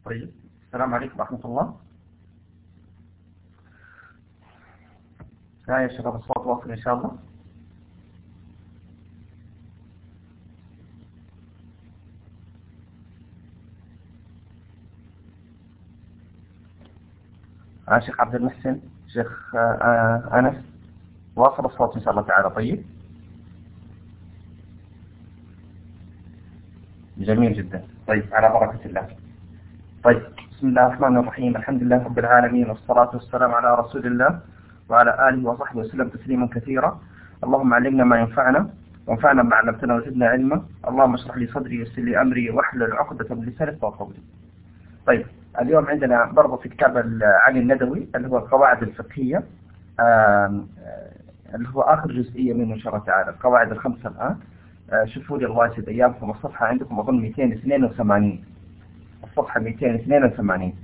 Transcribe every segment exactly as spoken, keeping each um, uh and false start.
طيب، السلام عليكم ورحمة الله. ها يا شباب، الصوت واصل إن شاء الله. آه شيخ عبد المحسن، شيخ آه أنس، واصل الصوت إن شاء الله تعالى. طيب، جميل جدا. طيب، على بركة الله. طيب، بسم الله الرحمن الرحيم، الحمد لله رب العالمين، والصلاة والسلام على رسول الله وعلى آله وصحبه وسلم تسليما كثيرا. اللهم علمنا ما ينفعنا وانفعنا بما علمتنا وزدنا علما. اللهم اشرح لي صدري ويسر لي أمري واحلل عقدة من لساني يفقهوا قولي. طيب، اليوم عندنا برضه في كتاب علي الندوي اللي هو القواعد الفقهية، آه اللي هو آخر جزئية منه إن شاء الله تعالى، القواعد الخمسة الآن. آه شوفوا لي الله يسعد أيامكم، الصفحة عندكم أظن مئتين واثنين وثمانين، الصفحة مئتين واثنين وثمانين.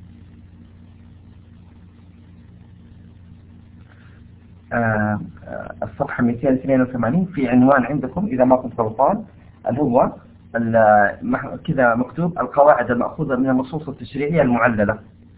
آه آه الصفحة مئتين واثنين وثمانين في عنوان عندكم إذا ما كنت غلطان، اللي هو كذا مكتوب القواعد المأخوذة من النصوص التشريعية المعللة.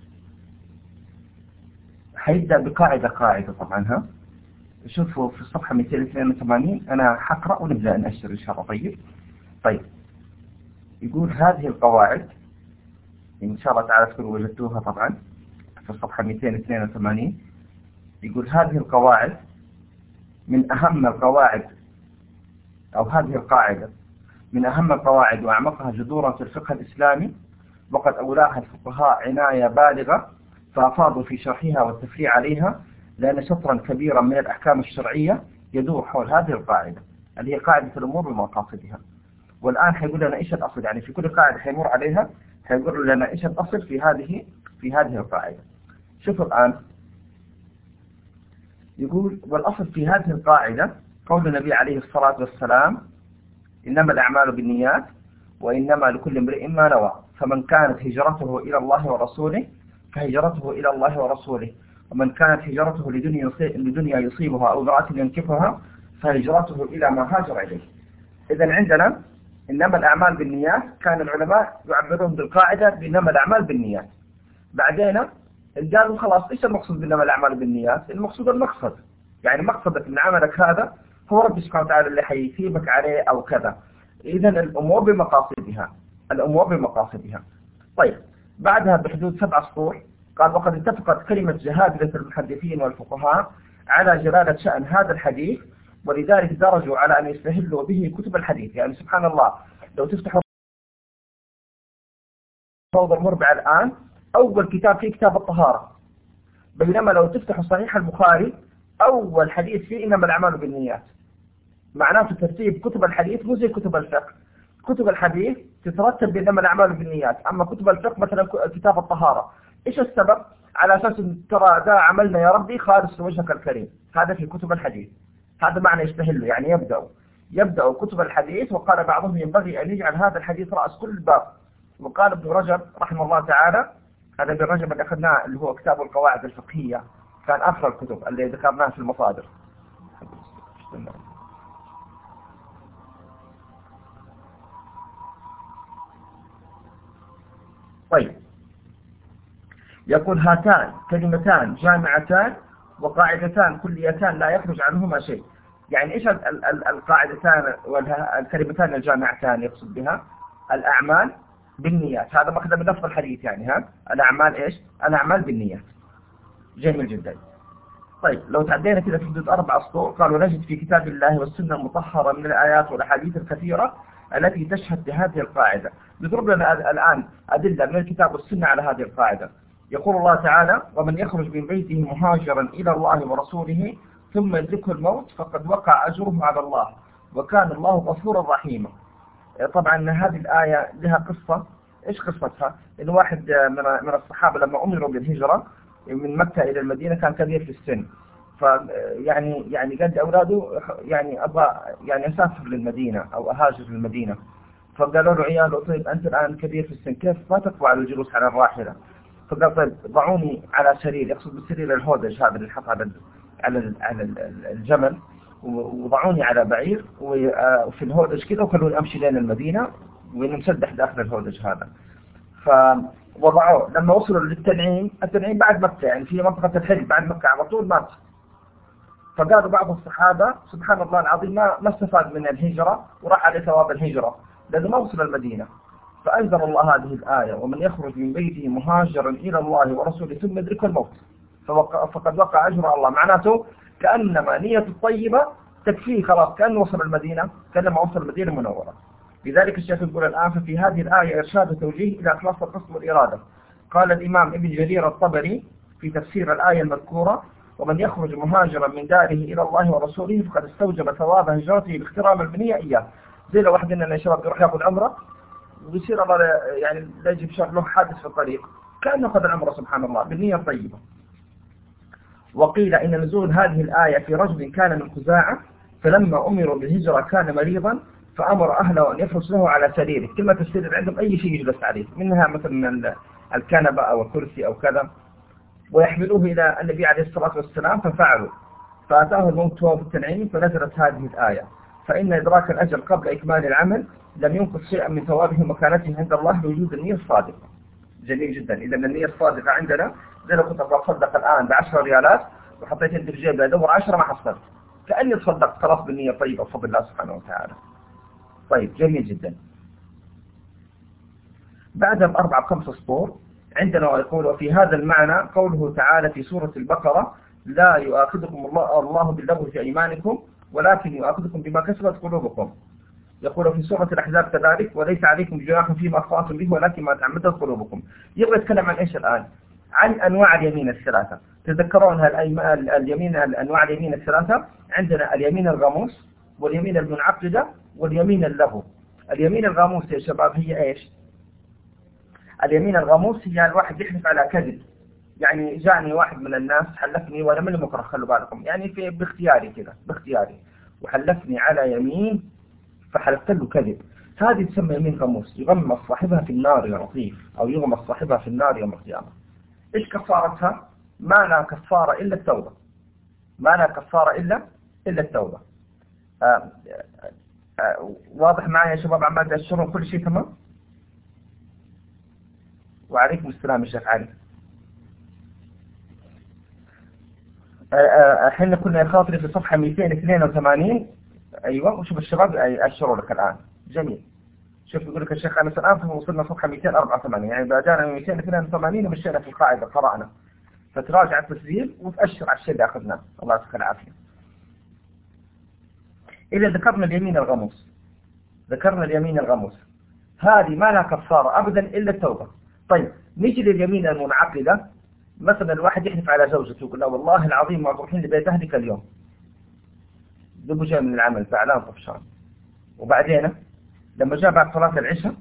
حيبدأ بقاعدة قاعدة طبعا. ها شوفوا في الصفحة مئتين واثنين وثمانين، أنا حقرأ ونبدأ نأشر إن شاء الله. طيب طيب يقول هذه القواعد إن شاء الله تعالى تكونوا وجدتوها طبعا في الصفحة مئتين واثنين وثمانين. يقول هذه القواعد من أهم القواعد، أو هذه القاعدة من أهم القواعد وأعمقها جذورا في الفقه الإسلامي، وقد أولاها الفقهاء عناية بالغة فأفاضوا في شرحها والتفريع عليها، لأن شطرا كبيرا من الأحكام الشرعية يدور حول هذه القاعدة اللي هي قاعدة الأمور بمقاصدها. والآن حيقول لنا إيش الأصل، يعني في كل قاعدة حيمر عليها حيقول لنا إيش الأصل في هذه في هذه القاعدة. شوفوا الآن، يقول والأصل في هذه القاعدة قول النبي عليه الصلاة والسلام: إنما الأعمال بالنيات وإنما لكل امرئ ما نوى، فمن كانت هجرته إلى الله ورسوله فهجرته إلى الله ورسوله، ومن كانت هجرته لدنيا يصيبها أو امرأة ينكحها فهجرته إلى ما هاجر إليه. إذن عندنا إنما الأعمال بالنيات، كان العلماء يعبرون بالقاعدة بإنما الأعمال بالنيات. بعدين قالوا خلاص إيش المقصود بإنما الأعمال بالنيات؟ المقصود المقصد، يعني مقصدك من عملك هذا هو رب سبحانه وتعالى اللي حيثيبك عليه أو كذا. إذن الأمور بمقاصدها، الأمور بمقاصدها. طيب، بعدها بحدود سبع سطور قال: وقد اتفقت كلمة جهابذة المحدثين والفقهاء على جلالة شأن هذا الحديث، ولذلك درجوا على أن يستهلوا به كتب الحديث. يعني سبحان الله، لو تفتحوا روض المربع الآن أول كتاب فيه كتاب الطهارة، بينما لو تفتحوا صحيح البخاري أول حديث فيه إنما الأعمال بالنيات. معناته ترتيب كتب الحديث مو زي كتب الفقه. كتب الحديث تترتب بإنما الأعمال بالنيات، أما كتب الفقه مثلا كتاب الطهارة، إيش السبب؟ على أساس ترى ده عملنا يا ربي خالص لوجهك الكريم. هذا في كتب الحديث، هذا معنى يستهل، يعني يبدأ يبدأ كتب الحديث. وقال بعضهم ينبغي أن يجعل هذا الحديث رأس كل باب. وقال ابن رجب رحمه الله تعالى، هذا ابن رجب اللي أخذناه اللي هو كتاب القواعد الفقهية، كان آخر الكتب اللي ذكرناها في المصادر. طيب، يقول هاتان كلمتان جامعتان وقاعدتان كليتان لا يخرج عنهما شيء. يعني إيش القاعدتان والكلمتان الجامعتان؟ يقصد بها الأعمال بالنيات، هذا مأخذ من لفظ الحديث. يعني ها الأعمال إيش؟ الأعمال بالنيات. جميل جدا. طيب، لو تعدينا كده في حدود أربع سطور قالوا: نجد في كتاب الله والسنة المطهرة من الآيات والأحاديث الكثيرة التي تشهد بهذه القاعدة. نضرب لنا الآن أدلة من الكتاب والسنة على هذه القاعدة. يقول الله تعالى: ومن يخرج من بيته مهاجرا إلى الله ورسوله ثم يدركه الموت فقد وقع أجره على الله وكان الله غفورا رحيما. طبعا هذه الآية لها قصة. إيش قصتها؟ إن واحد من الصحابة لما أمروا بالهجرة من مكة إلى المدينة كان كبير في السن، فيعني يعني قد أولاده يعني أبغى يعني أسافر للمدينة أو أهاجر للمدينة. فقالوا له عياله: طيب أنت الآن كبير في السن، كيف ما تقوى على الجلوس على الراحلة؟ فقال: طيب ضعوني على سرير، يقصد بالسرير الهودج هذا اللي حط على على على الجمل، وضعوني على بعير وفي الهودج كذا وخلوني أمشي لين المدينة ونمسدح داخل الهودج هذا. وضعوه لما وصلوا للتنعيم. التنعيم بعد مكة، يعني في منطقة الحج بعد مكة على طول مات. فقالوا بعض الصحابة سبحان الله العظيم ما ما استفاد من الهجرة وراح عليه ثواب الهجرة لأنه ما وصل المدينة. فأنزل الله هذه الآية: ومن يخرج من بيته مهاجرا إلى الله ورسوله ثم يدركه الموت فوقع فقد وقع أجر الله. معناته كأنما نية الطيبة تكفيه خلاص، كأنه وصل المدينة، كأنما وصل المدينة المنورة. لذلك الشيخ يقول الآن: ففي هذه الآية إرشاد وتوجيه إلى إخلاص القصد والإرادة. قال الإمام ابن جرير الطبري في تفسير الآية المذكورة: ومن يخرج مهاجرا من داره إلى الله ورسوله فقد استوجب ثواب هجرته باحترام المنية إياه. زي لو واحد مننا يا شباب يروح ياخذ عمرة ويصير الله يعني لا يجيب شر له حادث في الطريق، كأنه أخذ العمرة سبحان الله بالنية الطيبة. وقيل إن نزول هذه الآية في رجل كان من خزاعة فلما أمروا بالهجرة كان مريضا فأمر أهله أن يفرش له على سريره. كلمة السرير عندهم أي شيء يجلس عليه، منها مثلا الكنبة أو الكرسي أو كذا، ويحملوه إلى النبي عليه الصلاة والسلام ففعلوا، فأتاه الموت وهو في التنعيم فنزلت هذه الآية: فإن إدراك الأجل قبل إكمال العمل لم ينقص شيئا من ثوابه ومكانته عند الله بوجود النية الصادقة. جميل جدا. إذا النية الصادقة عندنا زي لو كنت أتصدق الآن بعشر ريالات وحطيت أنت في جيبي أدور عشرة ما حصلت، كأني تصدقت خلاص بالنية الطيبة بفضل الله سبحانه وتعالى. طيب جميل جدا. بعدها بأربعة بخمس سطور عندنا يقول: وفي هذا المعنى قوله تعالى في سورة البقرة: لا يؤاخذكم الله, الله باللغو في أيمانكم ولكن يؤاخذكم بما كسبت قلوبكم. يقول في سورة الأحزاب كذلك: وليس عليكم جناح فيما أخطأتم به ولكن ما تعمدت قلوبكم. يبغى يتكلم عن إيش الآن؟ عن أنواع اليمين الثلاثة. تذكرون اليمين أنواع اليمين الثلاثة؟ عندنا اليمين الغموس واليمين المنعقدة واليمين اللغو. اليمين الغموس يا شباب هي إيش؟ اليمين الغموس هي الواحد يحلف على كذب، يعني جاءني واحد من الناس حلفني وأنا من المكره، خلوا بالكم، يعني في باختياري كذا باختياري، وحلفني على يمين فحلفت له كذب. هذه تسمى يمين غموس، يغمس صاحبها في النار يا لطيف، أو يغمس صاحبها في النار يوم القيامة. إيش كفارتها؟ ما لا كفارة إلا التوبة، ما لا كفارة إلا إلا التوبة. آآ آآ واضح معي يا شباب عمال تأشرون كل شيء تمام؟ وعليكم السلام يا شيخ علي. الحين كنا يا خاطري في صفحة مئتين واثنين وثمانين. أيوة، وشوف الشباب أشروا لك الآن. جميل. شوف يقول لك الشيخ أنس الآن وصلنا صفحة مئتين وأربعة وثمانين، يعني بدأنا من مئتين واثنين وثمانين ومشينا في القاعدة قرأنا، فتراجع التسجيل وتأشر على الشيء اللي أخذناه. الله يسخر العافية. إذا ذكرنا اليمين الغموس، ذكرنا اليمين الغموس هذه ما لها كفارة أبدا إلا التوبة. طيب نيجي لليمين المنعقدة. مثلا الواحد يحلف على زوجته يقول: لا والله العظيم ما تروحين لبيت أهلك اليوم، ذبوا جاي من العمل زعلان طفشان. وبعدين لما جاء بعد صلاة العشاء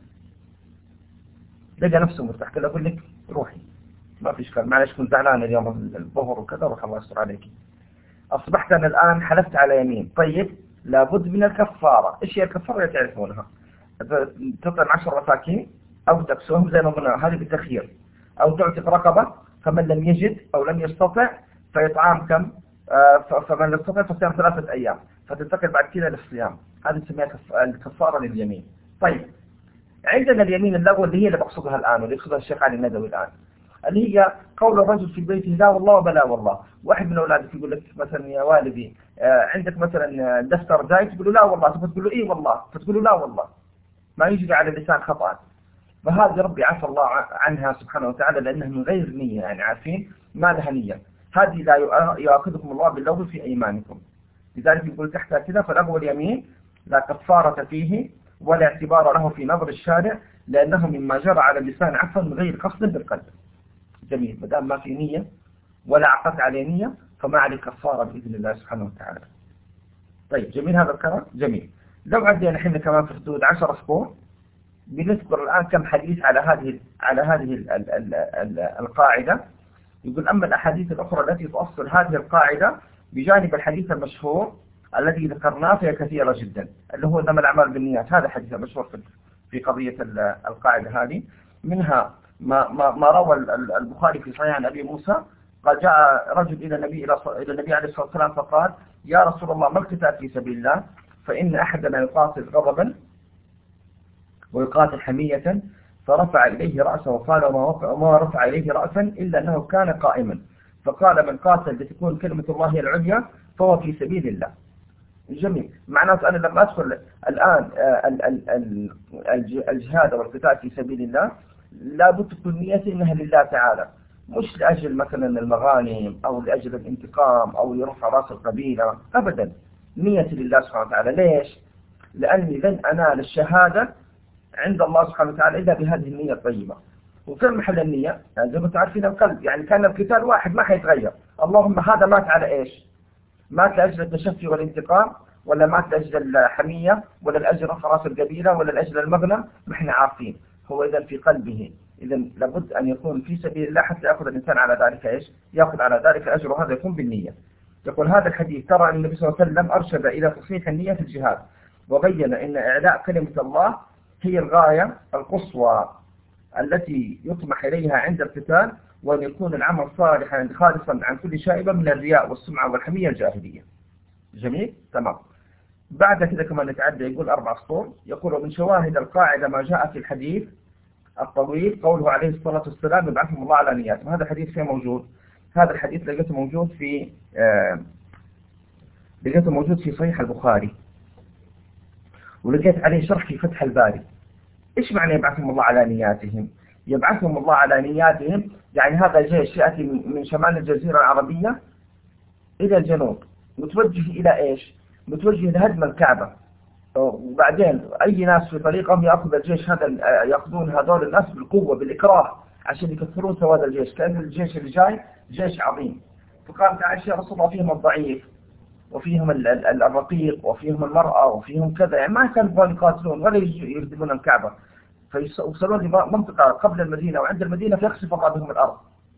لقى نفسه مرتاح كذا، أقول لك روحي ما في إشكال، معلش كنت زعلان اليوم الظهر وكذا، روح الله يستر عليك. أصبحت أنا الآن حلفت على يمين. طيب لابد من الكفارة. إيش هي الكفارة اللي تعرفونها؟ تطعم عشر مساكين أو تكسوهم زي ما قلنا، هذه بالتخيير، أو تعتق رقبة، فمن لم يجد أو لم يستطع فيطعام كم؟ آه فمن لم يستطع فصيام ثلاثة أيام، فتنتقل بعد كذا للصيام. هذه تسميها الكفارة لليمين. طيب عندنا اليمين اللغو اللي هي اللي بقصدها الآن واللي يقصدها الشيخ علي الندوي الآن، اللي هي قول الرجل في بيته: لا والله وبلا والله. واحد من أولادك يقول لك مثلا: يا والدي آه عندك مثلا دفتر جاي، تقول له لا والله، فتقول له إيه والله، فتقول له لا والله، ما يجري على اللسان خطأ. فهذه ربي عفى الله عنها سبحانه وتعالى لأنها من غير نية، يعني عارفين ما لها نية. هذه لا يؤاخذكم الله باللغو في أيمانكم. لذلك يقول تحتها كذا: فلغو اليمين لا كفارة فيه ولا اعتبار له في نظر الشارع لأنه مما جرى على اللسان عفوا من غير قصد بالقلب. جميل. ما دام ما في نية ولا عقدت عليه نية فما عليه كفارة بإذن الله سبحانه وتعالى. طيب جميل هذا الكلام. جميل. لو عدينا احنا كمان في حدود عشر سطور بنذكر الآن كم حديث على هذه على هذه ال ال ال ال القاعدة. يقول: أما الأحاديث الأخرى التي تؤصل هذه القاعدة بجانب الحديث المشهور الذي ذكرناه فهي كثيرة جدا، اللي هو إنما الأعمال بالنيات. هذا حديث مشهور في قضية القاعدة هذه. منها ما ما, ما روى البخاري في صحيح عن أبي موسى قال: جاء رجل إلى النبي إلى النبي عليه الصلاة والسلام فقال: يا رسول الله ما القتال في سبيل الله؟ فإن أحدنا يقاتل غضبا ويقاتل حمية فرفع إليه رأسه وقال وما رفع إليه رأسا إلا أنه كان قائما، فقال من قاتل لتكون كلمة الله العليا فهو في سبيل الله. جميل. معناته أنا لما أدخل الآن الجهاد والقتال في سبيل الله لابد تكون نيتي إنها لله تعالى، مش لأجل مثلا المغانم أو لأجل الانتقام أو لرفع رأس القبيلة، أبدا. نيتي لله سبحانه وتعالى. ليش؟ لأني لن أنال الشهادة عند الله سبحانه وتعالى إلا بهذه النية الطيبة. وفين محل النية؟ يعني زي ما تعرفين القلب، يعني كان القتال واحد ما حيتغير. اللهم هذا مات على إيش؟ مات لأجل التشفي والانتقام، ولا مات لأجل الحمية، ولا لأجل رفع رأس القبيلة، ولا لأجل المغنم؟ ما احنا عارفين. هو إذا في قلبه، إذا لابد أن يكون في سبيل الله حتى يأخذ الإنسان على ذلك إيش؟ يأخذ على ذلك أجر، وهذا يكون بالنية. يقول هذا الحديث ترى أن النبي صلى الله عليه وسلم أرشد إلى تصحيح النية في الجهاد، وبين أن إعلاء كلمة الله هي الغاية القصوى التي يطمح إليها عند القتال، وأن يكون العمل صالحا خالصا عن كل شائبة من الرياء والسمعة والحمية الجاهلية. جميل؟ تمام. بعد كده كمان نتعدى يقول أربع سطور. يقول من شواهد القاعدة ما جاء في الحديث الطويل قوله عليه الصلاة والسلام يبعثهم الله على نياتهم. هذا الحديث فيه موجود؟ هذا الحديث لقيته موجود في آه لقيته موجود في صحيح البخاري، ولقيت عليه شرح في فتح الباري. إيش معنى يبعثهم الله على نياتهم؟ يبعثهم الله على نياتهم يعني هذا جيش يأتي من شمال الجزيرة العربية إلى الجنوب، متوجه إلى إيش؟ متوجه لهدم الكعبة، وبعدين أي ناس في طريقهم يأخذ الجيش هذا، يأخذون هذول الناس بالقوة بالإكراه عشان يكثرون سواد الجيش، كأن الجيش اللي جاي جيش عظيم. فقالت عائشة يا رسول الله فيهم الضعيف وفيهم الرقيق وفيهم المرأة وفيهم كذا، يعني ما كانوا يقاتلون ولا يردمون الكعبة، فيوصلون لمنطقة قبل المدينة وعند المدينة فيخسف الله بهم الأرض.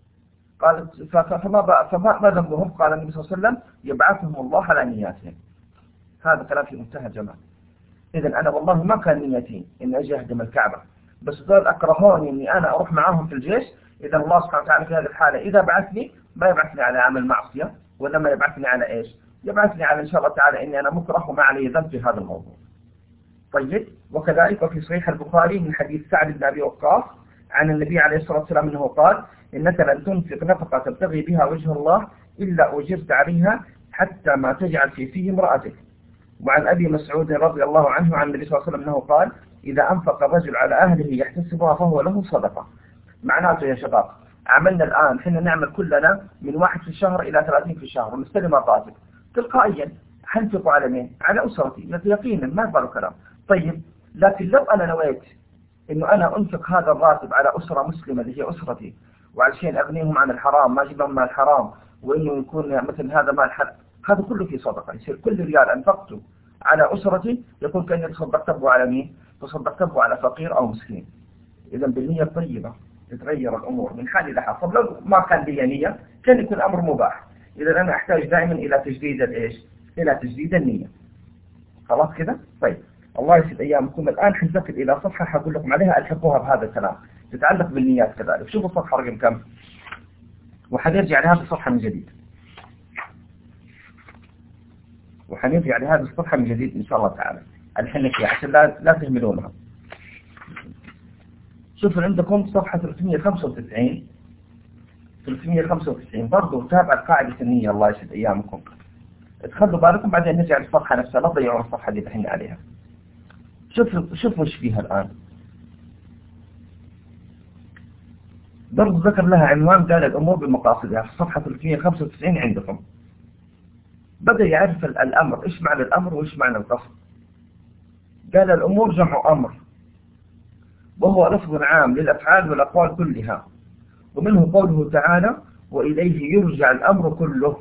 قالت فما فما ما ذنبهم؟ قال النبي صلى الله عليه وسلم يبعثهم الله على نياتهم. هذا كلام في منتهى الجمال. إذا أنا والله ما كان نيتي إن أجي أهدم الكعبة، بس دول أكرهوني إني أنا أروح معاهم في الجيش. إذا الله سبحانه وتعالى في هذه الحالة إذا بعثني ما يبعثني على عمل معصية، وإنما يبعثني على إيش؟ يبعثني على إن شاء الله تعالى إني أنا مكره وما علي ذنب في هذا الموضوع. طيب. وكذلك في صحيح البخاري من حديث سعد بن أبي وقاص عن النبي عليه الصلاة والسلام أنه قال إنك لن تنفق نفقة تبتغي بها وجه الله إلا أجرت عليها حتى ما تجعل في فيه امرأتك. وعن أبي مسعود رضي الله عنه عن النبي صلى الله عليه وسلم أنه قال إذا أنفق الرجل على أهله يحتسبها فهو له صدقة. معناته يا شباب عملنا الآن حين نعمل كلنا من واحد في الشهر إلى ثلاثين في الشهر ونستلم الراتب تلقائيا حنفق على مين؟ على أسرتي يقينا ما يقبل كلام. طيب لكن لو أنا نويت إنه أنا أنفق هذا الراتب على أسرة مسلمة اللي هي أسرتي، وعشان أغنيهم عن الحرام ما أجيبهم مال الحرام، وإنه يكون مثل هذا مال حلال، هذا كله في صدقة. يصير كل ريال أنفقته على أسرتي يكون كأني تصدقت به على مين؟ تصدقت به على فقير أو مسكين. إذا بالنية الطيبة تتغير الأمور من حال إلى حال. طب لو ما كان لي نية كان يكون أمر مباح. إذا أنا أحتاج دائما إلى تجديد الإيش؟ إلى تجديد النية. خلاص كده؟ طيب الله يسعد أيامكم. الآن حنتقل إلى صفحة حقول لكم عليها ألحقوها بهذا الكلام تتعلق بالنيات كذلك. شوفوا الصفحة رقم كم، وحنرجع لهذه الصفحة من جديد، وحنرجع لهذه الصفحة من جديد إن شاء الله تعالى الحين فيها عشان لا لا تهملونها. شوفوا عندكم صفحة ثلاثمئة وخمسة وتسعين ثلاثمئة وخمسة وتسعين برضو تابع قاعدة النية. الله يسعد أيامكم. تخلوا بالكم بعدين نرجع للصفحة نفسها، لا تضيعوا الصفحة اللي الحين عليها. شوفوا شوفوا ايش فيها الآن. برضو ذكر لها عنوان قال الأمور بمقاصدها في صفحة ثلاثمئة وخمسة وتسعين عندكم. بدأ يعرف الأمر، إيش معنى الأمر وإيش معنى القصد. قال الأمور جمع أمر، وهو لفظ عام للأفعال والأقوال كلها، ومنه قوله تعالى وإليه يرجع الأمر كله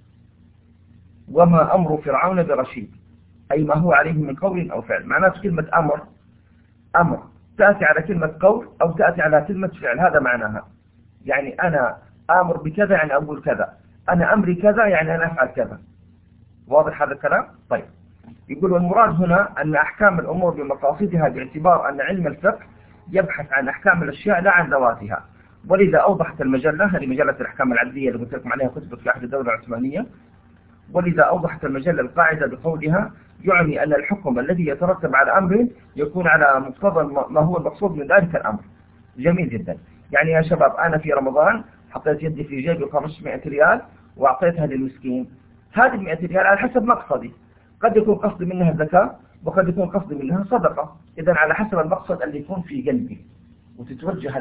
وما أمر فرعون برشيد، أي ما هو عليه من قول أو فعل. معناته كلمة أمر أمر تأتي على كلمة قول أو تأتي على كلمة فعل، هذا معناها. يعني أنا آمر بكذا يعني أقول كذا، أنا أمري كذا يعني أنا أفعل كذا. واضح هذا الكلام؟ طيب. يقول والمراد هنا أن أحكام الأمور بمقاصدها باعتبار أن علم الفقه يبحث عن أحكام الأشياء لا عن ذواتها. ولذا أوضحت المجلة، هذه مجلة الأحكام العدلية اللي قلت لكم عليها كتبت في عهد الدولة العثمانية، ولذا أوضحت المجلة القاعدة بقولها يعني أن الحكم الذي يترتب على أمر يكون على مقتضى ما هو المقصود من ذلك الأمر. جميل جدا. يعني يا شباب أنا في رمضان حطيت يدي في جيبي وخرجت مئة ريال وأعطيتها للمسكين. هذه مئة ريال على حسب مقصدي، قد يكون قصدي منها زكاة وقد يكون قصدي منها صدقة. إذا على حسب المقصد اللي يكون في قلبي، وتتوجه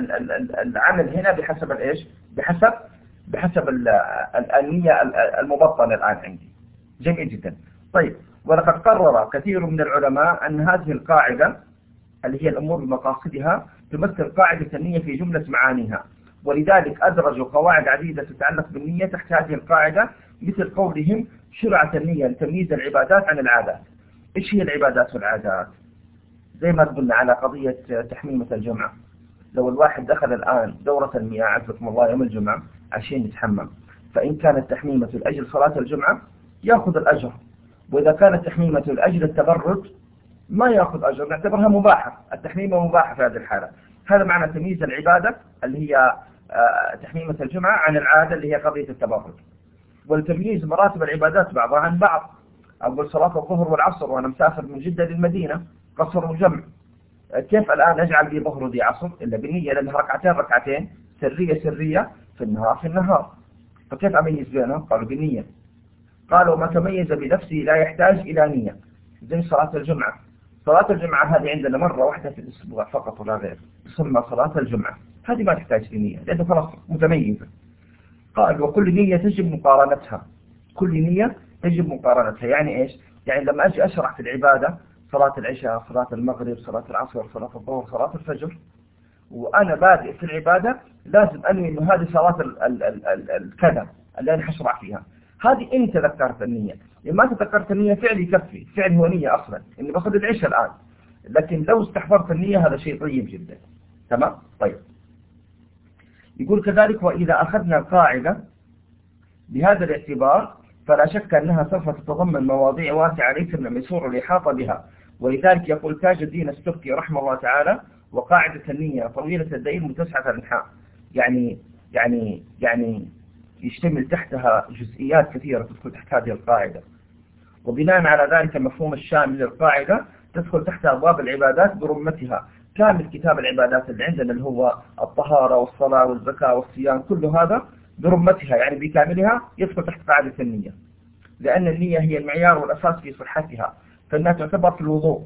العمل هنا بحسب الإيش؟ بحسب بحسب النية المبطنة الآن عندي. جميل جدا. طيب، ولقد قرر كثير من العلماء أن هذه القاعدة اللي هي الأمور بمقاصدها تمثل قاعدة النية في جملة معانيها، ولذلك أدرجوا قواعد عديدة تتعلق بالنية تحت هذه القاعدة، مثل قولهم شرعت النية لتمييز العبادات عن العادات. إيش هي العبادات والعادات؟ زي ما قلنا على قضية تحميمة الجمعة، لو الواحد دخل الآن دورة المياه عزكم الله يوم الجمعة عشان يتحمم، فإن كانت تحميمة الأجل صلاة الجمعة يأخذ الأجر، وإذا كانت تحميمة الأجل التبرد ما يأخذ أجر، نعتبرها مباحة. التحميمة مباحة في هذه الحالة. هذا معنى تمييز العبادة اللي هي تحميمة الجمعة عن العادة اللي هي قضية التبرد. والتمييز مراتب العبادات بعضها عن بعض. أقول صلاة الظهر والعصر وأنا مسافر من جدة للمدينة قصر وجمع، كيف الآن أجعل دي ظهر ودي عصر إلا بالنية؟ لأنها ركعتين ركعتين سرية سرية في النهار في النهار، فكيف أميز بينهم؟ قالوا بالنية. قالوا ما تميز بنفسه لا يحتاج إلى نية، زي صلاة الجمعة. صلاة الجمعة هذه عندنا مرة واحدة في الأسبوع فقط ولا غير، تسمى صلاة الجمعة، هذه ما تحتاج لنية لأنه خلاص متميزة. قال وكل نية تجب مقارنتها، كل نية تجب مقارنتها. يعني إيش؟ يعني لما أجي أشرح في العبادة صلاة العشاء، صلاة المغرب، صلاة العصر، صلاة الظهر، صلاة الفجر، وأنا بادئ في العبادة لازم أنوي إنه هذه صلاة الكذا اللي أنا حشرح فيها. هذه إن تذكرت النية. إن ما تذكرت النية فعل يكفي، فعل هو نية أصلا إني بصلي العشاء الآن، لكن لو استحضرت النية هذا شيء طيب جدا. تمام؟ طيب، يقول كذلك وإذا أخذنا القاعدة بهذا الاعتبار فلا شك أنها سوف تتضمن مواضيع واسعة ليس من الميسور الإحاطة بها. ولذلك يقول تاج الدين السبكي رحمه الله تعالى وقاعدة النية طويلة الدين متسعة الانحاء، يعني يعني يعني يشتمل تحتها جزئيات كثيرة تدخل تحت هذه القاعدة. وبناء على ذلك المفهوم الشامل للقاعدة تدخل تحت أبواب العبادات برمتها. كامل كتاب العبادات اللي عندنا اللي هو الطهارة والصلاة والزكاة والصيام كل هذا برمتها يعني بكاملها يدخل تحت قاعدة النية، لأن النية هي المعيار والأساس في صحتها، فإنها تعتبر في الوضوء.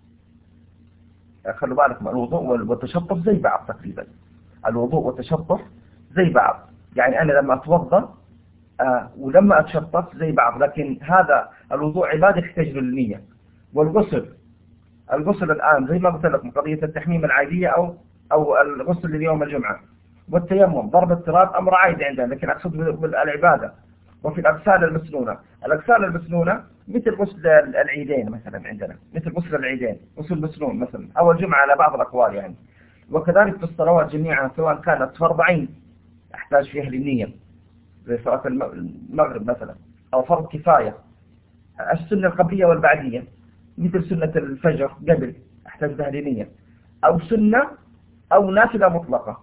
خلوا بالكم الوضوء والتشطف زي بعض تقريبا، الوضوء والتشطف زي بعض، يعني أنا لما أتوضأ آه ولما أتشطف زي بعض، لكن هذا الوضوء عبادة تحتاج للنية. والغسل الغسل الآن زي ما قلت لكم قضية التحميم العادية أو أو الغسل ليوم الجمعة، والتيمم ضرب التراب أمر عادي عندنا، لكن أقصد بالعبادة. وفي الأغسال المسنونة، الأغسال المسنونة مثل غسل العيدين مثلا عندنا، مثل غسل العيدين غسل مسنون مثلا، أو الجمعة على بعض الأقوال يعني. وكذلك في الصلوات جميعا سواء كانت فرض عين أحتاج فيها للنية زي صلاة المغرب مثلا، أو فرض كفاية السنة القبلية والبعدية مثل سنة الفجر قبل أحتاج لها لنية، أو سنة أو نافلة مطلقة.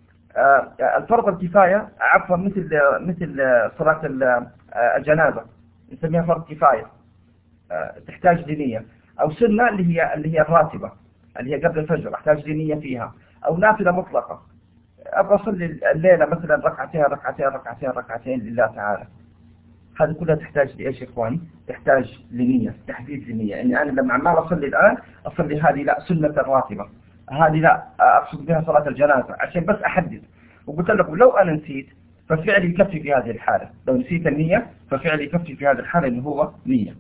الفرض الكفاية عفوا مثل مثل صلاة الجنازة نسميها فرض كفاية تحتاج لنية، أو سنة اللي هي اللي هي الراتبة اللي هي قبل الفجر أحتاج لنية فيها، أو نافلة مطلقة أبغى أصلي الليلة مثلا ركعتين ركعتين ركعتين ركعتين لله تعالى. هذه كلها تحتاج لإيش يا إخواني؟ تحتاج لنية، تحديد لنية. يعني أنا لما عمال أصلي الآن أصلي هذه لا سنة الراتبة، هذه لا أقصد بها صلاة الجنازة، عشان بس أحدد. وقلت لكم لو أنا نسيت ففعلي يكفي في هذه الحالة، لو نسيت النية ففعلي يكفي في هذه الحالة اللي هو نية.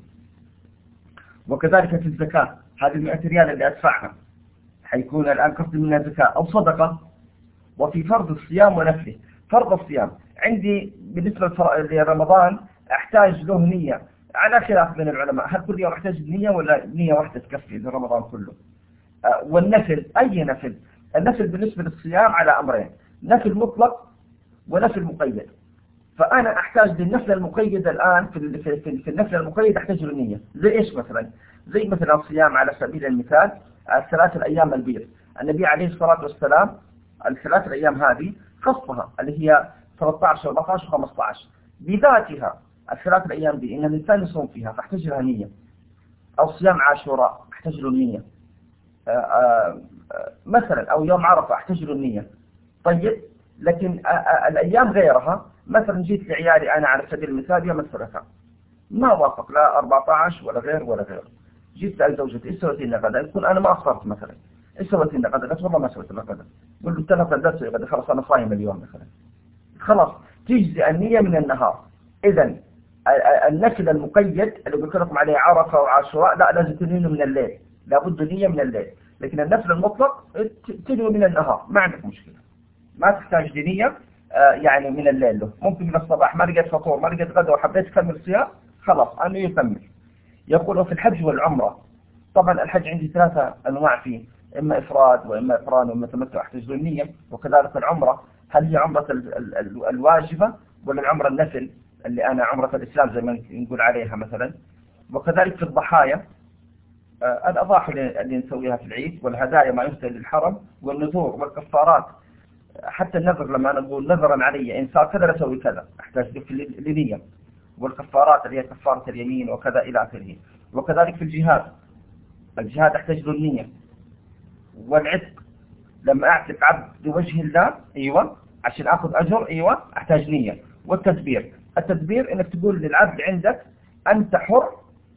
وكذلك في الزكاة، هذه المئة ريال اللي أدفعها حيكون الآن قصدي منها زكاة أو صدقة. وفي فرض الصيام ونفله، فرض الصيام عندي بالنسبة لرمضان أحتاج له نية على خلاف من العلماء، هل كل يوم أحتاج نية ولا نية واحدة تكفي لرمضان كله؟ أه والنفل أي نفل؟ النفل بالنسبة للصيام على أمرين، نفل مطلق ونفل مقيد. فأنا أحتاج للنفل المقيد الآن في في في النفل المقيد أحتاج له نية. زي إيش مثلا؟ زي مثلا الصيام على سبيل المثال الثلاث الأيام البيض، النبي عليه الصلاة والسلام الثلاث الأيام هذه خصها اللي هي ثلاثة عشر أربعة عشر خمسة عشر بذاتها، الثلاث الأيام دي إن الإنسان يصوم فيها فاحتاج لها نية. أو صيام عاشوراء احتاج له نية. آآ آآ مثلا أو يوم عرفة أحتاج له النية. طيب لكن الأيام غيرها، مثلا جيت لعيالي أنا على سبيل المثال يوم الثلاثاء ما وافق لا أربعة عشر ولا غير ولا غير، جيت سأل زوجتي إيش سويت لنا غدا؟ يكون أنا ما أخرت مثلا، إيش سويت لنا غدا؟ قلت والله ما سويت لنا غدا. قل له الثلاثاء لا تسوي غدا، خلاص أنا صايم اليوم مثلا. خلاص تجزي النية من النهار. إذا النفل المقيد اللي قلت لكم عليه عرفة وعاشوراء لا، لازم تنوي من الليل، لابد نية من الليل. لكن النفل المطلق تنوي من النهار ما عندك مشكلة، ما تحتاج دينية آه يعني من الليل له. ممكن من الصباح ما لقيت فطور ما لقيت غدا وحبيت تكمل صيام، خلاص أنه يكمل. يقول في الحج والعمرة، طبعا الحج عندي ثلاثة أنواع فيه، إما إفراد وإما إقران وإما تمتع احتاج له النية. وكذلك العمرة، هل هي عمرة ال ال ال الواجبة ولا العمرة النفل اللي أنا عمرة الإسلام زي ما نقول عليها مثلا. وكذلك في الضحايا آه الأضاحي اللي نسويها في العيد، والهدايا ما يهدى للحرم، والنذور والكفارات. حتى النذر لما أنا أقول نذرا علي إن صار كذا لسوي كذا أحتاج لنية. والكفارات اللي هي كفارة اليمين وكذا إلى آخره. وكذلك في الجهاد، الجهاد أحتاج له النية. والعتق لما أعتق عبد لوجه الله أيوة عشان أخذ أجر أيوة أحتاج نية. والتدبير، التدبير إنك تقول للعبد عندك أنت حر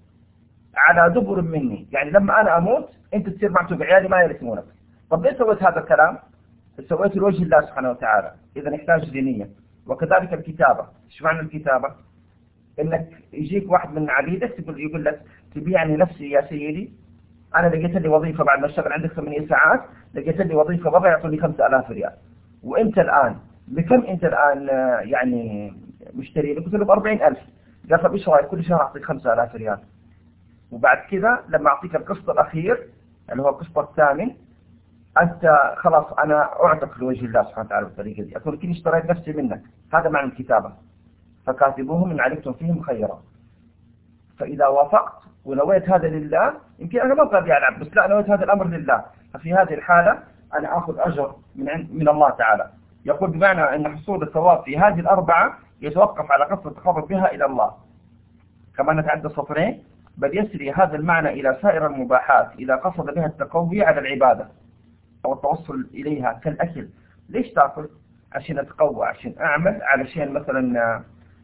على دبر مني، يعني لما أنا أموت أنت تصير معتوق، عيالي ما يرثونك. طب ليه سويت هذا الكلام؟ سويت لوجه الله سبحانه وتعالى، إذا يحتاج لنية. وكذلك الكتابة، إيش معنى الكتابة؟ إنك يجيك واحد من عبيدك تقول يقول لك تبيعني نفسي يا سيدي، أنا لقيت لي وظيفة بعد ما اشتغل عندك ثمانية ساعات، لقيت لي وظيفة برا يعطوني خمسة آلاف ريال، وأنت الآن بكم أنت الآن يعني مشتري لك؟ قلت له بأربعين ألف. قال طب إيش رأيك كل شهر أعطيك خمسة آلاف ريال، وبعد كذا لما أعطيك القسط الأخير اللي هو القسط الثامن أنت خلاص أنا أعتق لوجه الله سبحانه وتعالى بالطريقة دي، أكون كني اشتريت نفسي منك. هذا معنى الكتابة. فكاتبوهم إن علمتم فيهم خيرا. فإذا وافقت ونويت هذا لله، يمكن أنا ما قاعد ألعب بس لا نويت هذا الأمر لله، ففي هذه الحالة أنا أخذ أجر من عند من الله تعالى. يقول بمعنى أن حصول الثواب في هذه الأربعة يتوقف على قصد التقرب بها إلى الله. كما نتعدى سطرين، بل يسري هذا المعنى إلى سائر المباحات إذا قصد بها التقوي على العبادة أو التوصل إليها. كالأكل، ليش تأكل؟ عشان أتقوى، عشان أعمل، علشان مثلا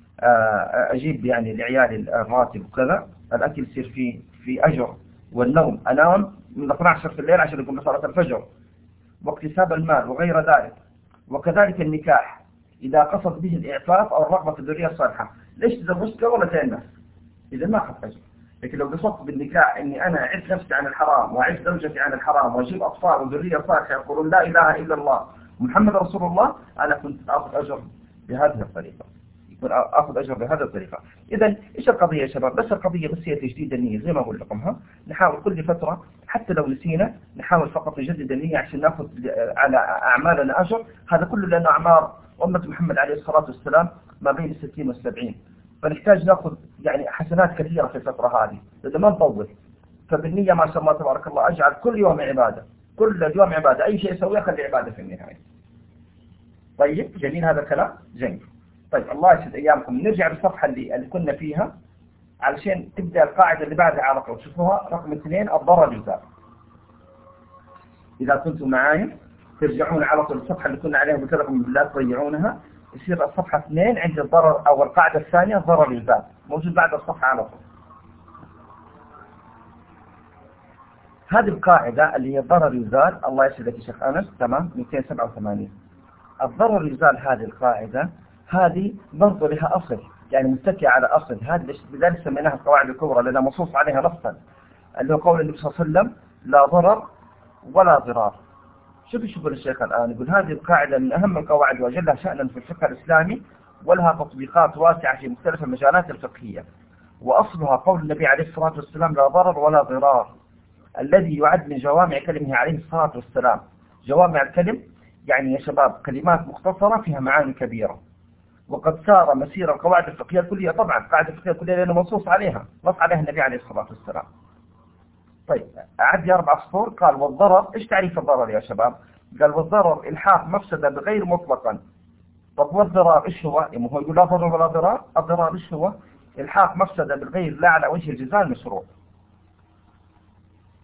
أجيب يعني لعيالي الراتب وكذا. الأكل يصير فيه في أجر. والنوم، أنام من اثني عشر في الليل عشان يكون صلاة الفجر. واكتساب المال وغير ذلك. وكذلك النكاح إذا قصد به الإعفاف أو الرغبة في الذرية الصالحة. ليش تزوجت ولا تأنس؟ إذا ما أخذ أجر. لكن لو قصدت بالنكاح إني أنا أعز نفسي عن الحرام وأعز زوجتي عن الحرام وأجيب أطفال وذرية صالحة يقولون لا إله إلا الله محمد رسول الله، أنا كنت أخذ أجر بهذه الطريقة، يكون أخذ أجر بهذه الطريقة. إذا إيش القضية يا شباب؟ بس القضية بس هي تجديد النية زي ما أقول لكم. ها نحاول كل فترة حتى لو نسينا نحاول فقط نجدد النية عشان نأخذ على أعمالنا أجر. هذا كله لأنه أعمار أمة محمد عليه الصلاة والسلام ما بين الستين والسبعين، فنحتاج نأخذ يعني حسنات كثيرة في الفترة هذه لأنه ما نطول. فبالنية ما شاء الله تبارك الله أجعل كل يوم عبادة، كل يوم عبادة، أي شيء أسويه خلي عبادة في النهاية. طيب جميل هذا الكلام؟ جميل. طيب الله يسعد أيامكم. نرجع للصفحة اللي, اللي كنا فيها علشان تبدأ القاعدة اللي بعدها على طول. شوفوها رقم اثنين، الضرر يزال. إذا كنتم معايا ترجعون على طول الصفحة اللي كنا عليها، قلت لكم لا تضيعونها. يصير الصفحة اثنين عند الضرر أو القاعدة الثانية الضرر يزال، موجود بعد الصفحة على طول. هذه القاعدة اللي هي الضرر يزال، الله يسعدك يا شيخ أنس، تمام، مئتين وسبعة وثمانين. الضرر يزال هذه القاعدة هذه برضو لها أصل، يعني متكئة على أصل. هذه لذلك سميناها القواعد الكبرى لأنها منصوص عليها لفظا، اللي هو قول النبي صلى الله عليه وسلم لا ضرر ولا ضرار. شوف شوف الشيخ الآن يقول هذه القاعدة من أهم القواعد وأجلها شأنا في الفقه الإسلامي، ولها تطبيقات واسعة في مختلف المجالات الفقهية. وأصلها قول النبي عليه الصلاة والسلام لا ضرر ولا ضرار، الذي يعد من جوامع كلمه عليه الصلاة والسلام. جوامع الكلم يعني يا شباب كلمات مختصرة فيها معاني كبيرة. وقد سار مسير القواعد الفقهية الكلية، طبعا القاعدة الفقهية الكلية لأنه منصوص عليها، نص عليها النبي عليه الصلاة والسلام. طيب أعد لي أربع سطور. قال والضرر، إيش تعريف الضرر يا شباب؟ قال والضرر إلحاق مفسدة بغير مطلقا. طب والضرار إيش هو؟ يعني هو يقول لا ضرر ولا ضرار. الضرار إيش هو؟ إلحاق مفسدة بالغير لا على وجه الجزاء المشروع.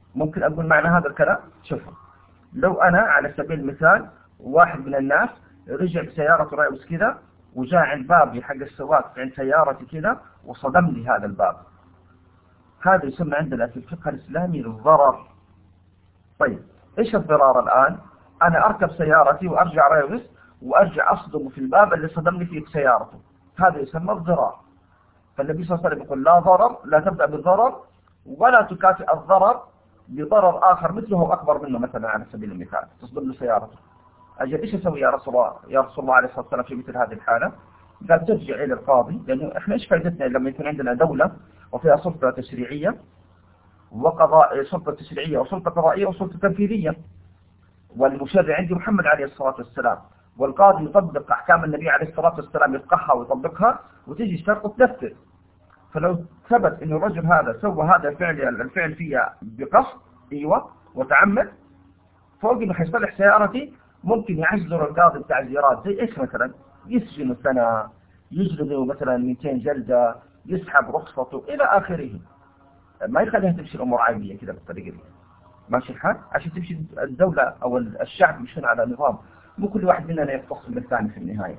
ممكن أقول معنى هذا الكلام؟ شوفوا، لو أنا على سبيل المثال واحد من الناس رجع بسيارته رايبس كذا وجاء عند بابي حق السواق عند سيارتي كذا وصدم لي هذا الباب، هذا يسمى عندنا في الفقه الإسلامي الضرر. طيب إيش الضرار الآن؟ أنا أركب سيارتي وأرجع رايبس وأرجع أصدم في الباب اللي صدمني فيه بسيارته، هذا يسمى الضرار. فالنبي صلى الله عليه وسلم يقول لا ضرر، لا تبدأ بالضرر ولا تكافئ الضرر بضرر آخر مثله وأكبر منه. مثلا على سبيل المثال تصدم له سيارته، أجل إيش أسوي يا رسول الله يا رسول الله عليه الصلاة والسلام في مثل هذه الحالة؟ قال ترجع إلى القاضي، لأنه إحنا إيش فائدتنا لما يكون عندنا دولة وفيها سلطة تشريعية وقضاء، سلطة تشريعية وسلطة قضائية وسلطة تنفيذية، والمشرع عندي محمد عليه الصلاة والسلام، والقاضي يطبق أحكام النبي عليه الصلاة والسلام، يفقهها ويطبقها وتيجي الشرطة تنفذ. فلو ثبت إنه الرجل هذا سوى هذا الفعل الفعل فيها بقصد ايوه وتعمد، فوق انه حيصلح سيارتي ممكن يعزل القاضي التعزيرات زي ايش مثلا؟ يسجن سنة، يجلده مثلا مئتين جلدة، يسحب رخصته الى اخره. ما يخليها تمشي الامور عادية كذا بالطريقة دي، ماشي الحال؟ عشان تمشي الدولة او الشعب يمشون على نظام، مو كل واحد مننا يختصم بالثاني في النهاية.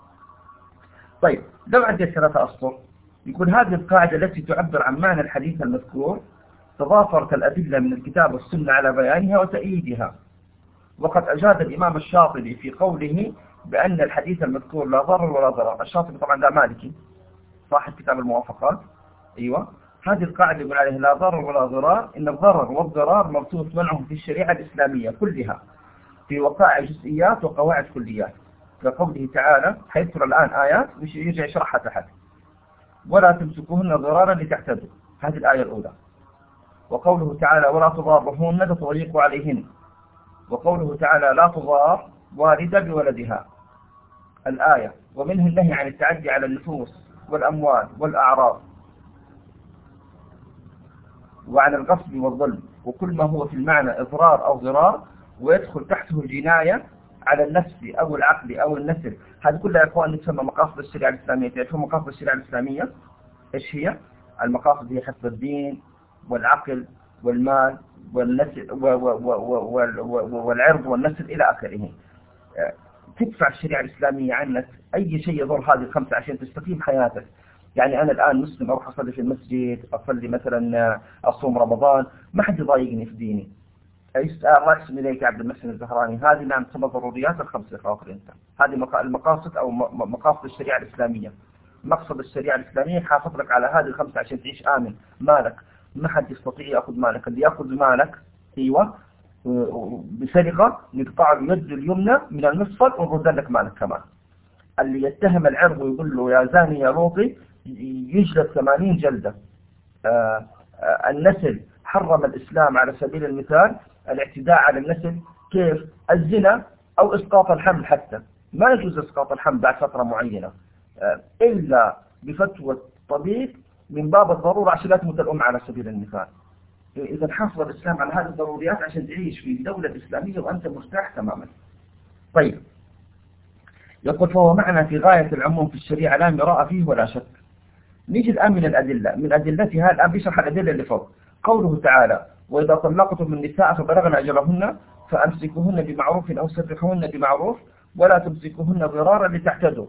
طيب لو عديت ثلاثة أسطر، يكون هذه القاعدة التي تعبر عن معنى الحديث المذكور تضافرت الأدلة من الكتاب والسنة على بيانها وتأييدها. وقد أجاد الإمام الشاطبي في قوله بأن الحديث المذكور لا ضرر ولا ضرر. الشاطبي طبعا ده مالكي صاحب كتاب الموافقات. أيوة، هذه القاعدة يقول عليها لا ضرر ولا ضرار، إن الضرر والضرار مبثوث منعهم في الشريعة الإسلامية كلها في وقائع جزئيات وقواعد كليات، كقوله تعالى حيذكر الآن آيات يرجع يشرحها تحت: ولا تمسكوهن ضرارا لتعتدوا، هذه الآية الأولى. وقوله تعالى ولا تضارهن لتضيقوا عليهن. وقوله تعالى لا تضار والدة بولدها، الآية. ومنه النهي عن التعدي على النفوس والأموال والأعراض وعن الغصب والظلم، وكل ما هو في المعنى إضرار أو ضرار ويدخل تحته الجناية على النفس أو العقل أو النسل. هذه كلها يا أخوان تسمى مقاصد الشريعة الإسلامية. تعرفون مقاصد الشريعة الإسلامية إيش هي؟ المقاصد هي حفظ الدين والعقل والمال والنسل والعرض والنسل إلى آخره. تدفع الشريعة الإسلامية عنك أي شيء يضر هذه الخمسة عشان تستقيم حياتك. يعني أنا الآن مسلم أروح أصلي في المسجد، أصلي مثلا أصوم رمضان، ما حد يضايقني في ديني. الله يحسن إليك يا عبد المحسن الزهراني، هذه نعم تسمى ضروريات الخمسة خاطر أنت. هذه المقاصد أو مقاصد الشريعة الإسلامية. مقصد الشريعة الإسلامية حافظ لك على هذه الخمسة عشان تعيش آمن. مالك ما حد يستطيع يأخذ مالك، اللي يأخذ مالك أيوة بسرقة نقطع اليد اليمنى من المفصل ونرد لك مالك كمان. اللي يتهم العرض ويقول له يا زاني يا لوطي يجلد ثمانين جلدة. آآ آآ النسل حرم الإسلام على سبيل المثال الاعتداء على النسل. كيف؟ الزنا أو إسقاط الحمل، حتى ما يجوز إسقاط الحمل بعد فترة معينة إلا بفتوى الطبيب من باب الضرورة عشان لا تموت الأم على سبيل المثال. إذا حافظ الإسلام على هذه الضروريات عشان تعيش في دولة إسلامية وأنت مرتاح تماما. طيب يقول فهو معنى في غاية العموم في الشريعة لا مراء فيه ولا شك. نيجي الآن من الأدلة، من أدلتها الآن بيشرح الأدلة اللي فوق. قوله تعالى وإذا طلقتم النساء فبلغن أجلهن فأمسكوهن بمعروف أو سرحوهن بمعروف ولا تمسكوهن ضرارا لتعتدوا.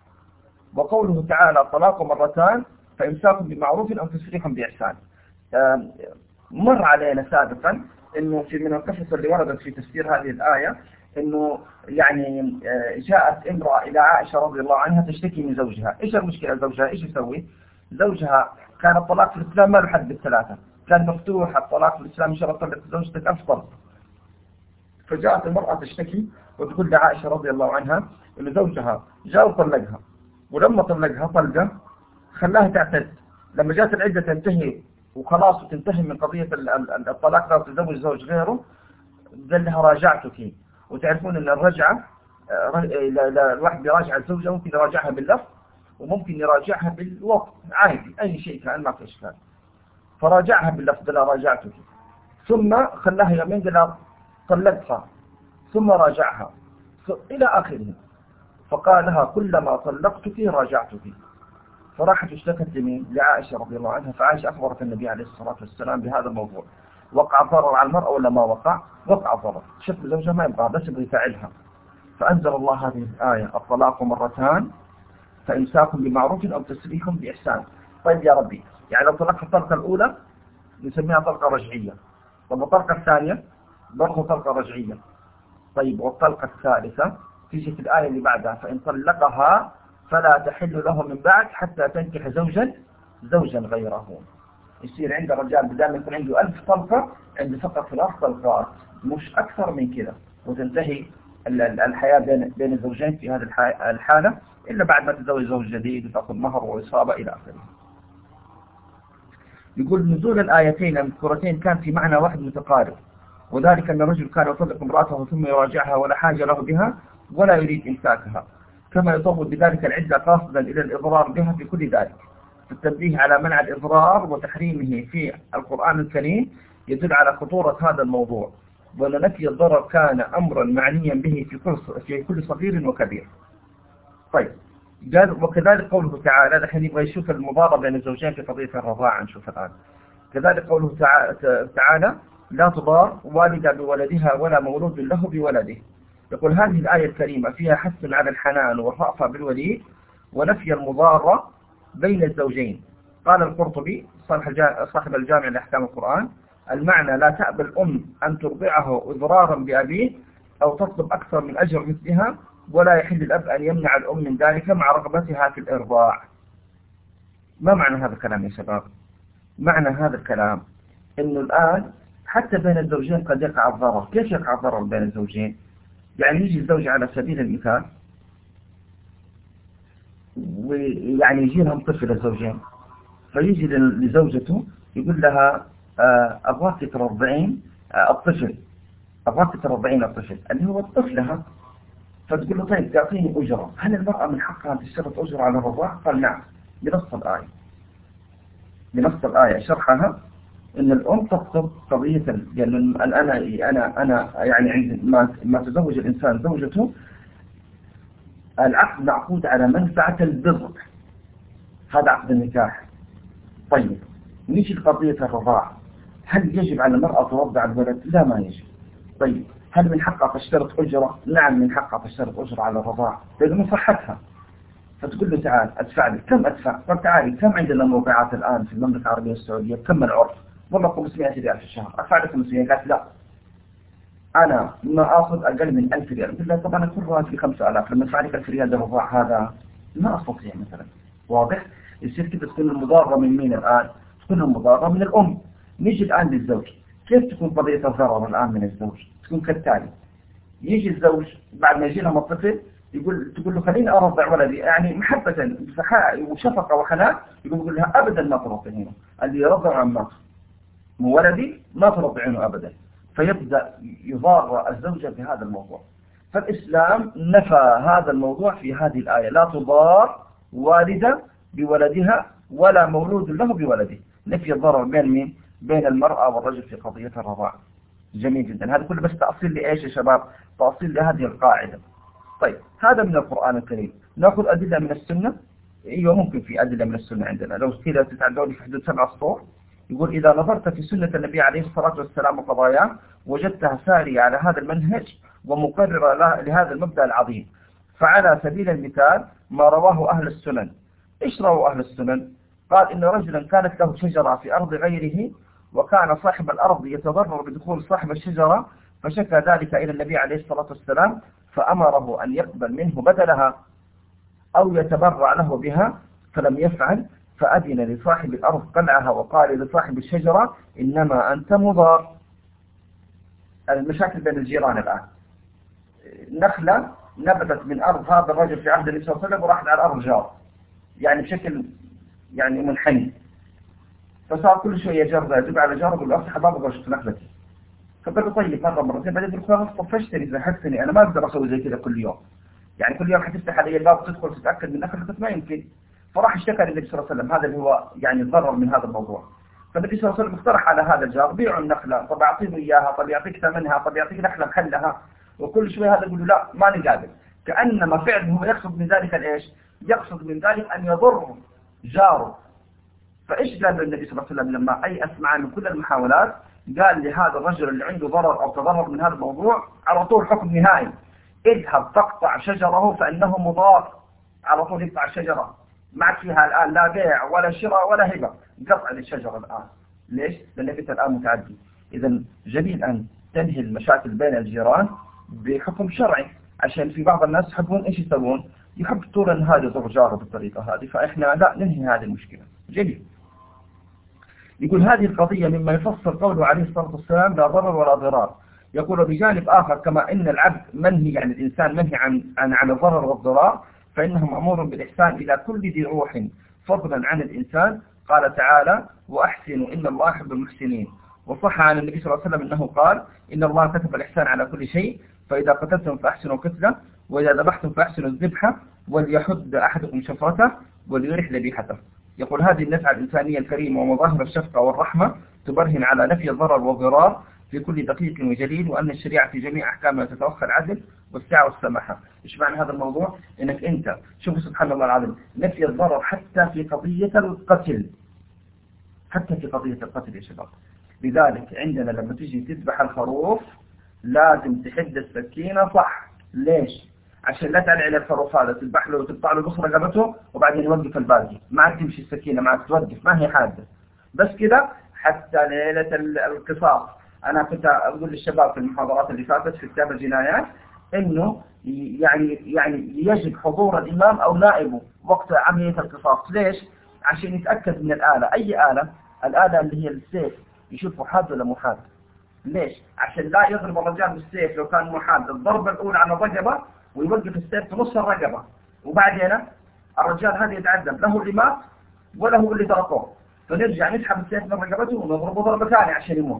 وقوله تعالى طلاق مرتان فإمساك بمعروف أو تسريح بإحسان. مر علينا سابقا إنه في من القصص اللي وردت في تفسير هذه الآية إنه يعني جاءت امرأة إلى عائشة رضي الله عنها تشتكي من زوجها. إيش المشكلة زوجها؟ إيش يسوي؟ زوجها كان الطلاق في الإسلام ما له حد بالثلاثة، كان مفتوح الطلاق في الإسلام، إن شاء الله طلق زوجتك أفضل. فجاءت المرأة تشتكي وتقول لعائشة رضي الله عنها إن زوجها جاء وطلقها، ولما طلقها طلقة خلاها تعتد. لما جاءت العدة تنتهي وخلاص وتنتهي من قضية الطلاق لا تتزوج زوج غيره، قال لها راجعتك. وتعرفون أن الرجعة الواحد بيراجع الزوجة ممكن يراجعها باللفظ وممكن يراجعها بالوقت عادي، أي شيء كان ما في إشكال. فراجعها باللفظ قال راجعتك، ثم خلاها يومين قال طلقتها، ثم راجعها إلى آخره. فقال لها كلما طلقتك راجعتك. فراحت اشتكت لمين؟ لعائشة رضي الله عنها. فعائشة أخبرت النبي عليه الصلاة والسلام بهذا الموضوع. وقع ضرر على المرأة ولا ما وقع؟ وقع ضرر. شكل زوجها ما يبغى بس يبغى يفعلها. فأنزل الله هذه الآية: الطلاق مرتان فإمساك بمعروف أو تسريح بإحسان. طيب يا ربي، يعني لو طلقت الطلقة الأولى نسميها طلقة رجعية، طب الطلقة الثانية برضه طلقة رجعية. طيب والطلقة الثالثة تيجي في الآية اللي بعدها: فإن طلقها فلا تحل له من بعد حتى تنكح زوجا زوجا غيره. يصير عند الرجال بدل ما يكون عنده ألف طلقة، عنده فقط ثلاث طلقات مش أكثر من كذا، وتنتهي الحياة بين بين الزوجين في هذه الحالة، إلا بعد ما تتزوج زوج جديد وتأخذ مهر وإصابة إلى آخره. يقول: نزول الآيتين المذكورتين كان في معنى واحد متقارب، وذلك أن الرجل كان يطلق امرأته ثم يراجعها ولا حاجة له بها ولا يريد إمساكها، كما يطول بذلك العدة قاصدا إلى الإضرار بها في كل ذلك. التنبيه على منع الإضرار وتحريمه في القرآن الكريم يدل على خطورة هذا الموضوع، وأن نفي الضرر كان أمرا معنيا به في كل في كل صغير وكبير. طيب، قال: وكذلك قوله تعالى، الحين يبغى يشوف المضاربة بين الزوجين في قضية الرضاعة، نشوف الآن. كذلك قوله تعالى: لا تضار والدة بولدها ولا مولود له بولده. يقول: هذه الآية الكريمة فيها حث على الحنان والرأفة بالوليد ونفي المضارة بين الزوجين. قال القرطبي صاحب الجامع لأحكام القرآن: المعنى لا تأبى الأم أن ترضعه إضرارا بأبيه أو تطلب أكثر من أجر مثلها، ولا يحل الأب أن يمنع الأم من ذلك مع رغبتها في الإرضاع. ما معنى هذا الكلام يا شباب؟ معنى هذا الكلام إنه الآن حتى بين الزوجين قد يقع الضرر. كيف يقع الضرر بين الزوجين؟ يعني يجي الزوج على سبيل المثال ويعني يجي لهم طفل الزوجين، فيجي لزوجته يقول لها: أبغاك ترضعين الطفل، أبغاك ترضعين الطفل اللي هو طفلها. فتقول له: طيب تعطيني أجرة. هل المرأة من حقها أن تشترط أجرة على الرضاع؟ قال: نعم، بنص الآية. بنص الآية شرحها إن الأم تقصد قضية يعني أنا أنا أنا يعني عند ما ما تزوج الإنسان زوجته، العقد معقود على منفعة البر، هذا عقد النكاح. طيب نيجي لقضية الرضاعة، هل يجب على المرأة ترضع الولد؟ لا، ما يجب. طيب هل من حقها تشترط أجرة؟ نعم، من حقها تشترط أجرة على الرضاعة لأنه من صحتها. فتقول له: تعال أدفع لك. كم أدفع؟ طب تعالي، كم عندنا موقعات الآن في المملكة العربية السعودية؟ كم العرف؟ والله خمسمائة ريال في الشهر. أدفع لك خمسمائة. قالت: لا، أنا ما آخذ أقل من ألف ريال. قلت لها: طبعا كل راتبي خمسة آلاف، لما أدفع لك ألف ريال للرضاع هذا ما أستطيع مثلا. واضح؟ يصير كده تكون المضارة من مين الآن؟ تكون المضارة من الأم. نيجي الآن للزوج، كيف تكون قضية الضرر الآن من الزوج؟ تكون كالتالي: يجي الزوج بعد ما يجي لهم الطفل يقول تقول له: خليني أرضع ولدي، يعني محبة وشفقة وحنان. يقول لها: أبدا ما ترضعينه، اللي يرضع عمك مو ولدي ما ترضعينه أبدا. فيبدأ يضار الزوجة بهذا الموضوع. فالإسلام نفى هذا الموضوع في هذه الآية: لا تضار والدة بولدها ولا مولود له بولده. نفي الضرر بين مين؟ بين المرأة والرجل في قضية الرضاعة. جميل جدا. هذا كله بس تأصيل لإيش يا شباب؟ تأصيل لهذه القاعدة. طيب هذا من القرآن الكريم. نأخذ أدلة من السنة. أيوة ممكن في أدلة من السنة عندنا. لو كذا تتعدوني في حدود سبع سطور. يقول: إذا نظرت في سنة النبي عليه الصلاة والسلام وقضاياه وجدتها سارية على هذا المنهج ومقررة لهذا المبدأ العظيم. فعلى سبيل المثال ما رواه أهل السنن. إيش رواه أهل السنن؟ قال: إن رجلا كانت له شجرة في أرض غيره، وكان صاحب الأرض يتضرر بدخول صاحب الشجرة، فشكى ذلك إلى النبي عليه الصلاة والسلام، فأمره أن يقبل منه بدلها أو يتبرع له بها، فلم يفعل، فأذن لصاحب الأرض قلعها وقال لصاحب الشجرة: إنما أنت مضار. المشاكل بين الجيران الآن، نخلة نبتت من أرض هذا الرجل في عهد النبي صلى الله عليه وسلم وراحت على أرض جار، يعني بشكل يعني منحني. فصار كل شوية جار يجب على جار يقول: أفتح باب وشفت نخلتي. فقال له: طيب مرة مرتين، بعدين يقول: خلاص طفشتني، زهقتني، أنا ما أقدر أسوي زي كذا كل يوم. يعني كل يوم حتفتح علي الباب وتدخل تتأكد من نخلتك، ما يمكن. فراح اشتكى للنبي صلى الله عليه وسلم. هذا اللي هو يعني الضرر من هذا الموضوع. فالنبي صلى الله عليه وسلم اقترح على هذا الجار: بيعوا النخلة، طب أعطيه إياها، طب يعطيك ثمنها، طب يعطيك نخلة محلها. وكل شوية هذا يقول له: لا ما نقابل. كأنما فعله هو يقصد من ذلك الإيش؟ يقصد من ذلك أن يضر جاره. فإيش قال النبي صلى الله عليه وسلم لما أيأس معه من كل المحاولات؟ قال لهذا الرجل اللي عنده ضرر أو تضرر من هذا الموضوع على طول حكم نهائي، اذهب تقطع شجره فإنه مضار، على طول يقطع الشجرة، ما عاد فيها الآن لا بيع ولا شراء ولا هبة، قطع للشجرة الآن. ليش؟ لأنك أنت الآن متعدي. إذا جميل أن تنهي المشاكل بين الجيران بحكم شرعي، عشان في بعض الناس يحبون إيش يسوون؟ يحب طول النهار يضر جاره بالطريقة هذه، فإحنا لا ننهي هذه المشكلة. جميل. يقول هذه القضية مما يفسر قوله عليه الصلاة والسلام لا ضرر ولا ضرار. يقول بجانب آخر كما إن العبد منهي، يعني الإنسان منهي عن عن عن الضرر والضرار، فإنه مأمور بالإحسان إلى كل ذي روح فضلا عن الإنسان. قال تعالى وأحسنوا إن الله يحب المحسنين. وصح عن النبي صلى الله عليه وسلم أنه قال إن الله كتب الإحسان على كل شيء، فإذا قتلتم فأحسنوا القتلة، وإذا ذبحتم فأحسنوا الذبحة، وليحد أحدكم شفرته وليرح ذبيحته. يقول هذه النفعة الإنسانية الكريمة ومظاهر الشفقة والرحمة تبرهن على نفي الضرر والضرار في كل دقيق وجليل، وأن الشريعة في جميع أحكامها تتوخى العدل والسعة والسماحة. إيش معنى هذا الموضوع؟ إنك أنت شوف سبحان الله العظيم، نفي الضرر حتى في قضية القتل، حتى في قضية القتل يا شباب. لذلك عندنا لما تجي تذبح الخروف لازم تحد السكينة صح. ليش؟ عشان لا تعلي على الخروف هذا تذبح له وتقطع له بص رقبته وبعدين يوقف الباقي، ما عاد تمشي السكينة، ما عاد توقف، ما هي حادة بس كده. حتى ليلة القصاص أنا كنت أقول للشباب في المحاضرات اللي فاتت في كتاب الجنايات إنه يعني يعني يجب حضور الإمام أو نائبه وقت عملية القصاص. ليش؟ عشان يتأكد من الآلة، أي آلة؟ الآلة اللي هي السيف، يشوفوا حاد ولا مو حاد. ليش؟ عشان لا يضرب الرجال بالسيف لو كان محاد الضربة الأولى على الرقبة ويوقف السيف في نص الرقبة، وبعدين الرجال هذا يتعذب، له اللي مات وله اللي تركوه، فنرجع نسحب السيف من رقبته ونضربه ضربة ثانية عشان يموت.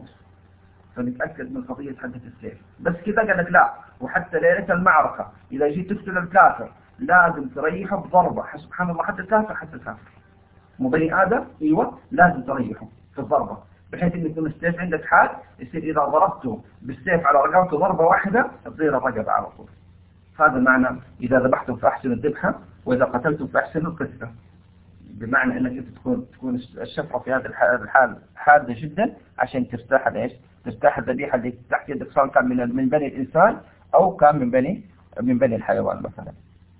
فنتأكد من قضية حدة السيف. بس كذا قال لك لا، وحتى ليلة المعركة إذا جيت تقتل الكافر لازم تريحه بضربة. سبحان الله، حتى الكافر حتى الكافر مو بني آدم، ايوه لازم تريحه في الضربة، بحيث ان يكون السيف عندك حاد، يصير اذا ضربته بالسيف على رقبته ضربة واحدة تطير الرقبة على طول. هذا معنى اذا ذبحتم فاحسنوا الذبحة واذا قتلتم فاحسنوا القتلة، بمعنى انك انت تكون تكون الشفرة في هذا الحال حادة جدا عشان ترتاح ليش؟ ترتاح الذبيحة اللي تحت يدك، سواء كان من من بني الانسان او كان من بني من بني الحيوان مثلا.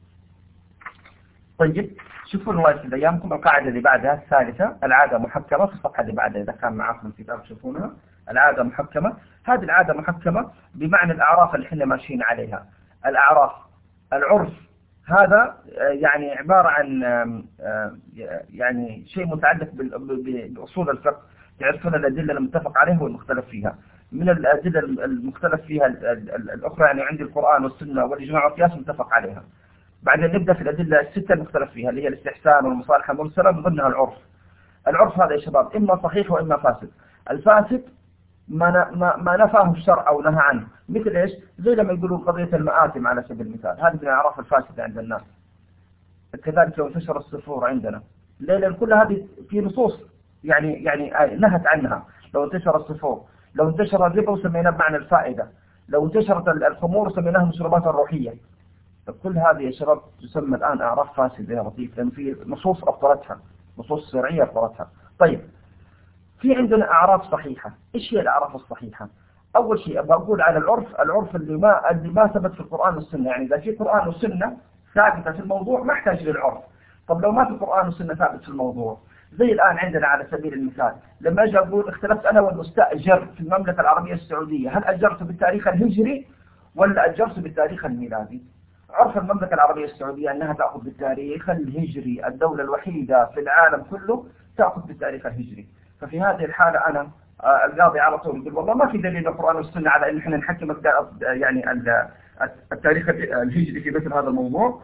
طيب شوفوا الله يسعد ايامكم القاعدة اللي بعدها الثالثة، العادة محكمة، في الصفحة اللي بعدها إذا كان معكم الكتاب تشوفونها. العادة محكمة، هذه العادة محكمة بمعنى الأعراف اللي احنا ماشيين عليها. الأعراف، العرف هذا يعني عبارة عن يعني شيء متعلق بأصول الفقه، تعرفون الأدلة المتفق عليها والمختلف فيها. من الأدلة المختلف فيها الأخرى يعني عندي القرآن والسنة والإجماع والقياس متفق عليها. بعدين نبدأ في الأدلة الستة المختلف فيها اللي هي الاستحسان والمصالحة المرسلة، من ضمنها العرف. العرف هذا يا شباب إما صحيح وإما فاسد. الفاسد ما ما ما نفاه الشرع أو نهى عنه، مثل إيش؟ زي لما يقولون قضية المآثم على سبيل المثال، هذه من الأعراف الفاسدة عند الناس. كذلك لو انتشر الصفور عندنا، لأن كل هذه في نصوص يعني يعني نهت عنها. لو انتشر الصفور، لو انتشر الربا وسميناه بمعنى الفائدة، لو انتشرت الخمور وسميناها المشروبات الروحية. كل هذه يا شباب تسمى الآن أعراف فاسدة يا لطيف، لأن في نصوص أبطلتها، نصوص شرعية أبطلتها. طيب في عندنا أعراف صحيحة. إيش هي الأعراف الصحيحة؟ أول شيء أبغى أقول على العرف، العرف اللي ما اللي ما ثبت في القرآن والسنة، يعني إذا في قرآن وسنة ثابتة في الموضوع ما احتاج للعرف. طب لو ما في قرآن وسنة ثابت في الموضوع، زي الآن عندنا على سبيل المثال لما أجي أقول اختلفت أنا والمستأجر في المملكة العربية السعودية، هل أجرت بالتاريخ الهجري ولا أجرت بالتاريخ الميلادي؟ عرف المملكة العربية السعودية أنها تأخذ بالتاريخ الهجري، الدولة الوحيدة في العالم كله تأخذ بالتاريخ الهجري. ففي هذه الحالة أنا القاضي على طول يقول والله ما في دليل القرآن والسنة على أن احنا نحكم يعني التاريخ الهجري في مثل هذا الموضوع،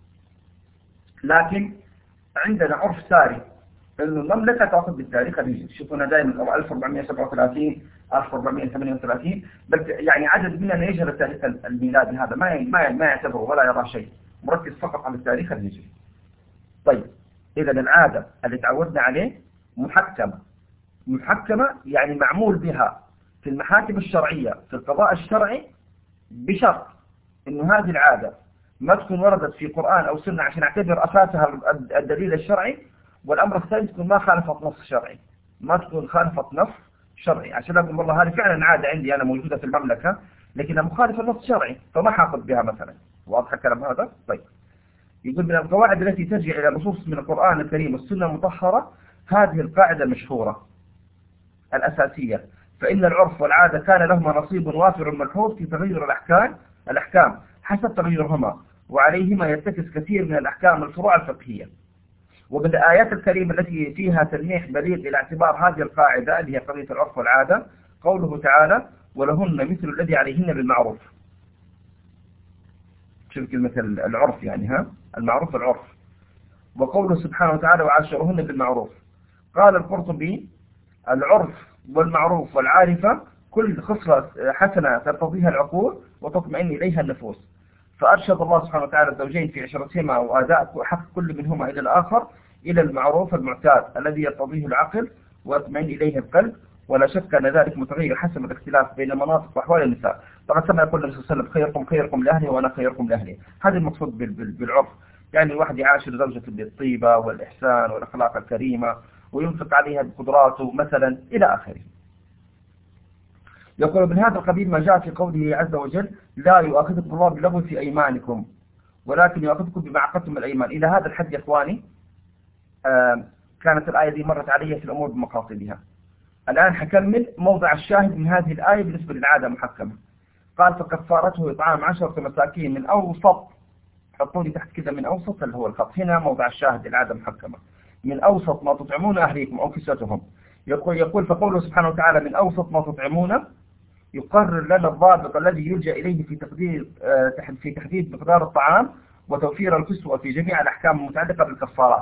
لكن عندنا عرف ساري أن المملكة تأخذ بالتاريخ الهجري. شوفونا دائما ألف وأربعمائة وسبعة وثلاثين ألف وأربعمائة وثمانية وثلاثين، بل يعني عدد مننا يجهل التاريخ الميلادي هذا، ما ما ما يعتبره ولا يرى شيء، مركز فقط على التاريخ الهجري. طيب إذا العادة اللي تعودنا عليه محكمة. محكمة يعني معمول بها في المحاكم الشرعية في القضاء الشرعي، بشرط إنه هذه العادة ما تكون وردت في قرآن أو سنة عشان نعتبر أساسها الدليل الشرعي، والأمر الثاني تكون ما خالفت نص شرعي، ما تكون خالفت نص شرعي، عشان أقول والله هذه فعلا عادة عندي أنا موجودة في المملكة لكنها مخالفة للنص الشرعي فما حاخذ بها مثلا. واضح الكلام هذا؟ طيب. يقول من القواعد التي ترجع إلى نصوص من القرآن الكريم والسنة المطهرة هذه القاعدة المشهورة الأساسية: فإن العرف والعادة كان لهما نصيب وافر ملحوظ في تغير الأحكام الأحكام حسب تغيرهما، وعليهما يتكس كثير من الأحكام الفروع الفقهية. ومن الآيات الكريمة التي فيها تلميح بليغ إلى اعتبار هذه القاعدة اللي هي قضية العرف والعادة قوله تعالى: ولهن مثل الذي عليهن بالمعروف. شوف كلمة العرف يعني ها المعروف العرف. وقوله سبحانه وتعالى: وعاشرهن بالمعروف. قال القرطبي: العرف والمعروف والعارفة كل خصلة حسنة ترتضيها العقول وتطمئن إليها النفوس. فأرشد الله سبحانه وتعالى الزوجين في عشرتهما وأداء حق كل منهما إلى الآخر إلى المعروف المعتاد الذي يرتضيه العقل ويطمئن إليه القلب، ولا شك أن ذلك متغير حسب الاختلاف بين مناطق وأحوال النساء. طبعا كما يقول النبي صلى الله عليه وسلم: خيركم خيركم لأهلي وأنا خيركم لأهلي. هذا المقصود بالعرف، يعني الواحد يعاشر زوجته بالطيبة والإحسان والأخلاق الكريمة وينفق عليها بقدراته مثلا إلى آخره. يقول من هذا القبيل ما جاء في قوله عز وجل: لا يؤاخذكم الله باللغو في أيمانكم ولكن يؤاخذكم بما عقدتم الأيمان. إلى هذا الحد يا إخواني آه كانت الآية دي مرت علي في الأمور بمقاصدها. الآن حكمل موضع الشاهد من هذه الآية بالنسبة للعادة محكمة. قال: فكفارته إطعام عشرة مساكين من أوسط، حطوا لي تحت كذا من أوسط اللي هو الخط، هنا موضع الشاهد العادة محكمة، من أوسط ما تطعمون أهليكم أو كسوتهم. يقول يقول فقوله سبحانه وتعالى: من أوسط ما تطعمون، يقرر لنا الضابط الذي يلجأ إليه في تقدير في تحديد مقدار الطعام وتوفير الكسوة في جميع الأحكام المتعلقة بالكفارات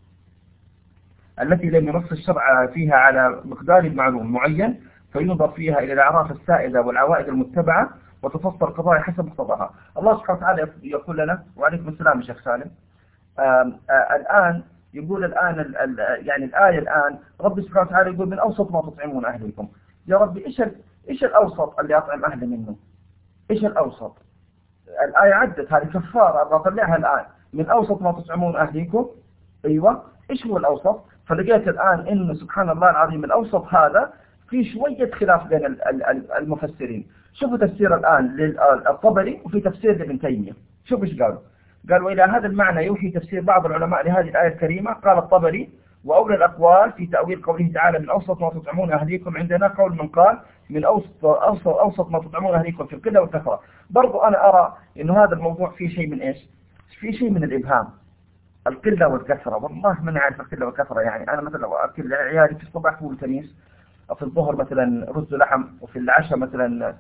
التي لم ينص الشرع فيها على مقدار معلوم معين، فينظر فيها إلى الأعراف السائدة والعوائد المتبعة وتفصل القضايا حسب مقتضاها. الله سبحانه وتعالى يقول لنا: وعليكم السلام يا شيخ سالم. آم آم الآن يقول الآن ال ال يعني الآية الآن رب سبحانه وتعالى يقول: من أوسط ما تطعمون أهلكم. يا ربي إيش إيش الأوسط اللي أطعم أهلي منه؟ إيش الأوسط؟ الآية عدت، هذه كفارة أبغى أطلعها الآن. من أوسط ما تطعمون أهليكم، أيوة، إيش هو الأوسط؟ فلقيت الآن إنه سبحان الله العظيم الأوسط هذا في شوية خلاف بين المفسرين. شوفوا تفسير الآن للطبري وفي تفسير لابن تيمية. شوفوا إيش قالوا. قالوا: إلى هذا المعنى يوحي تفسير بعض العلماء لهذه الآية الكريمة. قال الطبري: وأولى الأقوال في تأويل قوله تعالى: من أوسط ما تطعمون أهليكم، عندنا قول من قال: من أوسط, أوسط, أوسط ما تطعمون أهليكم في القلة والكثرة. برضو أنا أرى إنه هذا الموضوع فيه شيء من إيش؟ فيه شيء من الإبهام. القلة والكثرة، والله ما نعرف القلة والكثرة. يعني أنا مثلا لو أكل عيالي في الصباح فول وتميس، أو في الظهر مثلا رز ولحم، وفي العشاء مثلا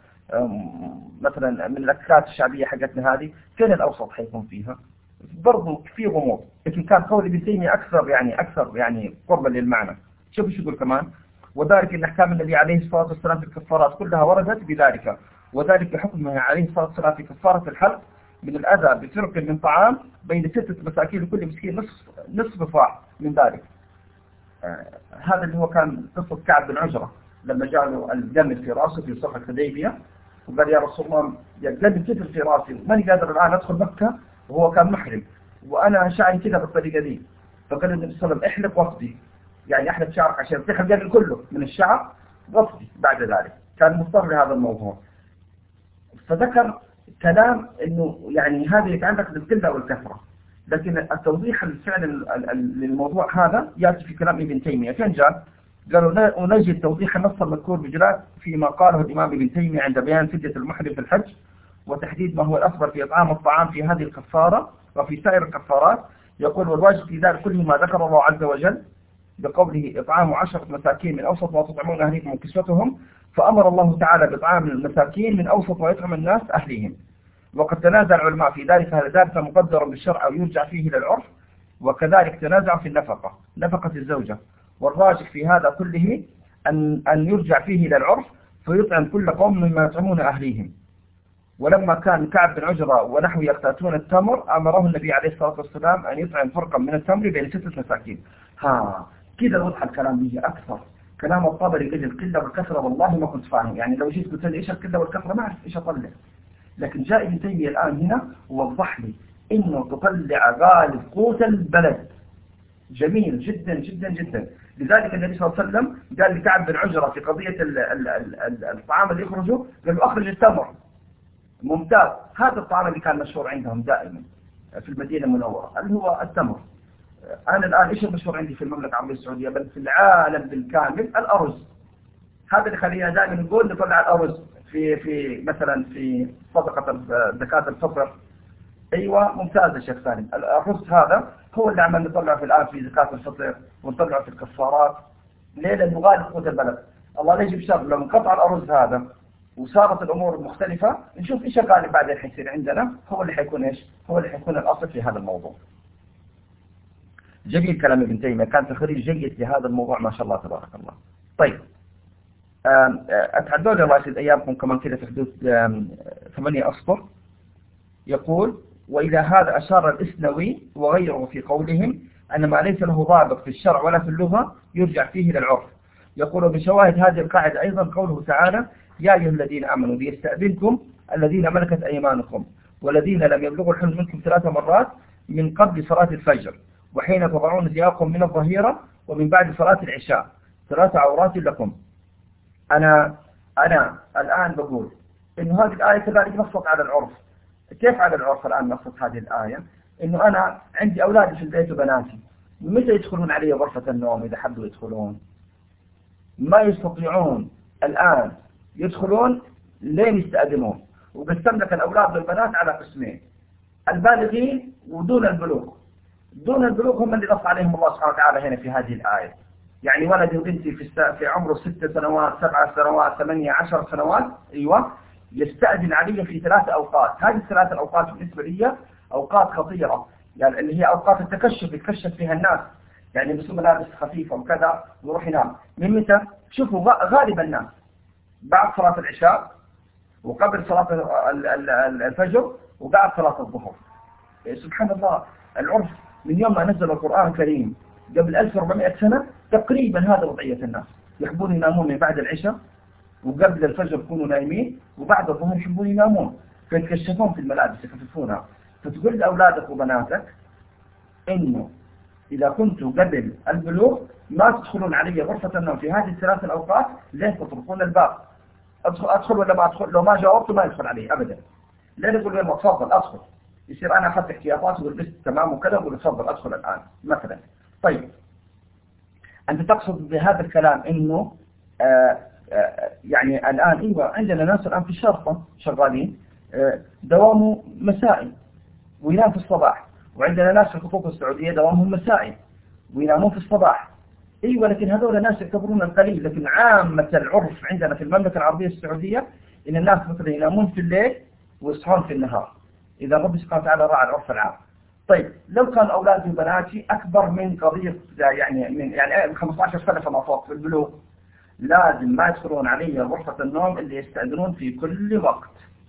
مثلا من الأكلات الشعبية حقتنا هذه، فين الأوسط حيكون فيها؟ برضو في غموض. لكن كان قول ابن تيمية أكثر يعني أكثر يعني قربا للمعنى. شوفوا شو يقول كمان: وذلك إن أحكام النبي عليه الصلاة والسلام في الكفارات كلها وردت بذلك، وذلك بحكمه عليه الصلاة والسلام في كفارة الحلق من الأذى بفرق من طعام بين ستة مساكين لكل مسكين نصف نصف صاع من ذلك. آه هذا اللي هو كان قصة كعب بن عجرة لما جاء له الدم في راسه في صلح الحديبية، وقال: يا رسول الله الدم كثر في راسي ماني قادر الآن أدخل مكة، وهو كان محرم وأنا شعري كذا بالطريقة دي. فقال النبي صلى الله عليه وسلم: احلق وفدي، يعني احلق شعرك عشان تحلق الجبل كله من الشعر وفدي. بعد ذلك كان مضطر لهذا الموضوع. فذكر كلام انه يعني هذا يتعلق بالقلة والكثرة، لكن التوضيح الفعل للموضوع هذا ياتي في كلام ابن تيمية. كان جاء قالوا: ونجد توضيح النص المذكور بجلاء فيما قاله الإمام ابن تيمية عند بيان فدية المحرم في الحج وتحديد ما هو الأفضل في إطعام الطعام في هذه الكفارة وفي سائر الكفارات. يقول: والواجب في ذلك كله ما ذكر الله عز وجل بقوله: إطعام عشرة مساكين من أوسط ما تطعمون أهليكم وكسوتهم. فأمر الله تعالى بإطعام المساكين من أوسط ما يطعم الناس أهليهم. وقد تنازع العلماء في ذلك، هذا ذلك مقدر بالشرع أو يرجع فيه إلى العرف. وكذلك تنازع في النفقة، نفقة الزوجة، والراجح في هذا كله أن أن يرجع فيه إلى العرف فيطعم كل قوم مما يطعمون أهليهم. ولما كان كعب بن عجرة ونحو يقتاتون التمر، أمره النبي عليه الصلاة والسلام أن يطعم فرقا من التمر بين ستة مساكين. ها كذا وضح الكلام به أكثر. كلام الطبري قد القلة والكثرة والله ما كنت فاهم. يعني لو جيت قلت لي إيش القلة والكثرة ما أعرف إيش أطلع. لكن جاء ابن تيمية الآن هنا ووضح لي إنه تطلع غالب قوت البلد جميل جدا جدا جدا. لذلك النبي صلى الله عليه وسلم قال لكعب بن عجرة في قضية ال ال ال الطعام اللي يخرجه، قال له أخرج التمر. ممتاز. هذا الطعام اللي كان مشهور عندهم دائما في المدينة المنورة اللي هو التمر. أنا الآن إيش المشهور عندي في المملكة العربية السعودية بل في العالم بالكامل؟ الأرز. هذا اللي خلينا دائما نقول نطلع الأرز في في مثلا في صدقة زكاة الفطر. أيوة ممتاز يا شيخ سالم. الأرز هذا هو اللي عمل نطلعه في الآن في زكاة الفطر ونطلعه في الكفارات. ليه؟ لأنه غالب قوت البلد. الله لا يجيب شر لو انقطع الأرز هذا وصارت الأمور مختلفة، نشوف إيش الغالب بعدين حيصير عندنا، هو اللي حيكون إيش؟ هو اللي حيكون الأصل في هذا الموضوع. جميل كلام ابن تيمية، كان تخريج جيد لهذا الموضوع ما شاء الله تبارك الله. طيب أتحدث الله يسعد أيامكم كمان كده في حدود ثمانية أسطر. يقول وإلى هذا أشار الإسنوي وغيره في قولهم أن ما ليس له ضابط في الشرع ولا في اللغة يرجع فيه للعرف. يقول بشواهد هذه القاعدة أيضا قوله تعالى يا أيها الذين آمنوا ليستأذنكم الذين ملكت أيمانكم والذين لم يبلغوا الحلم منكم ثلاث مرات من قبل صلاة الفجر وحين تضعون ثيابكم من الظهيرة ومن بعد صلاة العشاء ثلاث عورات لكم. أنا أنا الآن بقول إنه هذه الآية كذلك نصت على العرف. كيف على العرف الآن نصت هذه الآية؟ إنه أنا عندي أولادي في البيت وبناتي، متى يدخلون علي غرفة النوم إذا حبوا يدخلون؟ ما يستطيعون الآن يدخلون لين يستأذنون. وقسم لك الأولاد والبنات على قسمين، البالغين ودون البلوغ. دون البلوغ هم اللي نص عليهم الله سبحانه وتعالى هنا في هذه الآية. يعني ولدي وبنتي في في عمره ست سنوات سبع سنوات ثمانية عشر سنوات أيوة يستأذن علي في ثلاث أوقات. هذه الثلاث الأوقات بالنسبة لي أوقات خطيرة، يعني اللي هي أوقات التكشف يتكشف فيها الناس، يعني بس ملابس خفيفة وكذا ويروح ينام. من متى؟ شوفوا غالب الناس بعد صلاة العشاء وقبل صلاة الفجر وبعد صلاة الظهر. سبحان الله العرف من يوم ما نزل القرآن الكريم قبل ألف وأربعمائة سنة تقريبا هذا وضعية الناس، يحبون ينامون من بعد العشاء وقبل الفجر يكونوا نايمين وبعد الظهر يحبون ينامون فيتكشفون في الملابس يخففونها. فتقول لأولادك وبناتك إنه إذا كنتوا قبل البلوغ ما تدخلون علي غرفة النوم في هذه الثلاث الأوقات لين تطرقون الباب. أدخل, أدخل ولا ما أدخل؟ لو ما جاوبت ما يدخل عليه أبدا. لين يقول لي تفضل أدخل، يصير أنا أخذت احتياطات ولبست تمام وكذا وقول تفضل أدخل الآن مثلا. طيب أنت تقصد بهذا الكلام إنه آآ آآ يعني الآن إيوه عندنا ناس الآن في الشرطة شغالين دوامه مسائي وينام في الصباح، وعندنا ناس في الخطوط السعودية دوامهم مسائي وينامون في الصباح. أيوة لكن هذول الناس يعتبرون القليل، لكن عامة العرف عندنا في المملكة العربية السعودية إن الناس مثلا ينامون في الليل ويصحون في النهار إذا رب سبحانه وتعالى راعى العرف العام. طيب لو كان أولادي وبناتي أكبر من قضية يعني من يعني خمسة عشر سنة فما فوق في البلوغ لازم ما يدخلون علي غرفة النوم اللي يستأذنون في كل وقت.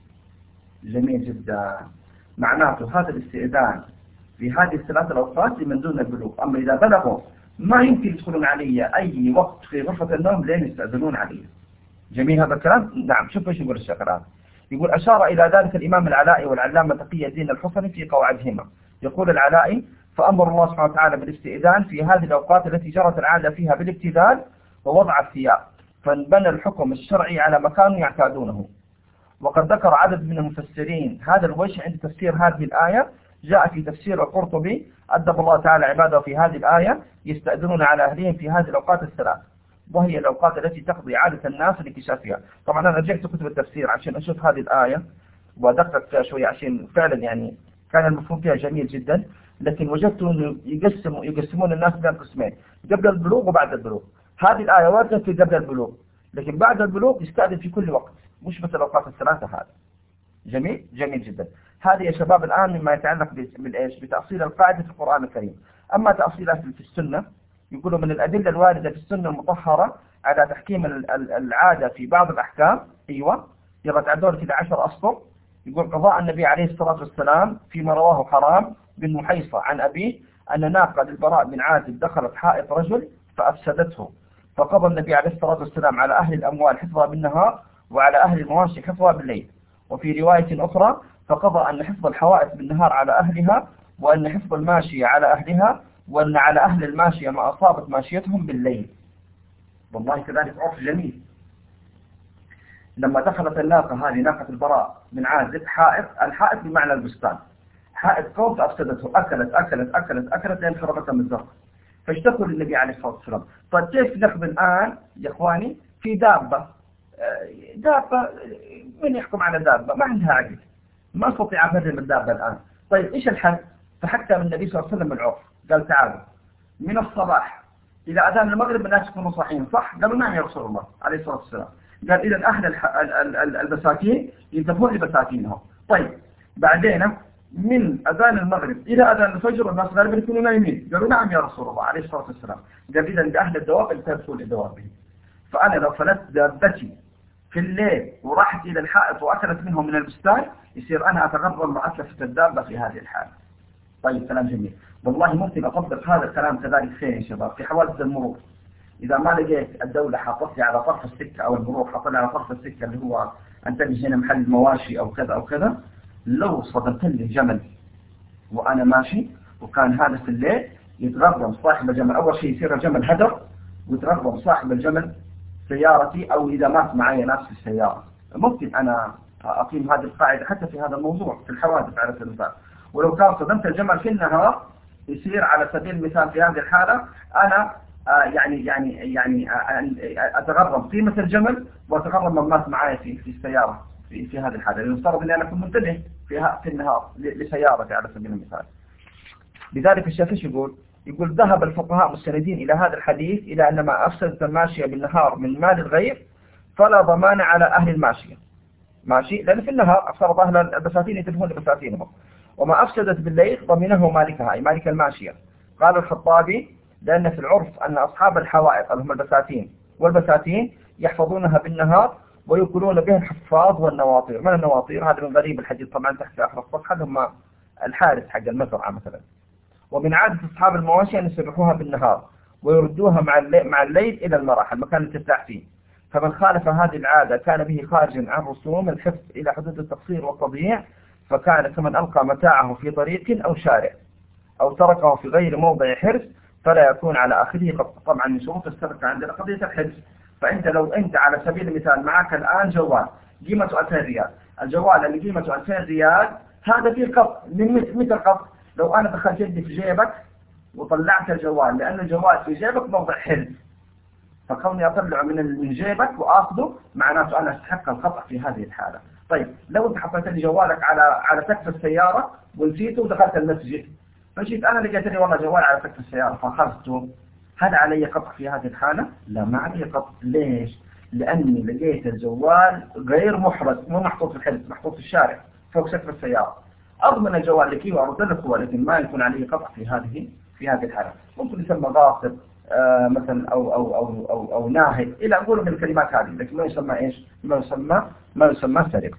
جميل جدا. معناته هذا الاستئذان في هذه الثلاث الأوقات لمن دون البلوغ. أما إذا بلغوا ما يمكن يدخلون علي أي وقت في غرفة النوم لين يستأذنون علي. جميل هذا الكلام؟ نعم. شوف ايش يقول الشيخ الآن. يقول أشار إلى ذلك الإمام العلائي والعلامة تقي الدين الحصني في قواعدهما. يقول العلائي فأمر الله سبحانه وتعالى بالاستئذان في هذه الأوقات التي جرت العادة فيها بالابتذال ووضع الثياب، فانبنى الحكم الشرعي على مكان يعتادونه. وقد ذكر عدد من المفسرين هذا الوجه عند تفسير هذه الآية. جاء في تفسير القرطبي أدب الله تعالى عباده في هذه الآية يستأذنون على أهلهم في هذه الأوقات الثلاث، وهي الأوقات التي تقضي عادة الناس لاكتشافها. طبعا أنا رجعت كتب التفسير عشان أشوف هذه الآية ودققت فيها شوية عشان فعلا يعني كان المفهوم فيها جميل جدا، لكن وجدت أنه يقسموا يقسمون الناس بين قسمين قبل البلوغ وبعد البلوغ. هذه الآية وردت في قبل البلوغ، لكن بعد البلوغ يستأذن في كل وقت مش مثل الأوقات الثلاثة. هذا جميل جميل جدا. هذه يا شباب الآن مما يتعلق بالإيش بتأصيل القاعدة في القرآن الكريم. أما تأصيلها في السنة يقولوا من الأدلة الواردة في السنة المطهرة على تحكيم العادة في بعض الأحكام. أيوة يلا تعدون كده عشر أسطر. يقول قضاء النبي عليه الصلاة والسلام فيما رواه حرام بن محيصة عن أبيه أن ناقة للبراء بن عازب دخلت حائط رجل فأفسدته، فقضى النبي عليه الصلاة والسلام على أهل الأموال حفظها بالنهار وعلى أهل المواشي حفظها بالليل. وفي رواية أخرى فقضى أن حفظ الحوائط بالنهار على أهلها وأن حفظ الماشية على أهلها، وأن على أهل الماشية ما أصابت ماشيتهم بالليل. والله كذلك عرف جميل. لما دخلت الناقة هذه ناقة البراء بن عازب حائط، الحائط بمعنى البستان، حائط قوم فأفسدته، أكلت أكلت أكلت أكلت لأن خربتها من الزرق، فاشتكوا للنبي عليه الصلاة والسلام. طيب كيف ناخذ الآن يا إخواني في دابة، دابة من يحكم على دابة ما عندها عقل، ما استطيع أفهم الدابة الآن. طيب إيش الحل؟ فحكم النبي صلى الله عليه وسلم العرف، قال تعالوا من الصباح إلى أذان المغرب الناس يكونوا صاحيين، صح؟ قالوا نعم يا رسول الله عليه الصلاة والسلام. قال إذا أهل البساتين ينتبهون لبساتينهم. طيب بعدين من أذان المغرب إلى أذان الفجر الناس غالبا يكونوا نايمين. قالوا نعم يا رسول الله عليه الصلاة والسلام. قال إذا لأهل الدواب ينتبهوا لدوابهم. فأنا لو فلت دابتي في الليل وراحت إلى الحائط وأكلت منه من البستان يصير أنا أتغرم ما أتلفت الدابة في هذه الحالة. طيب كلام جميل. والله ممكن أطبق هذا الكلام كذلك فين يا شباب؟ في حوادث المرور. إذا ما لقيت الدولة حاطت لي على طرف السكة أو المرور حاطت لي على طرف السكة اللي هو أنتبه هنا محل مواشي أو كذا أو كذا، لو صدمت لي جمل وأنا ماشي وكان هذا في الليل يتغرم صاحب الجمل، أول شيء يصير الجمل هدر ويتغرم صاحب الجمل سيارتي، أو إذا مات معي ناس في السيارة. ممكن أنا أقيم هذه القاعدة حتى في هذا الموضوع في الحوادث على سبيل المثال. ولو كان صدمت الجمل في النهار يصير على سبيل المثال في هذه الحالة أنا آه يعني يعني يعني آه أتغرم قيمة الجمل وأتغرم من مات معي في في السيارة في في هذه الحالة، لأنه يفترض أني أنا أكون منتبه في في النهار لسيارتي على سبيل المثال. لذلك الشافعي يقول يقول ذهب الفقهاء مستندين إلى هذا الحديث إلى أن ما أفسدت الماشية بالنهار من مال الغير فلا ضمان على أهل الماشية، ماشي، لأن في النهار أفترض أهل البساتين يتبهون لبساتينهم، وما أفسدت بالليل ضمنه مالكها أي مالك الماشية. قال الخطابي لأن في العرف أن أصحاب الحوائط اللي هم البساتين والبساتين يحفظونها بالنهار ويقولون بها الحفاظ والنواطير. من النواطير؟ هذا من غريب الحديث طبعا تحت آخر الصفحة، هم الحارس حق المزرعة مثلا. ومن عادة أصحاب المواشي أن يسرحوها بالنهار ويردوها مع الليل, مع الليل إلى المراحل المكان اللي ترتاح فيه. فمن خالف هذه العادة كان به خارجا عن رسوم الحفظ إلى حدود التقصير والتضييع، فكان كمن ألقى متاعه في طريق أو شارع أو تركه في غير موضع حرز فلا يكون على آخره قط. طبعا من شروط السرقة عندنا قضية الحرز. فأنت لو أنت على سبيل المثال معك الآن جوال قيمته ألفين ريال، الجوال اللي قيمته ألفين ريال هذا فيه قط. من متى القط؟ لو أنا دخلت يدي في جيبك وطلعت الجوال، لأن الجوال في جيبك موضع حرز، فكوني أطلعه من من جيبك وآخذه معناته أنا أستحق الخطأ في هذه الحالة. طيب لو أنت حطيت لي جوالك على على سقف السيارة ونسيته ودخلت المسجد، فجيت أنا لقيت لي والله جوال على سقف السيارة فأخذته، هل علي قطع في هذه الحالة؟ لا، ما علي قطع. ليش؟ لأني لقيت الجوال غير محرز، مو محطوط في الحرز، محطوط في الشارع فوق سقف السيارة. أضمن الجوال لك وأرد لك هو، لكن ما يكون عليه قطع في هذه في هذه الحالة. ممكن يسمى غاصب آه مثلا أو أو أو أو, أو ناهب إلى أقول من الكلمات هذه، لكن ما يسمى إيش؟ ما يسمى ما يسمى سرقة.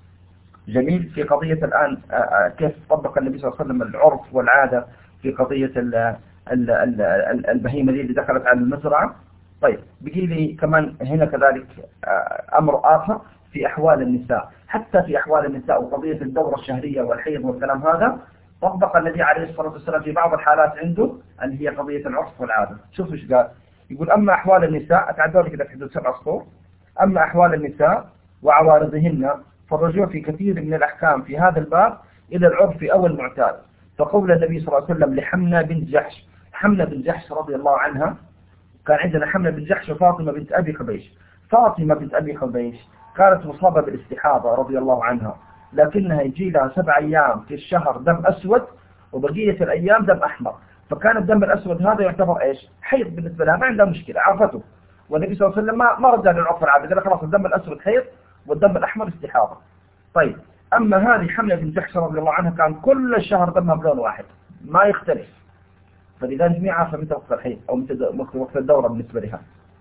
جميل. في قضية الآن آه كيف طبق النبي صلى الله عليه وسلم العرف والعادة في قضية ال ال ال ال البهيمة دي اللي دخلت على المزرعة. طيب بيجي لي كمان هنا كذلك آه أمر آخر في أحوال النساء. حتى في أحوال النساء وقضية الدورة الشهرية والحيض والكلام هذا طبق النبي عليه الصلاة والسلام في بعض الحالات عنده اللي هي قضية العرف والعادة. شوفوا ايش قال. يقول أما أحوال النساء، أتعدوا لك كده في حدود سبع سطور، أما أحوال النساء وعوارضهن فالرجوع في كثير من الأحكام في هذا الباب إلى العرف أو المعتاد. فقول النبي صلى الله عليه وسلم لحمنة بنت جحش، حمنة بنت جحش رضي الله عنها، كان عندنا حمنة بنت جحش وفاطمة بنت أبي حبيش. فاطمة بنت أبي حبيش كانت مصابة بالاستحاضة رضي الله عنها، لكنها يجي لها سبع أيام في الشهر دم أسود وبقية الأيام دم أحمر، فكان الدم الأسود هذا يعتبر إيش؟ حيض بالنسبة لها، ما عندها مشكلة، عرفته. والنبي صلى الله عليه وسلم ما ما رجع للعرف العادي، قال خلاص الدم الأسود حيض والدم الأحمر استحاضة. طيب أما هذه حملة بنت جحش رضي الله عنها كان كل الشهر دمها بلون واحد ما يختلف، فلذلك ما عارفة متى وقت الحيض أو متى وقت الدورة بالنسبة لها.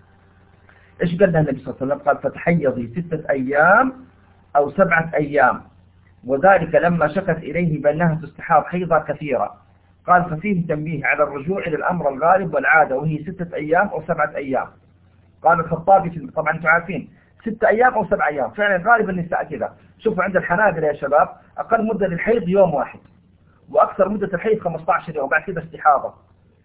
إيش قال لها النبي صلى الله عليه وسلم؟ قال فتحيضي ستة أيام أو سبعة أيام، وذلك لما شكت إليه بأنها تستحاض حيضة كثيرة. قال ففيه تنبيه على الرجوع إلى الأمر الغالب والعادة وهي ستة أيام أو سبعة أيام. قال الخطابي طبعا أنتم عارفين ستة أيام أو سبع أيام فعلا غالب النساء كذا. شوفوا عند الحنابلة يا شباب أقل مدة للحيض يوم واحد، وأكثر مدة الحيض خمسة عشر يوم، بعد كذا استحاضة.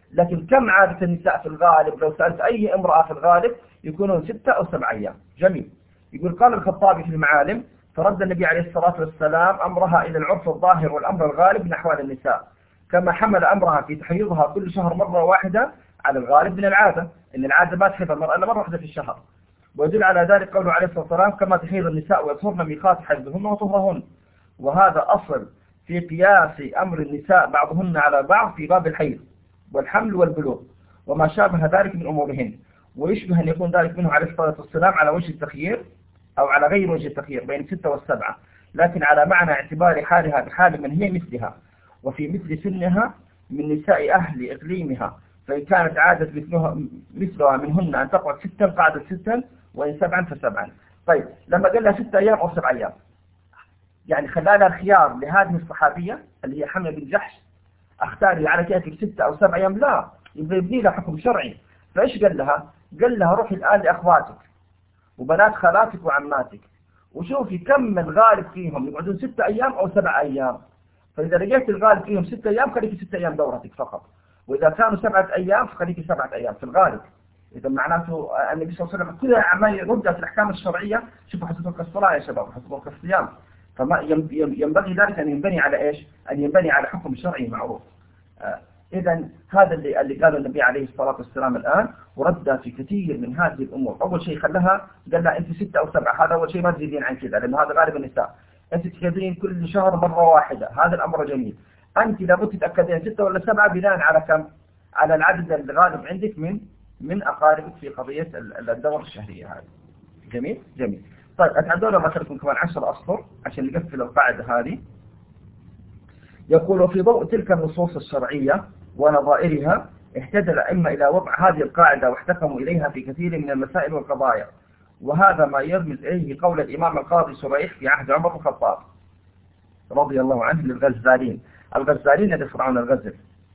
لكن كم عادة النساء في الغالب؟ لو سألت أي امرأة في الغالب يكونون ستة أو سبع أيام. جميل. يقول قال الخطابي في المعالم: فرد النبي عليه الصلاة والسلام أمرها إلى العرف الظاهر والأمر الغالب من أحوال النساء، كما حمل أمرها في تحيضها كل شهر مرة واحدة على الغالب من العادة، إن العادة ما تحيض المرأة إلا مرة واحدة في الشهر. ويدل على ذلك قوله عليه الصلاة والسلام: كما تحيض النساء ويطهرن ميقات حيضهن وطهرهن. وهذا أصل في قياس أمر النساء بعضهن على بعض في باب الحيض والحمل والبلوغ وما شابه ذلك من أمورهن، ويشبه أن يكون ذلك منه عليه الصلاة والسلام على وجه التخيير أو على غير وجه التخيير بين الستة والسبعة، لكن على معنى اعتبار حالها بحال من هي مثلها وفي مثل سنها من نساء أهل إقليمها، فإن كانت عادة مثلها, مثلها منهن أن تقعد ستا قعدت ستا، وإن سبعا فسبعا. طيب لما قال لها ستة أيام أو سبع أيام، يعني خلانا الخيار لهذه الصحابية اللي هي حملة بن جحش: اختاري على كيفك ستة أو سبع أيام. لا، يبغى يبني لها حكم شرعي. فإيش قال لها؟ قال لها روحي الآن لأخواتك وبنات خالاتك وعماتك وشوفي كم الغالب فيهم يقعدون ستة أيام أو سبع أيام، فإذا لقيت الغالب فيهم ستة أيام خليكي ستة أيام دورتك فقط، وإذا كانوا سبعة أيام فخليكي سبعة أيام في الغالب. إذا معناته النبي صلى الله عليه وسلم كلها عمال يرد في الأحكام الشرعية. شوفوا حسبوك الصلاة يا شباب وحسبوك الصيام، فما ينبغي ذلك أن ينبني على إيش؟ أن ينبني على حكم شرعي معروف. آه إذا هذا اللي اللي قاله النبي عليه الصلاة والسلام الآن، ورد في كثير من هذه الأمور. أول شيء خلها قال لها أنت ستة أو سبعة، هذا أول شيء ما تزيدين عن كذا لأن هذا غالب النساء. أنت تكذبين كل شهر مرة واحدة، هذا الأمر جميل. أنت لابد تتأكدين ستة ولا سبعة بناء على كم؟ على العدد الغالب عندك من من أقاربك في قضية الدورة الشهرية هذه. جميل جميل. طيب أتعدون مثلكم كمان عشر أسطر عشان نقفل القاعدة هذه. يقول: في ضوء تلك النصوص الشرعية ونظائرها احتاج الأئمة إلى وضع هذه القاعدة واحتكموا إليها في كثير من المسائل والقضايا، وهذا ما يرمز إليه قول الإمام القاضي شريح في عهد عمر بن الخطاب رضي الله عنه للغزالين. الغزالين الذي يصنعون الغزل: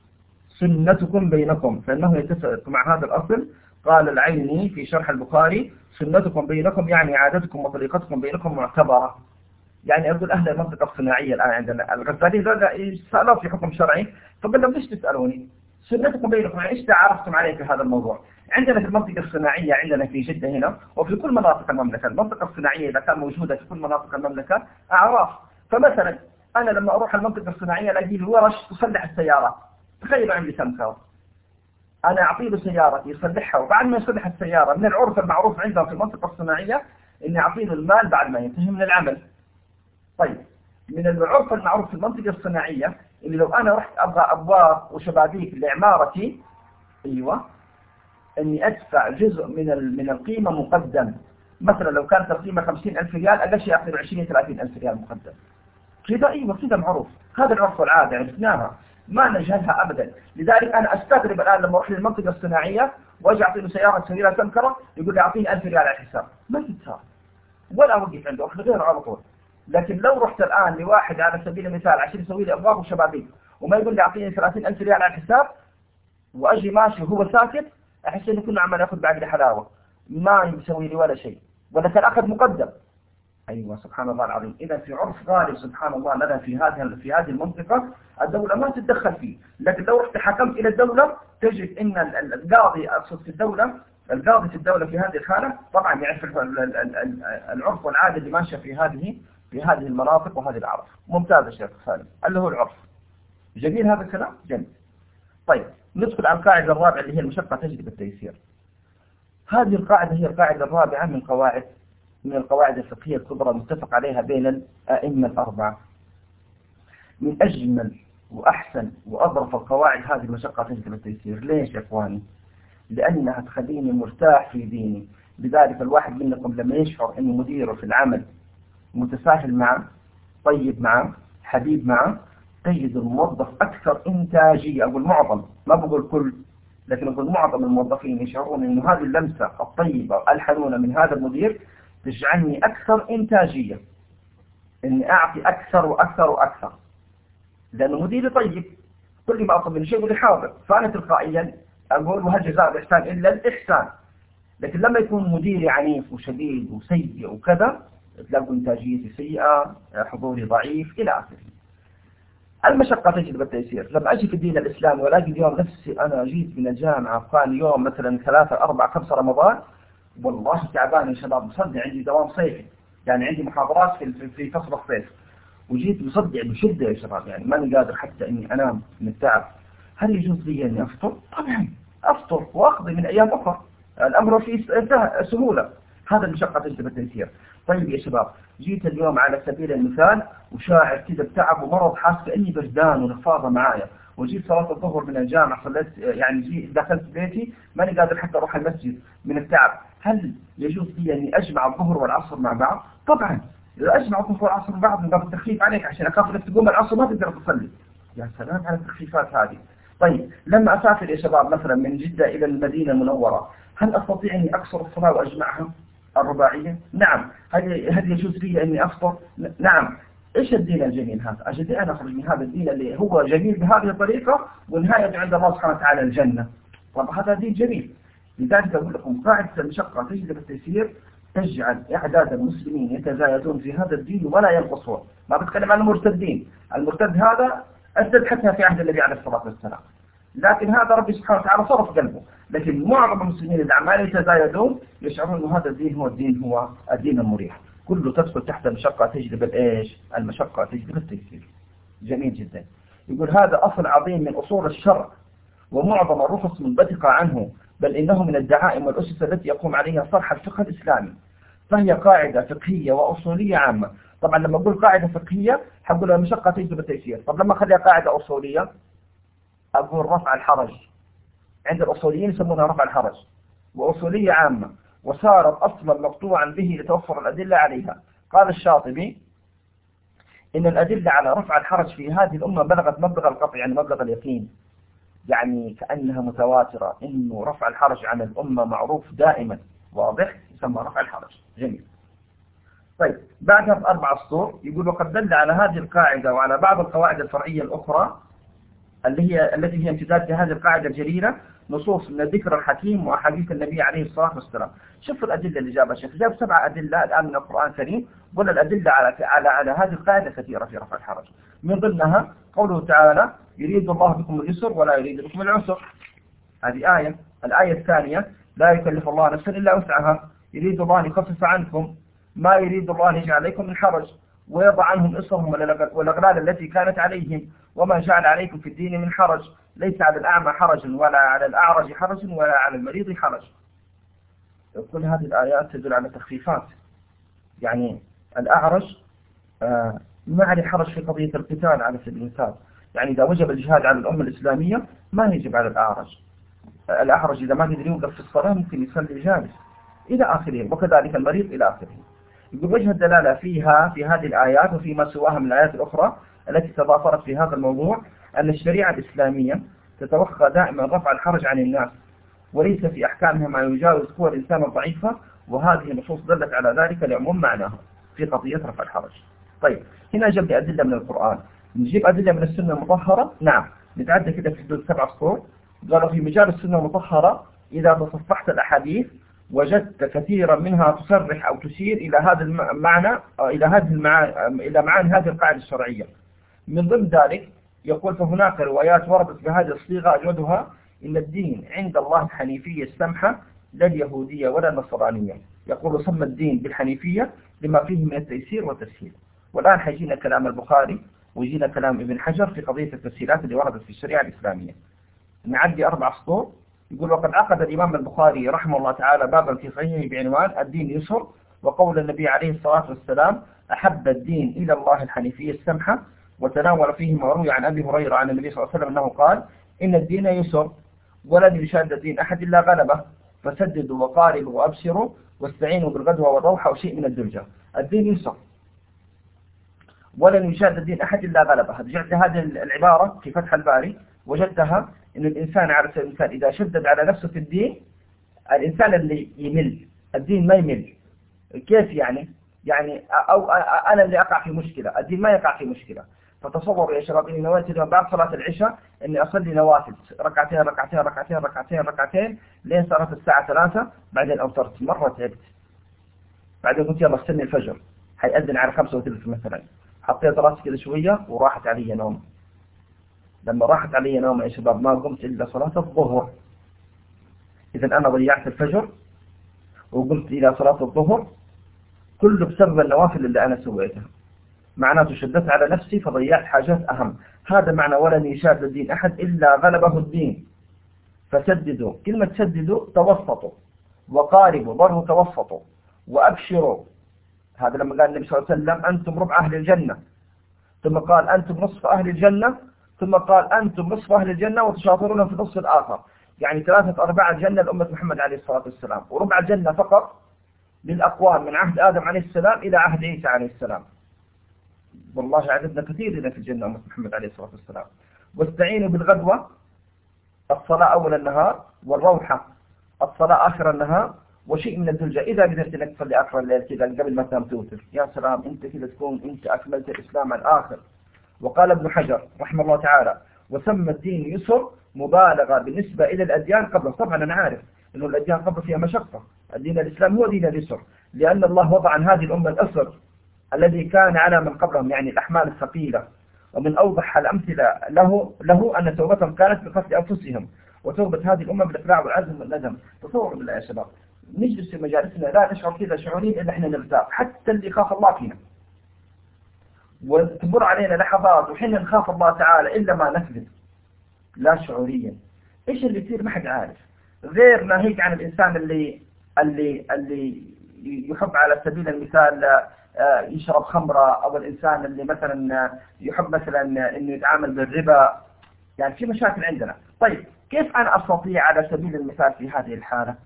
سنتكم بينكم، فإنه يتفق مع هذا الأصل. قال العيني في شرح البخاري: سنتكم بينكم يعني عادتكم وطريقتكم بينكم معتبرة. يعني يقول أهل المنطقة الصناعية الآن عندنا الغزالين سألوا في حكم شرعي، فقال لهم ليش تسألوني؟ سنتكم بينكم يعني إيش تعرفتم عليه في هذا الموضوع؟ عندنا في المنطقة الصناعية عندنا في جدة هنا وفي كل مناطق المملكة، المنطقة الصناعية إذا كان موجودة في كل مناطق المملكة أعراف. فمثلا أنا لما أروح المنطقة الصناعية ألاقي له ورش تصلح السيارات. تخيلوا عندي سمسار، أنا أعطيه له سيارتي يصلحها، وبعد ما يصلح السيارة من العرف المعروف عندهم في المنطقة الصناعية إني أعطيه المال بعد ما ينتهي من العمل. طيب من العرف المعروف في المنطقة الصناعية اللي لو أنا رحت أبغى أبواب وشبابيك لعمارتي، أيوة، إني أدفع جزء من من القيمة مقدم. مثلا لو كانت القيمة خمسين ألف ريال أقل شيء أخذ عشرين ثلاثين ألف ريال مقدم. كذا أيوة كذا معروف، هذا العرف والعادة عرفناها ما نجهلها أبدا. لذلك أنا أستغرب الآن لما أروح للمنطقة الصناعية وأجي أعطيه سيارة تسوي لها سمكرة يقول لي أعطيني ألف ريال على الحساب، ما تتساوي ولا أوقف عنده أخذ غيره على طول. لكن لو رحت الآن لواحد على سبيل المثال عشان يسوي لي أبواب وشبابيك وما يقول لي أعطيني ثلاثين ألف ريال على الحساب وأجي ماشي وهو ساكت، أحس إنه كله عمال يأخذ بعد حلاوة ما يسوي لي ولا شيء، ولا كان أخذ مقدم. أيوة سبحان الله العظيم. إذا في عرف غالب سبحان الله لنا في هذه في هذه المنطقة الدولة ما تتدخل فيه، لكن لو رحت حكمت إلى الدولة تجد إن القاضي أقصد في الدولة القاضي في الدولة في هذه الحالة طبعا يعرف العرف والعادة اللي ماشية في هذه في هذه المناطق وهذه الأعراف. ممتاز يا شيخ سالم، اللي هو العرف. جميل هذا الكلام؟ جميل. طيب ندخل على القاعدة الرابعة اللي هي المشقة تجلب التيسير. هذه القاعدة هي القاعدة الرابعة من قواعد من القواعد الفقهية الكبرى المتفق عليها بين الأئمة الأربعة. من أجمل وأحسن وأظرف القواعد هذه المشقة تجلب التيسير. ليش يا إخواني؟ لأنها تخليني مرتاح في ديني. لذلك الواحد منكم لما يشعر أن مديره في العمل متساهل معه، طيب معه، حبيب معه، تجد الموظف أكثر إنتاجية. أقول معظم، ما بقول كل، لكن أقول معظم الموظفين يشعرون أن هذه اللمسة الطيبة الحنونة من هذا المدير تجعلني أكثر إنتاجية، إني أعطي أكثر وأكثر وأكثر، لأنه مديري طيب، كل ما أطلب من شيء يقول لي حاضر، فأنا تلقائيا أقول وهل جزاء الإحسان إلا الإحسان. لكن لما يكون مديري عنيف وشديد وسيء وكذا تلاقوا إنتاجيتي سيئة، حضوري ضعيف إلى آخره. المشقة تجلب التيسير. لما أجي في الدين الإسلامي ولاقي اليوم نفسي أنا جيت من الجامعة كان يوم مثلا ثلاثة أربعة خمسة رمضان والله تعبان يا شباب، مصدع عندي دوام صيفي، يعني عندي محاضرات في في فصل الصيف وجيت مصدع بشدة يا شباب، يعني ماني قادر حتى إني أنام من التعب. هل يجوز لي إني أفطر؟ طبعا أفطر وأقضي من أيام أخرى، الأمر فيه سهولة. هذا المشقة تجلب التيسير. طيب يا شباب، جيت اليوم على سبيل المثال وشاعر كذا بتعب ومرض، حاسس كأني بردان ونفاضة معايا، وجيت صلاة الظهر من الجامعة صليت، يعني جيت دخلت بيتي ماني قادر حتى أروح المسجد من التعب. هل يجوز لي أني أجمع الظهر والعصر مع بعض؟ طبعا. إذا أجمع الظهر والعصر مع بعض من باب التخفيف عليك، عشان أخاف إنك تقوم العصر ما تقدر تصلي. يا سلام على التخفيفات هذه. طيب لما أسافر يا شباب مثلا من جدة إلى المدينة المنورة، هل أستطيع أني أقصر الصلاة وأجمعها الرباعية؟ نعم. هل هل يجوز لي أني أفطر؟ نعم. إيش الدين الجميل هذا؟ أجل أنا أخرج من هذا الدين اللي هو جميل بهذه الطريقة ونهاية عند الله سبحانه وتعالى الجنة. طب هذا دين جميل. لذلك أقول لكم قاعدة المشقة تجلب التيسير تجعل إعداد المسلمين يتزايدون في هذا الدين ولا ينقصون. ما بتكلم عن المرتدين، المرتد هذا ارتد حتى في عهد النبي عليه الصلاة والسلام، لكن هذا ربي سبحانه وتعالى صرف قلبه. لكن معظم المسلمين اللي عمالين يتزايدون يشعرون أن هذا الدين هو الدين هو الدين المريح. كله تدخل تحت المشقة تجلب الإيش؟ المشقة تجلب التيسير. جميل جدا. يقول هذا أصل عظيم من أصول الشرع، ومعظم الرخص منبثقة عنه، بل إنه من الدعائم والأسس التي يقوم عليها صرح الفقه الإسلامي، فهي قاعدة فقهية وأصولية عامة. طبعا لما أقول قاعدة فقهية حقول المشقة تجلب التيسير. طب لما أخليها قاعدة أصولية أقول رفع الحرج، عند الأصوليين يسمونها رفع الحرج، وأصولية عامة، وصارت أصلا مقطوعا به لتوفر الأدلة عليها. قال الشاطبي إن الأدلة على رفع الحرج في هذه الأمة بلغت مبلغ القطع، يعني مبلغ اليقين، يعني كأنها متواترة، إنه رفع الحرج عن الأمة معروف دائما واضح، يسمى رفع الحرج. جميل. طيب بعدها بأربع سطور يقول وقد دل على هذه القاعدة وعلى بعض القواعد الفرعية الأخرى اللي هي التي هي امتداد لهذه القاعدة الجليلة نصوص من الذكر الحكيم وأحاديث النبي عليه الصلاة والسلام. شوفوا الأدلة اللي جابها الشيخ، جاب سبع أدلة الآن من القرآن الكريم، ولا الأدلة على على على هذه القاعدة كثيرة في رفع الحرج. من ضمنها قوله تعالى يريد الله بكم اليسر ولا يريد بكم العسر، هذه آية. الآية الثانية لا يكلف الله نفسا إلا وسعها، يريد الله أن يخفف عنكم ما يريد الله أن يجعل عليكم من حرج ويضع عنهم إصرهم والأغلال التي كانت عليهم وما جعل عليكم في الدين من حرج، ليس على الأعمى حرج ولا على الأعرج حرج ولا على المريض حرج. كل هذه الآيات تدل على تخفيفات، يعني الأعرج آه ما عليه حرج في قضية القتال على سبيل المثال، يعني إذا وجب الجهاد على الأمة الإسلامية ما يجب على الأعرج. الأعرج إذا ما قدر يوقف في الصلاة ممكن يصلي جالس إلى آخره، وكذلك المريض إلى آخره. يقول وجه الدلالة فيها في هذه الآيات وفيما سواها من الآيات الأخرى التي تضافرت في هذا الموضوع أن الشريعة الإسلامية تتوخى دائما رفع الحرج عن الناس، وليس في أحكامها ما يجاوز قوى الإنسان الضعيفة، وهذه النصوص دلت على ذلك لعموم معناها في قضية رفع الحرج. طيب هنا جبت أدلة من القرآن، نجيب أدلة من السنة المطهرة. نعم نتعدى كده في حدود سبع سطور. قالوا في مجال السنة المطهرة إذا تصفحت الأحاديث وجدت كثيرا منها تصرح أو تشير إلى هذا المعنى أو إلى هذه المعاني إلى معاني هذه القاعدة الشرعية. من ضمن ذلك يقول فهناك روايات وردت بهذه الصيغة أجودها إن الدين عند الله الحنيفية السمحة لا اليهودية ولا النصرانية. يقول سمى الدين بالحنيفية لما فيه من التيسير والتسهيل. والآن حيجينا كلام البخاري ويجينا كلام ابن حجر في قضية التسهيلات اللي وردت في الشريعة الإسلامية. نعدي أربع سطور. يقول وقد عقد الإمام البخاري رحمه الله تعالى بابا في صحيحه بعنوان الدين يسر، وقول النبي عليه الصلاة والسلام أحب الدين إلى الله الحنيفية السمحة، وتناول فيه ما روي عن أبي هريرة عن النبي صلى الله عليه وسلم أنه قال إن الدين يسر ولن يشاد الدين أحد إلا غلبه، فسددوا وقاربوا وأبشروا واستعينوا بالغدوة والروحة وشيء من الدرجة. الدين يسر ولن يشاد الدين أحد إلا غلبه. رجعت هذه العبارة في فتح الباري وجدتها إن الإنسان على سبيل المثال إذا شدد على نفسه في الدين، الإنسان اللي يمل الدين ما يمل. كيف يعني؟ يعني أو أنا اللي أقع في مشكلة الدين ما يقع في مشكلة. فتصوروا يا شباب إني نويت اليوم بعد صلاة العشاء إني أصلي نوافل ركعتين ركعتين ركعتين ركعتين ركعتين لين صارت الساعة ثلاثة، بعدين أوترت مرة تعبت، بعدين قلت يلا استني الفجر حيأذن على خمسة وثلث مثلا، حطيت راسي كذا شوية وراحت علي نوم. لما راحت علي نوم يا شباب ما قمت إلا صلاة الظهر، إذا أنا ضيعت الفجر وقمت إلى صلاة الظهر كله بسبب النوافل اللي أنا سويتها، معناته شدت على نفسي فضيعت حاجات أهم. هذا معنى ولن يشاد الدين أحد إلا غلبه الدين. فسددوا، كلمة سددوا توسطوا، وقاربوا ضربوا توسطوا، وأبشروا. هذا لما قال النبي صلى الله عليه وسلم أنتم ربع أهل الجنة، ثم قال أنتم نصف أهل الجنة، ثم قال أنتم نصف أهل الجنة وتشاطرون في النصف الآخر. يعني ثلاثة أرباع الجنة لأمة محمد عليه الصلاة والسلام، وربع الجنة فقط للأقوام من عهد آدم عليه السلام إلى عهد عيسى عليه السلام. والله عددنا كثير لنا في الجنة أمة محمد عليه الصلاة والسلام. واستعينوا بالغدوة، الصلاة أول النهار، والروحة الصلاة آخر النهار، وشيء من الدلجة. إذا قدرت انك تصلي آخر الليل كذا قبل ما تنام توتر، يا سلام أنت كذا تكون أنت أكملت الإسلام على الآخر. وقال ابن حجر رحمه الله تعالى: وسمى الدين يسر مبالغة بالنسبة إلى الأديان قبله. طبعا أنا عارف أنه الأديان قبل فيها مشقة، الدين الإسلام هو دين اليسر، لأن الله وضع عن هذه الأمة الأسر الذي كان على من قبلهم، يعني الأحمال الثقيلة. ومن أوضح الأمثلة له له أن توبتهم كانت بقتل أنفسهم، وتوبة هذه الأمة بالإقلاع والعزم والندم. تصوروا بالله يا شباب، نجلس في مجالسنا لا نشعر كذا شعورين إلا إحنا نرتاح، حتى اللي خاف الله فينا، وتمر علينا لحظات وحين نخاف الله تعالى إلا ما نكذب لا شعوريا. إيش اللي يصير ما حد عارف، غير ناهيك عن الإنسان اللي اللي اللي يحب على سبيل المثال يشرب خمرة، أو الإنسان اللي مثلا يحب مثلا إنه يتعامل بالربا. يعني في مشاكل عندنا. طيب كيف أنا أستطيع على سبيل المثال في هذه الحالة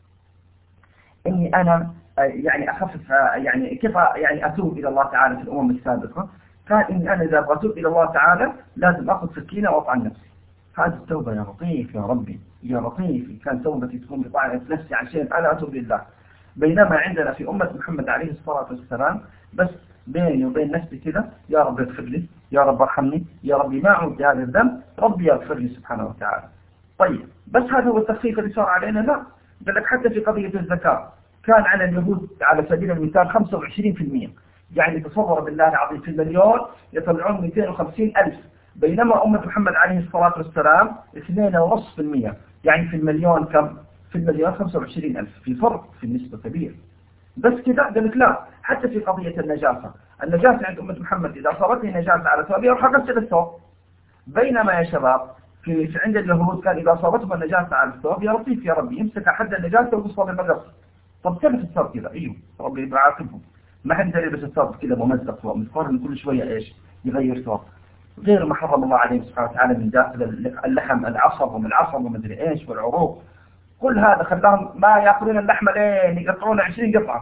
إني أنا يعني أخفف، يعني كيف يعني أتوب إلى الله تعالى في الأمم السابقة؟ كان إني أنا إذا أتوب إلى الله تعالى لازم أخذ سكينة وأطعن نفسي. هذه التوبة يا لطيف يا ربي يا لطيف، كان توبتي تكون بطاعنة نفسي عشان أنا أتوب لله. بينما عندنا في أمة محمد عليه الصلاة والسلام بس بيني وبين نفسي كذا: يا رب اغفر لي، يا رب ارحمني، يا ربي ما أعود بهذا الذنب، ربي يغفر لي سبحانه وتعالى. طيب بس هذا هو التخفيف اللي صار علينا؟ لا، قال لك حتى في قضية الزكاة كان على اليهود على سبيل المثال خمسة وعشرين بالمئة، يعني تصور بالله العظيم في المليون يطلعون مئتين وخمسين ألف، بينما أمة محمد عليه الصلاة والسلام اثنين فاصلة خمسة بالمئة، يعني في المليون كم؟ في المليون خمسة وعشرين ألف، في فرق في النسبة كبير. بس كذا قال لك لا، حتى في قضية النجاسة، النجاسة عند أمة محمد إذا أصابتني نجاسة على ثوبي أروح أغسل الثوب. بينما يا شباب في, في عند اليهود كان إذا أصابتهم النجاسة على الثوب يا لطيف يا ربي يمسك حد النجاسة ويقصها بالمقص. طب كيف الثوب كذا؟ أيوه ربي يعاقبهم، ما حد يلبس الثوب كذا ممزق ومتقارن كل شوية إيش يغير ثوب، غير ما حرم الله عليه سبحانه وتعالى من داخل اللحم العصب ومن العصب ومدري إيش والعروق. كل هذا خلاهم ما يأكلون اللحم لين يقطعون عشرين قطعة.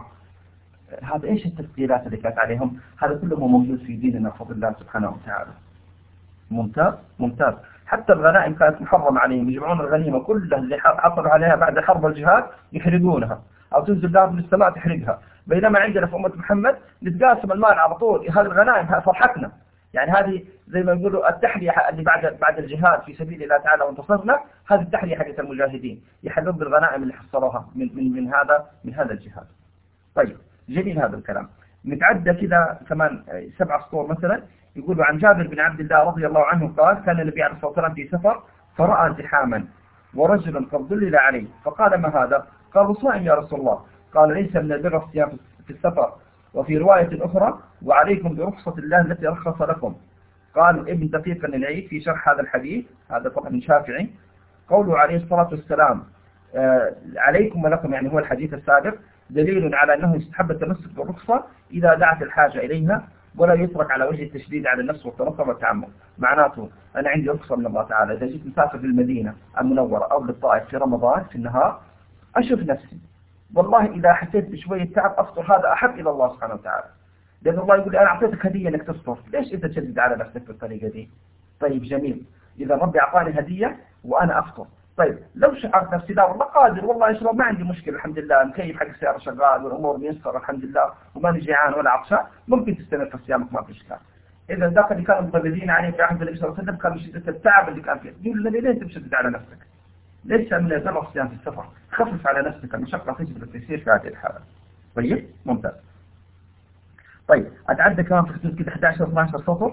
هذا إيش التفضيلات اللي كانت عليهم؟ هذا كله موجود في ديننا بفضل الله سبحانه وتعالى. ممتاز ممتاز. حتى الغنائم كانت محرمة عليهم، يجمعون الغنيمة كلها اللي حصلوا عليها بعد حرب الجهاد يحرقونها، أو تنزل لها من السماء تحرقها. بينما عندنا في أمة محمد نتقاسم المال على طول. هذه الغنائم فرحتنا، يعني هذه زي ما يقولوا التحلية اللي بعد بعد الجهاد في سبيل الله تعالى وانتصرنا، هذه التحلية حقت المجاهدين، يحلون بالغنائم اللي حصلوها من من من هذا من هذا الجهاد. طيب جميل هذا الكلام. نتعدى كذا كمان سبع سطور مثلا. يقولوا عن جابر بن عبد الله رضي الله عنه قال: كان النبي عليه الصلاة والسلام في سفر فرأى زحاما ورجل قد ظلل عليه، فقال: ما هذا؟ قالوا: صائم يا رسول الله. قال: ليس من البر الصيام في السفر. وفي رواية أخرى: وعليكم برخصة الله التي رخص لكم. قال ابن دقيق العيد في شرح هذا الحديث، هذا طبعا من شافعي، قوله عليه الصلاة والسلام آه عليكم ولكم، يعني هو الحديث السابق، دليل على أنه يستحب التمسك بالرخصة إذا دعت الحاجة إليها، ولا يترك على وجه التشديد على النفس والتنصر والتعمق. معناته أنا عندي رخصة من الله تعالى، إذا جيت مسافر بالمدينة المنورة أو بالطائف في رمضان في النهار أشوف نفسي والله إذا حسيت بشوية تعب أفطر، هذا أحب إلى الله سبحانه وتعالى، لأن الله يقول أنا أعطيتك هدية أنك تفطر، ليش أنت تشدد على نفسك بالطريقة دي؟ طيب جميل، إذا ربي أعطاني هدية وأنا أفطر، طيب لو شعرت نفسي لا والله قادر، والله يا شباب ما عندي مشكلة الحمد لله، مكيف حق السيارة شغال والأمور ميسرة الحمد لله وماني جيعان ولا عطشان، ممكن تستمر في صيامك ما في إشكال. إذا ذاك اللي كانوا مضطردين عليه في عهد النبي صلى الله عليه وسلم كان شدة التعب اللي كان فيه، يقول النبي ليه تشدد على نفسك؟ ليس من البر الصيام في السفر، خفف على نفسك، المشقة تجب التيسير في هذه الحالة. طيب ممتاز. طيب أتعدى كمان في خصوص كده إحدى عشر اثني عشر سطر.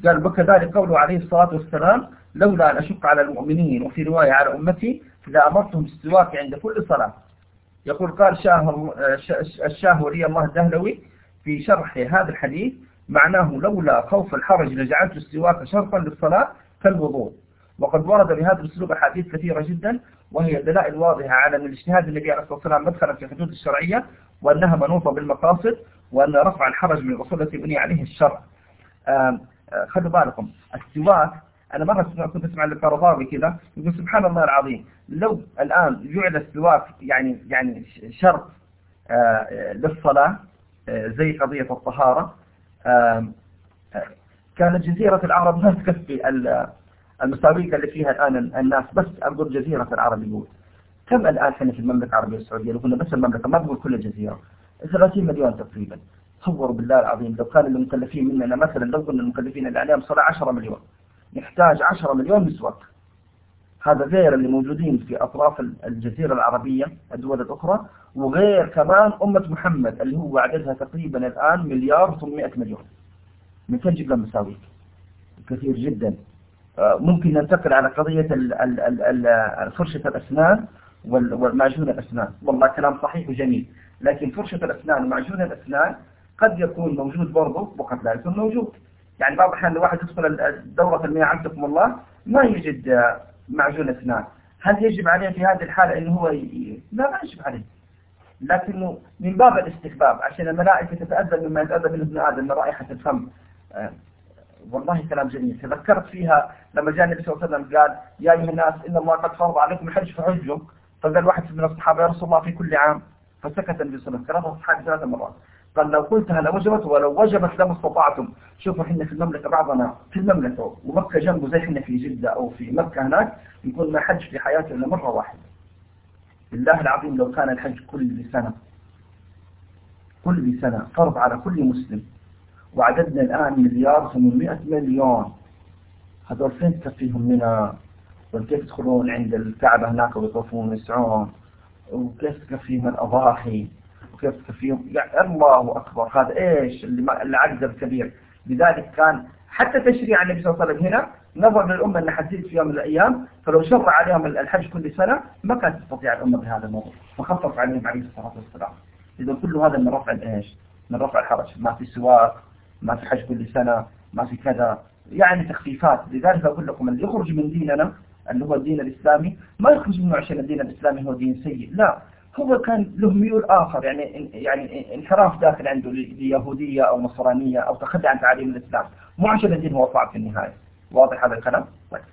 قال وكذلك قوله عليه الصلاة والسلام لولا أن أشق على المؤمنين وفي رواية على أمتي لأمرتهم بالسواك عند كل صلاة. يقول قال شاه الشاه ولي الله الدهلوي في شرح هذا الحديث معناه لولا خوف الحرج لجعلت السواك شرطا للصلاة كالوضوء. وقد ورد بهذا الأسلوب أحاديث كثيرة جدا وهي دلائل واضحة على أن الاجتهاد النبي عليه الصلاة والسلام مدخلا في الحدود الشرعية وأنها منوطة بالمقاصد وأن رفع الحرج من الأصول التي بني عليه الشرع. خلوا بالكم السواك، أنا مرة كنت أسمع للقرضاوي كذا يقول سبحان الله العظيم لو الآن جعل السواك يعني يعني شرط للصلاة زي قضية الطهارة كانت جزيرة العرب ما تكفي المساويك اللي فيها الآن الناس. بس أقول جزيرة العرب يقول كم الآن احنا في المملكة العربية السعودية، لو كنا بس المملكة ما بقول كل الجزيرة ثلاثين مليون تقريبا. تصوروا بالله العظيم لو كان المكلفين مننا مثلا لو كنا المكلفين اللي عليهم صلاة عشرة مليون نحتاج عشرة مليون مسواك. هذا غير اللي موجودين في أطراف الجزيرة العربية الدول الأخرى وغير كمان أمة محمد اللي هو عددها تقريبا الآن مليار وثمانمائة مليون. من فين نجيب لهم مساويك؟ كثير جدا. ممكن ننتقل على قضية فرشة الأسنان ومعجون الأسنان. والله كلام صحيح وجميل، لكن فرشة الأسنان ومعجون الأسنان قد يكون موجود برضه وقد لا يكون موجود. يعني بعض الأحيان الواحد يدخل دورة المياه عندكم الله ما يجد معجون أسنان، هل يجب عليه في هذه الحالة إنه هو ي... لا ما يجب عليه، لكنه من باب الاستحباب عشان الملائكة تتأذى مما يتأذى من ابن آدم من رائحة الفم. آه والله كلام جميل. تذكرت فيها لما جاء النبي صلى الله عليه وسلم قال يا أيها الناس إن الله قد فرض عليكم الحج فحجوا، فقال واحد من الصحابة يا رسول الله في كل عام، فسكت النبي صلى الله عليه وسلم ثلاثة صحابة ثلاث مرات قال لو قلتها لوجبت ولو وجبت لما استطعتم. شوفوا احنا في المملكة بعضنا في المملكة ومكة جنبه زي احنا في جدة أو في مكة هناك يكون ما حج في حياته إلا مرة واحدة. بالله العظيم لو كان الحج كل سنة كل سنة فرض على كل مسلم وعددنا الآن مليار وثمانمائة مليون، هذول فين تكفيهم منا؟ وكيف يدخلون عند الكعبة هناك ويطوفون ويسعون؟ وكيف تكفيهم الأضاحي؟ وكيف تكفيهم؟ يعني الله أكبر، هذا إيش اللي اللي عجز الكبير. لذلك كان حتى تشريع النبي صلى الله عليه وسلم هنا نظر للأمة أن حتزيد في يوم من الأيام، فلو شرع عليهم الحج كل سنة ما كانت تستطيع الأمة بهذا الموضوع، فخفف عليهم عليه الصلاة والسلام. إذا كل هذا من رفع الإيش؟ من رفع الحرج. ما في سواك، ما في حج كل سنة، ما في كذا، يعني تخفيفات. لذلك أقول لكم اللي يخرج من ديننا اللي هو الدين الإسلامي ما يخرج منه عشان الدين الإسلامي هو دين سيء، لا، هو كان له ميول آخر، يعني يعني انحراف داخل عنده ليهودية أو نصرانية أو تخلي عن تعاليم الإسلام، مو عشان الدين هو صعب في النهاية. واضح هذا الكلام؟ طيب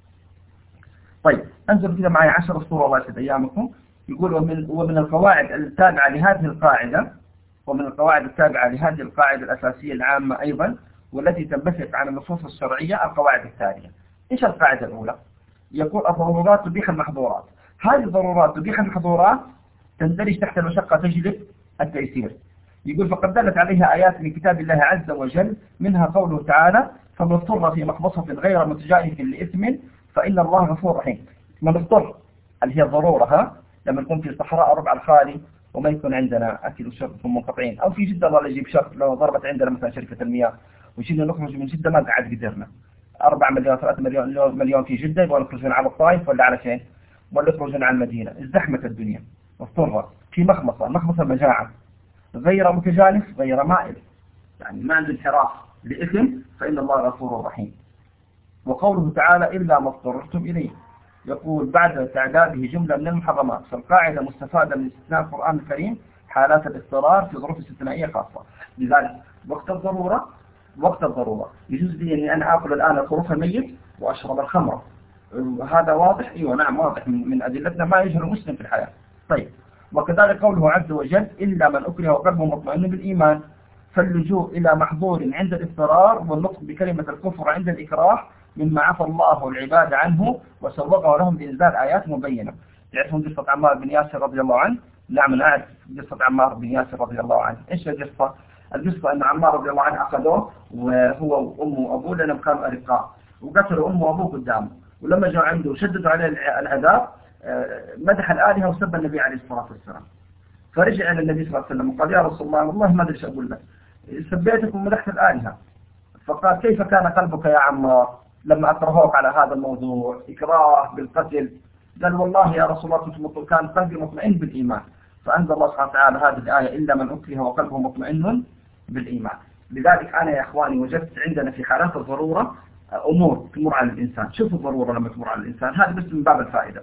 طيب انظروا كده معي عشر صورة الله يسعد أيامكم. يقول ومن ومن القواعد التابعة لهذه القاعدة ومن القواعد التابعة لهذه القاعدة الأساسية العامة أيضا والتي تنبثق عن النصوص الشرعية القواعد التالية. إيش القاعدة الأولى؟ يقول الضرورات تبيح المحظورات. هذه الضرورات تبيح المحظورات تندرج تحت المشقة تجلب التيسير. يقول فقد دلت عليها آيات من كتاب الله عز وجل منها قوله تعالى فمن اضطر في مخبصة غير متجانف لإثم فإن الله غفور رحيم. من اضطر اللي هي الضرورة، ها لما نكون في الصحراء ربع الخالي وما يكون عندنا أكل وشرب منقطعين، أو في جدة الله يجيب شرط لو ضربت عندنا مثلا شركة المياه وجينا نخرج من جدة ما قاعد قدرنا أربعة مليون ثلاثة مليون مليون في جدة يبغى نخرجون على الطائف ولا على فين ولا يخرجون على المدينة. ازدحمة الدنيا واضطر في مخمصة مخمصة مجاعة غير متجانف غير مائل، يعني ما عنده انحراف لإثم فإن الله غفور رحيم. وقوله تعالى إلا ما اضطررتم إليه، يقول بعد تعداده جملة من المحرمات. فالقاعدة مستفادة من استثناء القرآن الكريم حالات الاضطرار في ظروف استثنائية خاصة. لذلك وقت الضرورة وقت الضرورة يجوز لي أني أنا آكل الآن الخروف الميت وأشرب الخمر. هذا واضح؟ أيوة نعم واضح من, من أدلتنا ما يجهل مسلم في الحياة. طيب وكذلك قوله عز وجل إلا من أكره وقلبه مطمئن بالإيمان. فاللجوء إلى محظور عند الاضطرار والنطق بكلمة الكفر عند الإكراه مما عفى الله العباد عنه وسوغه لهم بإنزال آيات مبينة. تعرفون قصة عمار بن ياسر رضي الله عنه؟ نعم نعرف قصة عمار بن ياسر رضي الله عنه. إيش القصة؟ القصة أن عمار رضي الله عنه أخذوه وهو وأمه وأبوه لأنهم كانوا أرقاء وقتلوا أمه وأبوه قدامه، ولما جاء عنده شددوا عليه العذاب مدح الآلهة وسب النبي عليه الصلاة والسلام. فرجع إلى النبي صلى الله عليه وسلم وقال يا رسول الله والله ما أدري ايش أقول لك، سبيتك ومدحت الآلهة، فقال كيف كان قلبك يا عمار لما أكرهوك على هذا الموضوع إكراه بالقتل؟ قال والله يا رسول الله كنت كان قلبي مطمئن بالإيمان. فأنزل الله سبحانه وتعالى هذه الآية إلا من أكره وقلبه مطمئن بالإيمان. لذلك أنا يا إخواني وجدت عندنا في حالات الضرورة أمور تمر على الإنسان. شوفوا الضرورة لما تمر على الإنسان، هذا بس من باب الفائدة.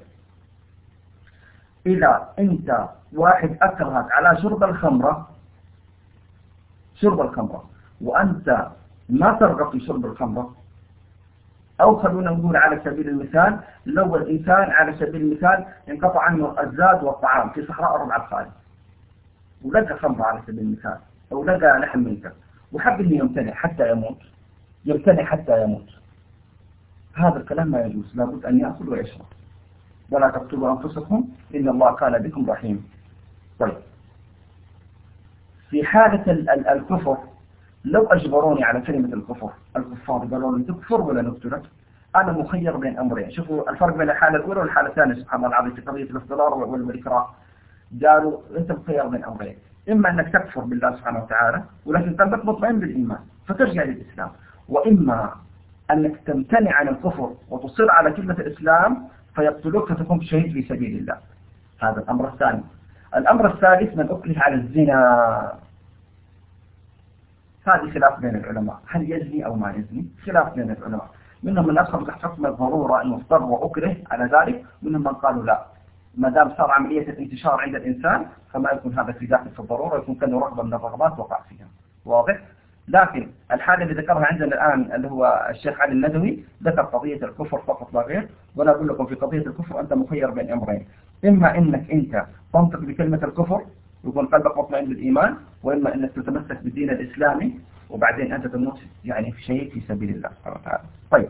إذا أنت واحد أكرهك على شرب الخمرة، شرب الخمرة وأنت ما ترغب في شرب الخمرة، أو خلونا نقول على سبيل المثال لو الإنسان على سبيل المثال انقطع عنه الزاد والطعام في صحراء الربع الخالي ولقى خمرة على سبيل المثال أو لقى لحم ميتة وحب أنه يمتنع حتى يموت، يمتنع حتى يموت، هذا الكلام ما يجوز، لابد أن يأكل ويشرب. ولا تقتلوا أنفسكم إن الله كان بكم رحيم. طيب في حالة الكفر لو أجبروني على كلمة الكفر، الكفار قالوا لي تكفر ولا نقتلك، أنا مخير بين أمرين. شوفوا الفرق بين الحالة الأولى والحالة الثانية سبحان الله العظيم في قضية الاختضار والإكراه. قالوا أنت مخير بين أمرين، إما أنك تكفر بالله سبحانه وتعالى ولكن قلبك مطمئن بالإيمان فترجع للإسلام، وإما أنك تمتنع عن الكفر وتصر على كلمة الإسلام فيقتلوك فتكون شهيد في سبيل الله. هذا الأمر الثاني. الأمر الثالث من أكره على الزنا، هذه خلاف بين العلماء، هل يزني أو ما يزني؟ خلاف بين العلماء، منهم من أخذ تحت حكم الضرورة أنه اضطر وأكره على ذلك، منهم من قالوا لا، ما دام صار عملية الانتشار عند الإنسان فما يكون هذا في داخل في الضرورة، يكون كأنه رغبة من الرغبات وقع فيها. واضح؟ لكن الحالة اللي ذكرها عندنا الآن اللي هو الشيخ علي الندوي ذكر قضية الكفر فقط لا غير. وأنا أقول لكم في قضية الكفر أنت مخير بين أمرين، إما إنك أنت تنطق بكلمة الكفر يكون قلبك مطمئن بالإيمان، وإما إنك تتمسك بالدين الإسلامي وبعدين أنت تموت يعني في شيء في سبيل الله سبحانه وتعالى. طيب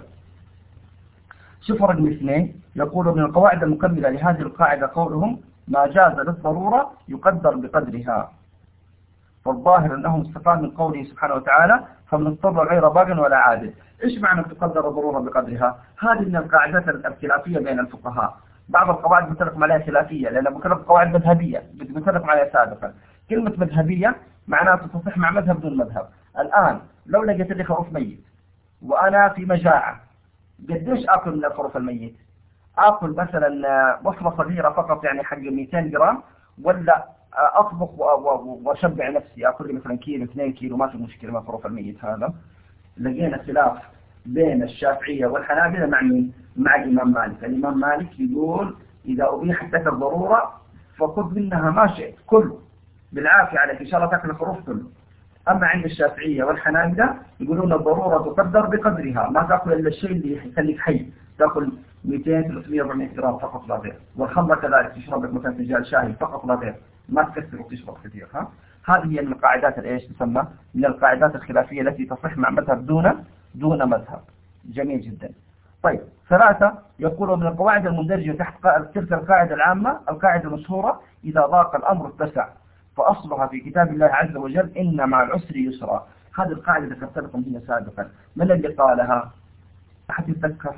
شوفوا رقم اثنين يقول من القواعد المكملة لهذه القاعدة قولهم ما جاز للضرورة يقدر بقدرها، فالظاهر أنهم استقام من قوله سبحانه وتعالى فمن اضطر غير باغ ولا عادل. إيش معنى تقدر الضرورة بقدرها؟ هذه من القاعدات الخلافية بين الفقهاء. بعض القواعد متفق عليها خلافية لأنها متفق قواعد مذهبية متفق عليها سابقا. كلمة مذهبية معناها تصح مع مذهب دون مذهب. الآن لو لقيت لي خروف ميت وأنا في مجاعة، قديش آكل من الخروف الميت؟ آكل مثلا وصلة صغيرة فقط يعني حق مئتين جرام، ولا أطبخ وأشبع نفسي أكل لي مثلا كيلو اثنين كيلو ما في مشكلة من الخروف الميت؟ هذا لقينا خلاف بين الشافعية والحنابلة مع مين؟ مع الإمام مالك. الإمام مالك يقول إذا أبيحت لك الضرورة فخذ منها ما شئت كله بالعافية عليك إن شاء الله تأكل الخروف كله. أما عند الشافعية والحنابلة يقولون الضرورة تقدر بقدرها، ما تأكل إلا الشيء اللي يخليك حي، تأكل مئتين ثلاثمئة أربعمئة جرام فقط لا غير. والخمرة كذلك تشرب لك مثلا فنجان شاي فقط لا غير، ما تكثر وتشرب كثير. ها هذه هي من القاعدات الايش تسمى من القاعدات الخلافية التي تصح مع مذهب دون دون مذهب. جميل جدا. طيب ثلاثة يقول من القواعد المندرجة تحت تلك القاعدة العامة القاعدة المشهورة إذا ضاق الأمر اتسع، فأصلها في كتاب الله عز وجل إن مع العسر يسرا. هذه القاعدة ذكرت لكم هنا سابقا. من اللي قالها؟ أحد يتذكر؟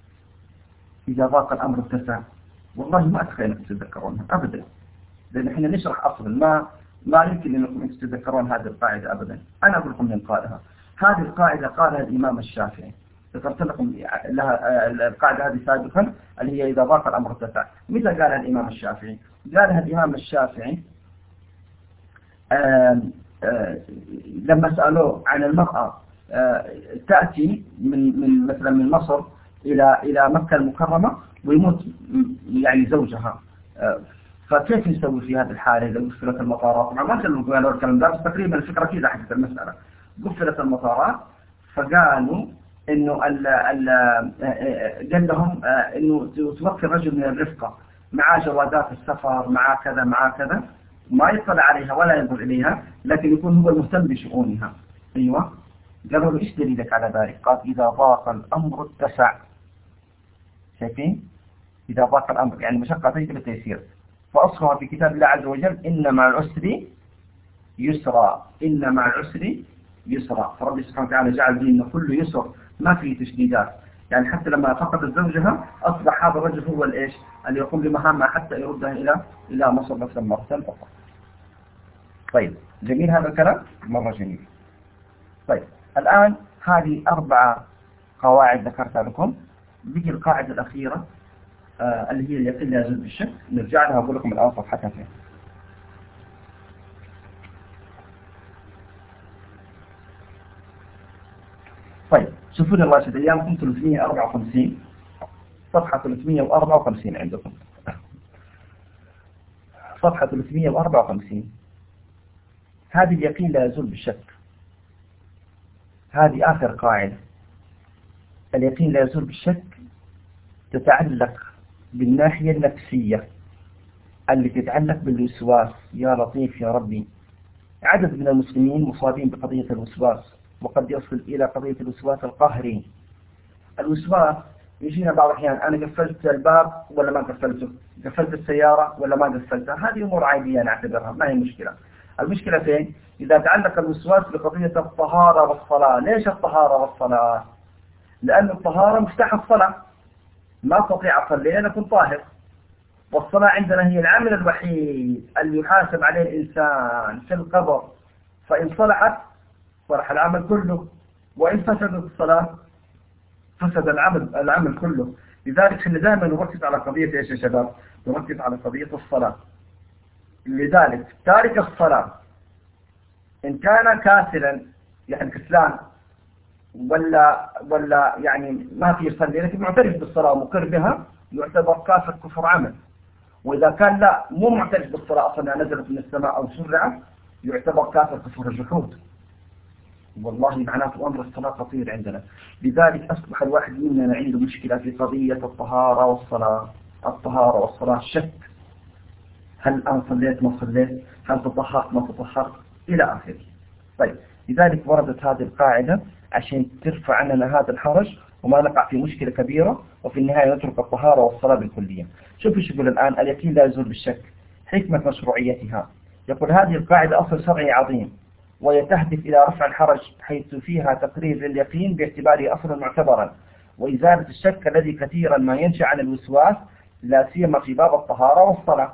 إذا ضاق الأمر اتسع، والله ما أتخيل أنكم تتذكرونها أبدا، لأن احنا نشرح أصلا ما ما يمكن أنكم تتذكرون هذه القاعدة أبدا. أنا أقول لكم من قالها. هذه القاعدة قالها الإمام الشافعي، ذكرت لكم لها القاعدة هذه سابقا اللي هي إذا ضاق الأمر اتسع. متى قالها الإمام الشافعي؟ قالها الإمام الشافعي آآ آآ لما سألوه عن المرأة تأتي من من مثلا من مصر إلى إلى مكة المكرمة ويموت يعني زوجها، فكيف يسوي في هذه الحالة إذا قفلت المطارات؟ طبعا ما كانوا قالوا الكلام ده، بس تقريبا الفكرة كذا حدث المسألة. قفلت المطارات فقالوا إنه ال ال قال لهم إنه توفي الرجل من الرفقة مع جوازات السفر مع كذا مع كذا، ما يطلع عليها ولا ينظر إليها، لكن يكون هو المهتم بشؤونها. أيوة. قالوا له إيش دليلك على ذلك؟ قال إذا ضاق الأمر اتسع. شايفين؟ إذا ضاق الأمر يعني مشقة تجلب التيسير، فأصلها في كتاب الله عز وجل إن مع العسر يسرا، إن مع العسر يسرا. فرب سبحانه وتعالى جعل ديننا كله يسر ما فيه تشديدات، يعني حتى لما فقدت زوجها أصبح هذا الرجل هو الإيش اللي يقوم بمهامها حتى يردها إلى إلى مصر نفسها مرة أخرى. طيب جميل هذا الكلام؟ مرة جميل. طيب الآن هذه أربعة قواعد ذكرتها لكم. بيجي القاعدة الأخيرة آه اللي هي اليقين لا يزول بالشك. نرجع لها أقول لكم الآن صفحتها فين. طيب شوفوا لي الله يسعد أيامكم ثلاثمئة وأربعة وخمسين، صفحة ثلاثمئة وأربعة وخمسين عندكم، صفحة ثلاثمئة وأربعة وخمسين. هذه اليقين لا يزول بالشك، هذه آخر قاعدة. اليقين لا يزول بالشك تتعلق بالناحية النفسية اللي تتعلق بالوسواس. يا لطيف يا ربي، عدد من المسلمين مصابين بقضية الوسواس، وقد يصل إلى قضية الوسواس القهري. الوسواس يجينا بعض الأحيان أنا قفلت الباب ولا ما قفلته، قفلت السيارة ولا ما قفلتها، هذه أمور عادية نعتبرها ما هي مشكلة. المشكلة فين؟ إذا تعلق الوسواس بقضية الطهارة والصلاة. ليش الطهارة والصلاة؟ لأن الطهارة مفتاح الصلاة، ما أستطيع أصلي لأن أكون طاهر، والصلاة عندنا هي العمل الوحيد اللي يحاسب عليه الإنسان في القبر، فإن صلحت صلح العمل كله، وإن فسدت الصلاة فسد العمل العمل كله. لذلك احنا دائما نركز على قضية ايش يا شباب؟ نركز على قضية الصلاة. لذلك تارك الصلاة إن كان كاسلا يعني كسلان ولا ولا يعني ما في يصلي لكن معترف بالصلاة ومقر بها يعتبر كافر كفر عمل. وإذا كان لا مو معترف بالصلاة أصلا نزلت من السماء أو شرعت يعتبر كافر كفر الجحود. والله معناته أمر الصلاة خطير عندنا. لذلك أصبح الواحد مننا عنده مشكلة في قضية الطهارة والصلاة. الطهارة والصلاة شك، هل أنا صليت ما صليت، هل تطهرت ما تطهرت إلى آخره. طيب لذلك وردت هذه القاعدة عشان ترفع عننا هذا الحرج وما نقع في مشكلة كبيرة وفي النهاية نترك الطهارة والصلاة بالكلية. شوف ايش يقول الآن: اليقين لا يزول بالشك. حكمة مشروعيتها، يقول هذه القاعدة أصل شرعي عظيم وهي تهدف إلى رفع الحرج حيث فيها تقرير لليقين باعتباره أصلا معتبرا وإزالة الشك الذي كثيرا ما ينشأ عن الوسواس لا سيما في باب الطهارة والصلاة.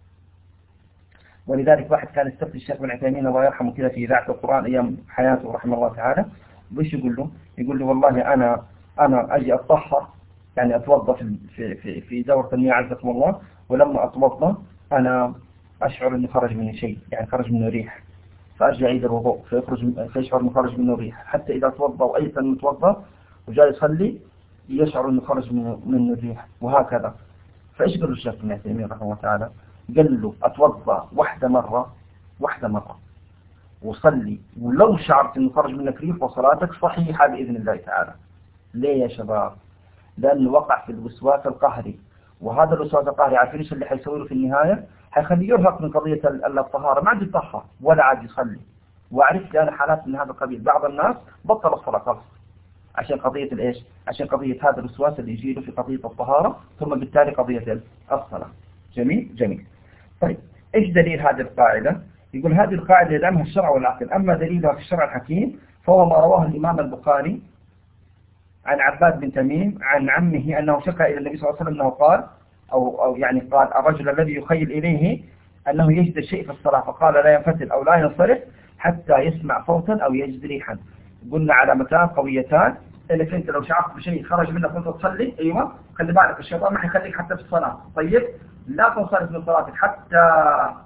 ولذلك واحد كان يستفتي الشيخ ابن عثيمين الله يرحمه كذا في إذاعة القرآن أيام حياته رحمه الله تعالى، وإيش يقول له؟ يقول له والله أنا أنا أجي أتطهر يعني أتوضأ في في في, في دورة المياه عزكم الله، ولما أتوضأ أنا أشعر إنه خرج مني شيء، يعني خرج منه ريح، فأرجع أعيد الوضوء فيخرج فيشعر إنه خرج منه ريح، حتى إذا توضأ وأيضا متوضأ وجاء يصلي يشعر إنه خرج منه منه ريح، وهكذا. فإيش قال له الشيخ ابن عثيمين رحمه الله تعالى؟ قال له أتوضأ واحدة مرة واحدة مرة وصلي، ولو شعرت إنه خرج منك ريح وصلاتك صحيحة بإذن الله تعالى. ليه يا شباب؟ لأنه وقع في الوسواس القهري، وهذا الوسواس القهري عارفين إيش اللي حيسوي له في النهاية؟ حيخليه يرهق من قضية الطهارة، ما عاد يطهر ولا عاد يصلي. وعرفت أنا حالات من هذا القبيل، بعض الناس بطل الصلاة خلاص عشان قضية الإيش؟ عشان قضية هذا الوسواس اللي يجي له في قضية الطهارة، ثم بالتالي قضية الصلاة. جميل جميل. طيب إيش دليل هذه القاعدة؟ يقول هذه القاعدة يدعمها الشرع والعقل، أما دليلها في الشرع الحكيم فهو ما رواه الإمام البخاري عن عباد بن تميم عن عمه أنه شكى إلى النبي صلى الله عليه وسلم أنه قال أو, أو يعني قال الرجل الذي يخيل إليه أنه يجد الشيء في الصلاة فقال لا ينفتل أو لا ينصرف حتى يسمع صوتا أو يجد ريحا. قلنا علامتان قويتان إنك أنت لو شعرت بشيء خرج منك وأنت تصلي أيوة خلي بالك الشيطان ما حيخليك حتى في الصلاة. طيب لا تنصرف من صلاتك. حتى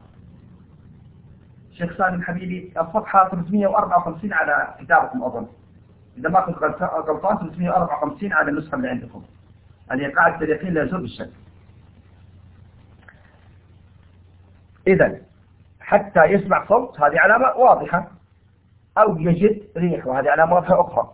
شيخ سالم حبيبي الصفحة ثلاثمئة وأربعة وخمسين على كتابكم أظن، إذا ما كنت غلطان ثلاثمئة وأربعة وخمسين على النسخة اللي عندكم، هذه قاعدة اليقين لا يزول بالشك. إذا حتى يسمع صوت هذه علامة واضحة، أو يجد ريح وهذه علامة واضحة أخرى.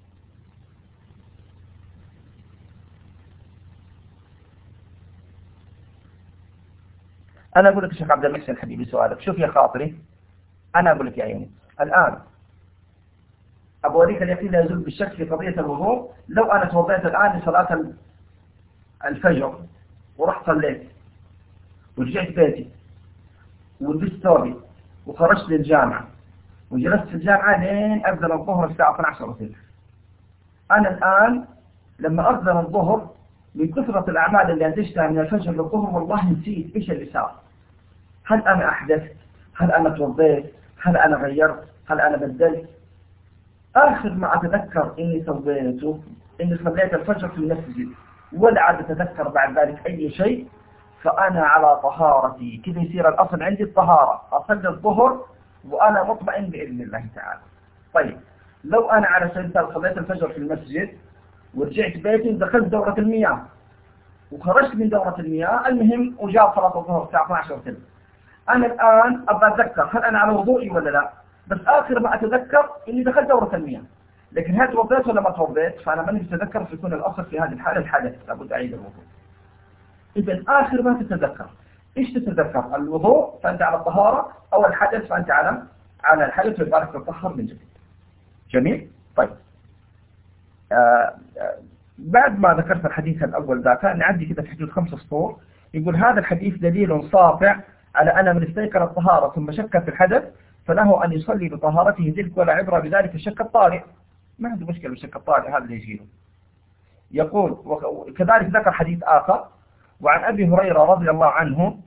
أنا أقول لك شيخ عبد المحسن حبيبي سؤالك، شوف يا خاطري، أنا أقول لك يا عيني الآن أبوريك اليقين لا يزول بالشك في قضية الوضوء. لو أنا توضيت الآن لصلاة الفجر ورحت صليت ورجعت بيتي ولبست ثوبي وخرجت للجامعة وجلست في الجامعة لين أذن الظهر الساعة اثنتي عشرة وثلث، أنا الآن لما أذن الظهر من كثرة الأعمال اللي أنتجتها من الفجر للظهر والله نسيت إيش اللي صار. هل أنا أحدثت؟ هل أنا توضيت؟ هل أنا غيرت؟ هل أنا بدلت؟ آخر ما أتذكر إني سويته إني صليت الفجر في المسجد ولا عاد أتذكر بعد ذلك أي شيء، فأنا على طهارتي. كذا يصير الأصل عندي الطهارة، أصلي الظهر وأنا مطمئن بإذن الله تعالى. طيب لو أنا على سبيل المثال صليت الفجر في المسجد ورجعت بيتي ودخلت دورة المياه وخرجت من دورة المياه، المهم وجاء صلاة الظهر الساعة اثني عشر وثلث، أنا الآن أبغى أتذكر هل أنا على وضوئي ولا لا؟ بس آخر ما أتذكر إني دخلت دورة المياه، لكن هل توضيت ولا ما توضيت؟ فأنا ماني أتذكر، فيكون الأصل في هذه الحالة الحدث، لابد أعيد الوضوء. إذا آخر ما تتذكر إيش تتذكر؟ الوضوء فأنت على الطهارة، أو الحدث فأنت على على الحدث ويبارك تطهر من جديد. جميل؟ طيب. آه آه بعد ما ذكرت الحديث الأول ذاك نعدي كده في حدود خمس سطور. يقول هذا الحديث دليل ساطع على أن من استيقن الطهارة ثم شك في الحدث فله أن يصلي بطهارته تلك ولا عبرة بذلك الشك الطارئ. ما عنده مشكلة بالشك الطارئ، هذا اللي يجيله. يقول وكذلك ذكر حديث آخر وعن أبي هريرة رضي الله عنه.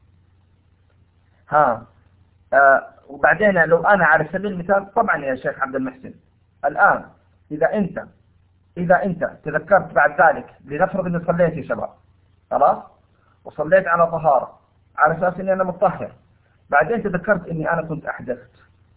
ها آه وبعدين لو أنا على سبيل المثال، طبعا يا شيخ عبد المحسن الآن إذا أنت إذا أنت تذكرت بعد ذلك، لنفرض أني صليت يا شباب خلاص وصليت على طهارة على أساس أني أنا مطهر، بعدين تذكرت أني أنا كنت أحدثت،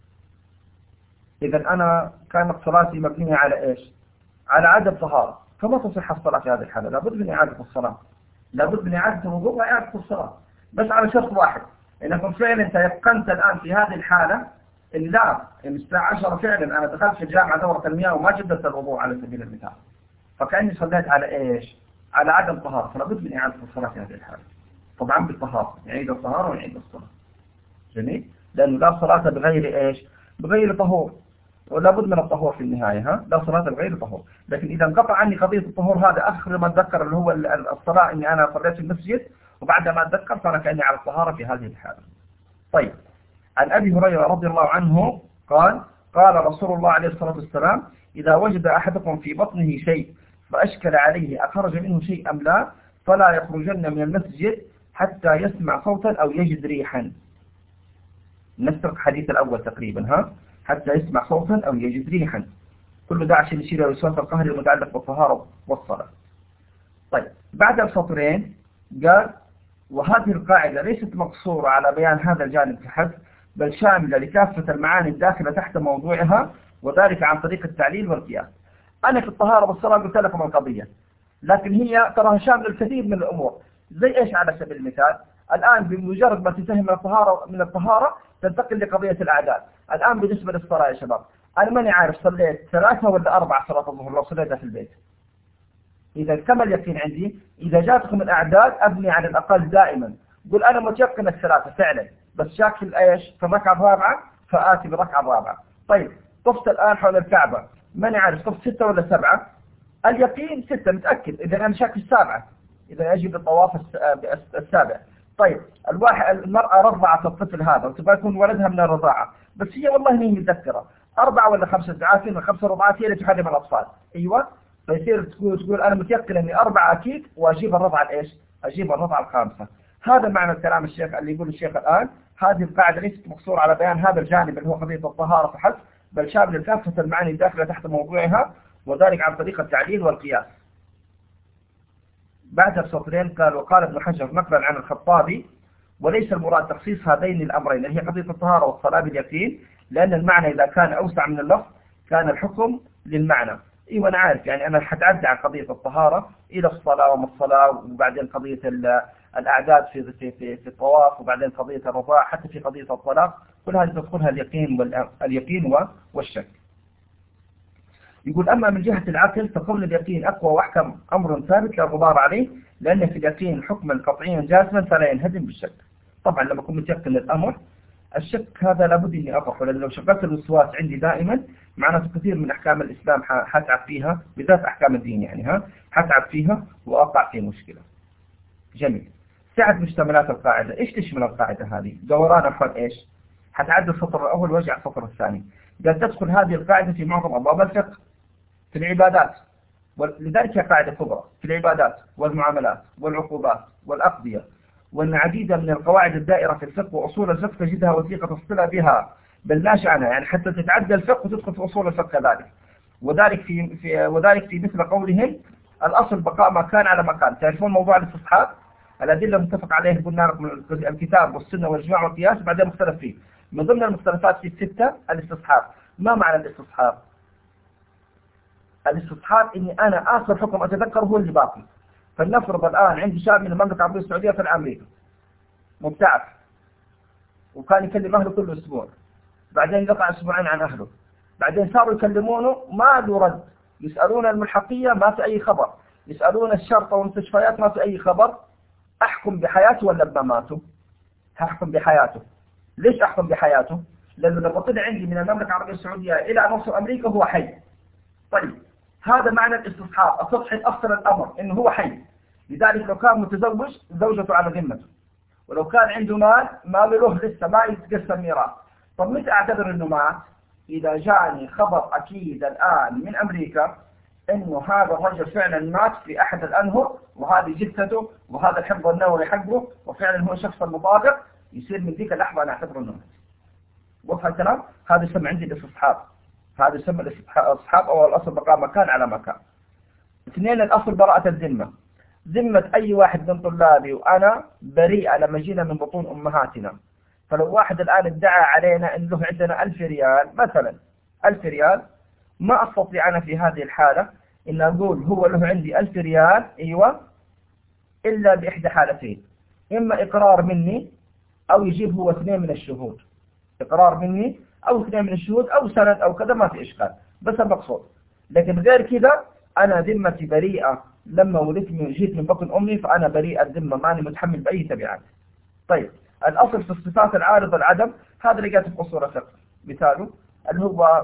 إذا أنا كانت صلاتي مبنية على إيش؟ على عدم طهارة، فما تصح الصلاة في هذه الحالة، لابد من إعادة الصلاة، لابد من إعادة الوضوء وإعادة الصلاة، بس على شرط واحد، إنكم فعلا تيقنت الآن في هذه الحالة إن لا، إن الساعة عشرة فعلا أنا دخلت في الجامعة دورة المياه وما جددت الوضوء على سبيل المثال، فكأني صليت على إيش؟ على عدم طهارة، فلابد من إعادة الصلاة في هذه الحالة. طبعا بالطهارة، يعيد الطهارة ويعيد الصلاة. جميل؟ لأنه لا صلاة بغير إيش؟ بغير طهور، ولا بد من الطهور في النهاية، ها؟ لا صلاة بغير طهور. لكن إذا انقطع عني قضية الطهور هذا آخر ما أتذكر اللي هو الصلاة، إني أنا صليت في المسجد وبعد ما أتذكر فأنا كأني على الطهارة في هذه الحالة. طيب عن أبي هريرة رضي الله عنه قال قال رسول الله عليه الصلاة والسلام إذا وجد أحدكم في بطنه شيء فأشكل عليه أخرج منه شيء أم لا فلا يخرجن من المسجد حتى يسمع صوتا أو يجد ريحا. نسرق حديث الأول تقريبا، ها؟ حتى يسمع صوتا أو يجد ريحا، كل ده عشان يشير إلى وسواس القهر المتعلق بالطهارة والصلاة. طيب بعد السطرين قال وهذه القاعدة ليست مقصورة على بيان هذا الجانب فحسب، بل شاملة لكافة المعاني الداخلة تحت موضوعها، وذلك عن طريق التعليل والقياس. أنا في الطهارة والصلاة قلت لكم القضية، لكن هي تراها شاملة الكثير من الأمور. زي إيش على سبيل المثال؟ الآن بمجرد ما تنتهي من الطهارة من الطهارة تنتقل لقضية الأعداد. الآن بالنسبة للصلاة يا شباب، أنا ماني عارف صليت ثلاثة ولا أربعة صلاة الظهر لو صليتها في البيت. إذا كما اليقين عندي، إذا جاتكم الأعداد أبني على الأقل دائما، قل أنا متيقن الثلاثة فعلا، بس شاك في الإيش في الركعة الرابعة فآتي بالركعة الرابعة. طيب طفت الآن حول الكعبة، ماني عارف طفت ستة ولا سبعة، اليقين ستة متأكد، إذا أنا شاك في السابعة، إذا أجي بالطواف السابع. طيب الواحد المرأة رضعت الطفل هذا وتبغى يكون ولدها من الرضاعة، بس هي والله مين متذكرة أربعة ولا خمسة عارفين خمسة رضعات هي اللي تحرم الأطفال. أيوة، فيصير تقول تقول أنا متيقن إني أربعة أكيد وأجيب الرضعة الإيش؟ أجيب الرضعة الخامسة. هذا معنى الكلام الشيخ اللي يقول الشيخ الآن، هذه القاعدة ليست مقصورة على بيان هذا الجانب اللي هو قضية الطهارة فحسب، بل شامل كافة المعاني الداخلة تحت موضوعها، وذلك عن طريق التعليل والقياس. بعد السطرين قال وقال ابن حجر نقلا عن الخطابي وليس المراد تخصيص هذين الأمرين اللي هي قضية الطهارة والصلاة باليقين، لأن المعنى إذا كان أوسع من اللفظ كان الحكم للمعنى. إيه وأنا عارف يعني أنا حتعدى عن قضية الطهارة إلى الصلاة وما الصلاة، وبعدين قضية الأعداد في في في, في الطواف، وبعدين قضية الرضاعة، حتى في قضية الطلاق، كل هذه تدخلها اليقين واليقين والشك. يقول أما من جهة العقل فقول اليقين أقوى وأحكم أمر ثابت لا غبار عليه، لأن في اليقين حكما قطعيا جازما فلا ينهدم بالشك. طبعا لما أكون متيقن للأمر، الشك هذا لابد إني أطرحه، لأن لو شغلت الوسواس عندي دائما معناته كثير من أحكام الإسلام حتعب فيها، بالذات أحكام الدين يعني ها حتعب فيها وأقع في مشكلة. جميل. سعة مشتملات القاعدة، إيش تشمل القاعدة هذه؟ دوران حول إيش؟ حتعدي السطر الأول وارجع السطر الثاني. قال تدخل هذه القاعدة في معظم أبواب الفقه، في العبادات، ولذلك هي قاعدة كبرى في العبادات والمعاملات والعقوبات والأقضية، وأن عديدة من القواعد الدائرة في الفقه وأصول الفقه تجدها وثيقة الصلة بها، بل ماشي عنها، يعني حتى تتعدى الفقه وتدخل في أصول الفقه كذلك. وذلك في, في وذلك في مثل قولهم الأصل بقاء ما كان على ما كان. تعرفون موضوع الاستصحاب، الأدلة المتفق عليه قلنا لكم الكتاب والسنة والإجماع والقياس، بعدين مختلف فيه. من ضمن المختلفات في الستة الاستصحاب. ما معنى الاستصحاب؟ الاستصحاب إني أنا آخر حكم أتذكر هو اللي باقي. فلنفرض الآن عندي شاب من المملكة العربية السعودية في أمريكا مبتعث، وكان يكلم أهله كل أسبوع، بعدين قطع أسبوعين عن أهله، بعدين صاروا يكلمونه ما له رد، يسألون الملحقية ما في أي خبر، يسألون الشرطة والمستشفيات ما في أي خبر. أحكم بحياته ولا بمماته؟ هحكم بحياته. ليش أحكم بحياته؟ لأنه لما طلع عندي من المملكة العربية السعودية إلى أن وصل أمريكا هو حي. طيب هذا معنى الاستصحاب، السطح أصل الأمر إنه هو حي. لذلك لو كان متزوج زوجته على ذمته، ولو كان عنده مال مال له لسه ما يتقسم ميراث. طب متى أعتبر إنه مات؟ إذا جاني خبر أكيد الآن من أمريكا إنه هذا الرجل فعلا مات في أحد الأنهر، وهذه جثته وهذا الحفظ النووي حقه، وفعلا هو شخص المطابق، يصير من ذيك اللحظة أنا أعتبره إنه مات. وفق الكلام؟ هذا يسمى عندي الاستصحاب. هذا يسمى الاستصحاب أو الأصل بقاء مكان على مكان. اثنين، الأصل براءة الذمة. ذمة أي واحد من طلابي وأنا بريئة لما جينا من بطون أمهاتنا. فلو واحد الآن ادعى علينا أن له عندنا ألف ريال مثلا، ألف ريال، ما أستطيع أنا في هذه الحالة إن أقول هو له عندي ألف ريال أيوة، إلا بإحدى حالتين: إما إقرار مني أو يجيب هو اثنين من الشهود. إقرار مني أو اثنين من الشهود أو سند أو كذا، ما في إشكال، بس المقصود. لكن غير كذا أنا ذمتي بريئة. لما ولدت من جيت من بطن أمي فأنا بريئة الذمة، ماني متحمل بأي تبعات. طيب الأصل في الصفات العارضة العدم، هذا اللي جاءت في أصول الفقه. مثاله اللي هو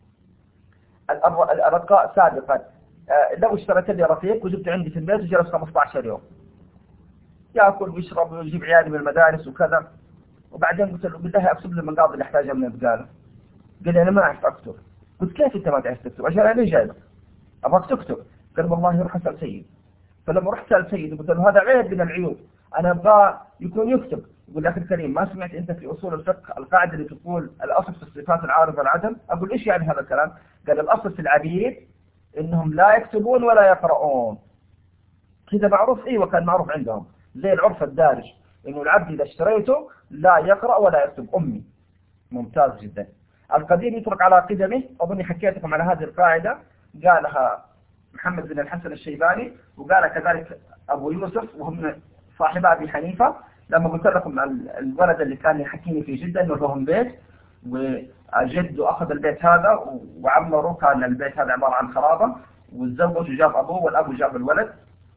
الرقاء سابقا. لو اشتريت لي رفيق وجبت عندي في البيت وجلس خمسة عشر يوم يأكل ويشرب ويجيب عيالي من المدارس وكذا، وبعدين قلت له بالله أكتب لي المقاضي اللي أحتاجها من البقالة. قال لي أنا ما أعرف أكتب. قلت كيف أنت ما تعرف تكتب؟ عشان أنا ليه جايبك؟ أبغاك تكتب. قال والله روح أسأل سيد. فلما رحت سأل سيد قلت له هذا عيب من العيوب، أنا أبغى يكون يكتب. يقول لي أخي الكريم ما سمعت أنت في أصول الفقه القاعدة اللي تقول الأصل في الصفات العارضة العدم؟ أقول إيش يعني هذا الكلام؟ قال الأصل في العبيد إنهم لا يكتبون ولا يقرؤون. كذا معروف؟ إيه، وكان معروف عندهم زي العرف الدارج إنه العبد إذا اشتريته لا يقرأ ولا يكتب. أمي. ممتاز جدا. القديم يترك على قدمه. أظني حكيت لكم على هذه القاعدة، قالها محمد بن الحسن الشيباني، وقال كذلك أبو يوسف وهم صاحب أبي حنيفة. لما قلت لكم الولد اللي كان يحكيني في جدة إنه لهم بيت، وجده أخذ البيت هذا وعمره، كان البيت هذا عبارة عن خرابة، والزوج جاب أبوه والأب جاب الولد.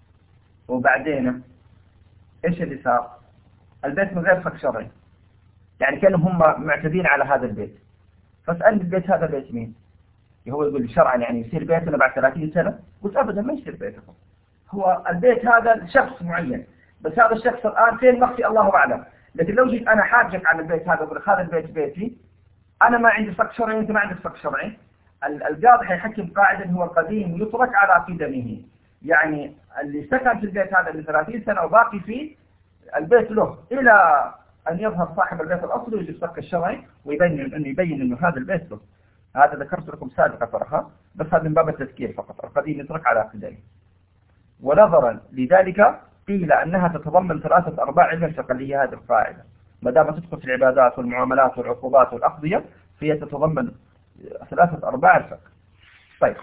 وبعدين إيش اللي صار؟ البيت من غير فك شرعي، يعني كانوا هم معتدين على هذا البيت. فسألني البيت هذا بيت مين؟ هو يقول لي شرعا يعني يصير بيتنا بعد ثلاثين سنة؟ قلت أبدا ما يصير بيتكم، هو البيت هذا شخص معين، بس هذا الشخص الآن فين مخفي الله أعلم. لكن لو جيت أنا حاجك على البيت هذا أقول لك هذا البيت بيتي، أنا ما عندي فك شرعي وأنت ما عندك فك شرعي، القاضي حيحكم قاعدة هو القديم يترك على قدمه، يعني اللي سكن في البيت هذا من ثلاثين سنة وباقي فيه البيت له إلى أن يظهر صاحب البيت الأصلي ويجي الفك الشرعي ويبين إنه يبين إنه هذا البيت له. هذا ذكرت لكم سابقا صراحة، بس هذا من باب التذكير فقط. القديم يترك على قدمه. ونظرا لذلك قيل أنها تتضمن ثلاثة أرباع علم الفقه اللي هي هذه القاعدة، ما دام تدخل في العبادات والمعاملات والعقوبات والأقضية فهي تتضمن ثلاثة أرباع الفقه. طيب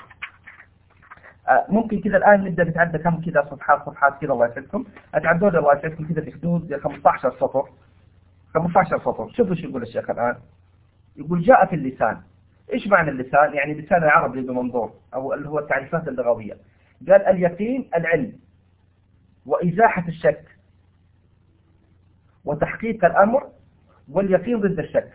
ممكن كذا الآن نبدأ نتعدى كم كذا صفحات صفحات كذا الله يسعدكم، أتعدوا لي الله يسعدكم كذا في حدود خمسة عشر سطر. خمسة عشر سطر. شوفوا شو يقول الشيخ الآن. يقول جاء في اللسان. إيش معنى اللسان؟ يعني اللسان العربي بمنظور أو اللي هو التعريفات اللغوية. قال اليقين العلم وإزاحة الشك وتحقيق الأمر، واليقين ضد الشك.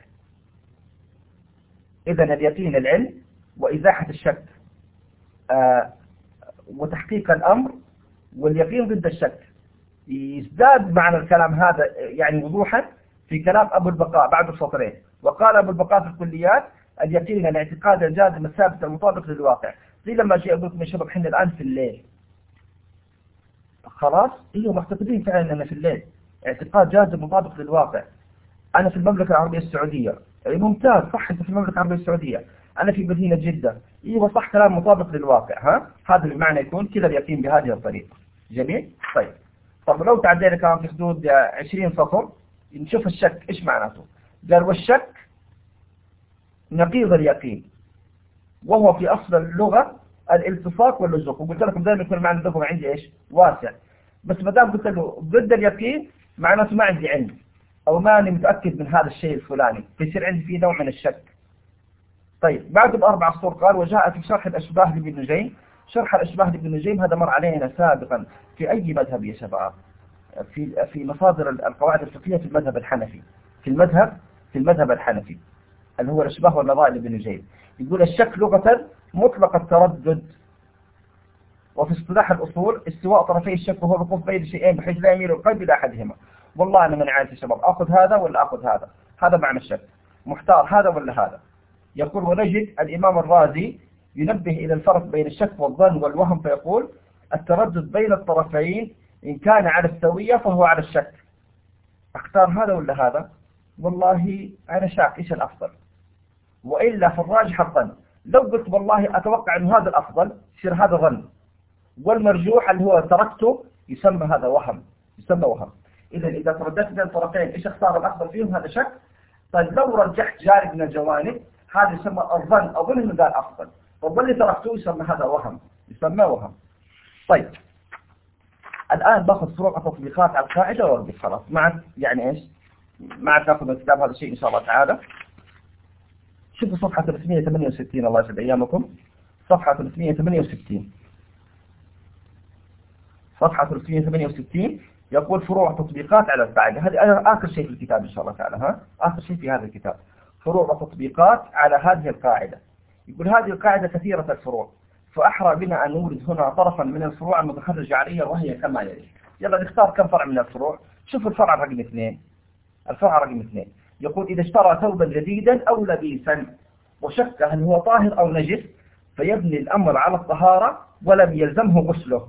إذن اليقين العلم وإزاحة الشك آه وتحقيق الأمر واليقين ضد الشك. يزداد معنى الكلام هذا يعني وضوحا في كلام أبو البقاء بعد السطرين. وقال أبو البقاء في الكليات اليقين الاعتقاد الجازم الثابت المطابق للواقع. زي لما أجي أقول لكم يا شباب حنا الآن في الليل، خلاص إيه معتقدين فعلا أن في الليل اعتقاد جازم مطابق للواقع. أنا في المملكة العربية السعودية أي ممتاز، صح، أنت في المملكة العربية السعودية، أنا في مدينة جدة. إيوه صح، كلام مطابق للواقع. ها، هذا المعنى يكون كذا اليقين بهذه الطريقة. جميل. طيب، طب لو تعدينا كمان في حدود عشرين سطر نشوف الشك إيش معناته. قال والشك نقيض اليقين، وهو في أصل اللغة الالتصاق واللزوق. وقلت لكم دائما يكون معنى اللغة عندي إيش؟ واسع. بس ما دام قلت له ضد اليقين معناته ما عندي علم أو ماني متأكد من هذا الشيء الفلاني، فيصير عندي فيه نوع من الشك. طيب، بعد بأربع سطور قال وجاء في شرح الأشباه لابن نجيم. شرح الأشباه لابن نجيم هذا مر علينا سابقا في أي مذهب يا شباب؟ في في مصادر القواعد الفقهية في المذهب الحنفي، في المذهب في المذهب الحنفي اللي هو الأشباه والنظائر لابن نجيم. يقول الشك لغة مطلق التردد، وفي اصطلاح الأصول استواء طرفي الشك وهو الوقوف بين شيئين بحيث لا يميل القلب إلى أحدهما. والله أنا من عارف يا شباب أخذ هذا ولا أخذ هذا، هذا معنى الشك، محتار هذا ولا هذا. يقول ونجد الإمام الرازي ينبه إلى الفرق بين الشك والظن والوهم، فيقول التردد بين الطرفين إن كان على السوية فهو على الشك. أختار هذا ولا هذا؟ والله أنا شاك إيش الأفضل، وإلا في الراجح الظن. لو قلت والله أتوقع أن هذا الأفضل يصير هذا ظن، والمرجوح اللي هو تركته يسمى هذا وهم، يسمى وهم. إذا إذا ترددت بين الطرفين إيش اختار الأفضل فيهم؟ هذا شك. طيب لو رجحت جانب من الجوانب هذا يسمى الظن، أظن إنه ذا الأفضل، طب واللي تركته يسمى هذا وهم، يسمى وهم. طيب الآن باخذ فروع تطبيقات على القاعدة وأربط خلاص. مع يعني إيش؟ مع ناخذ الكتاب هذا الشيء إن شاء الله تعالى. شوفوا صفحة ثلاثمئة وثمانية وستين، الله يسعد أيامكم. صفحة ثلاثمئة وثمانية وستين، صفحة ثلاثمئة وثمانية وستين يقول فروع تطبيقات على القاعدة. هذه آخر شيء في الكتاب إن شاء الله تعالى. ها، آخر شيء في هذا الكتاب فروع وتطبيقات على هذه القاعدة. يقول هذه القاعدة كثيرة الفروع، فأحرى بنا أن نورد هنا طرفا من الفروع المتخرجة عليها وهي كما يلي. يلا نختار كم فرع من الفروع. شوف الفرع رقم اثنين. الفرع رقم اثنين يقول إذا اشترى ثوبا جديدا أو لبيسا وشك هل هو طاهر أو نجس فيبني الأمر على الطهارة ولم يلزمه غسله.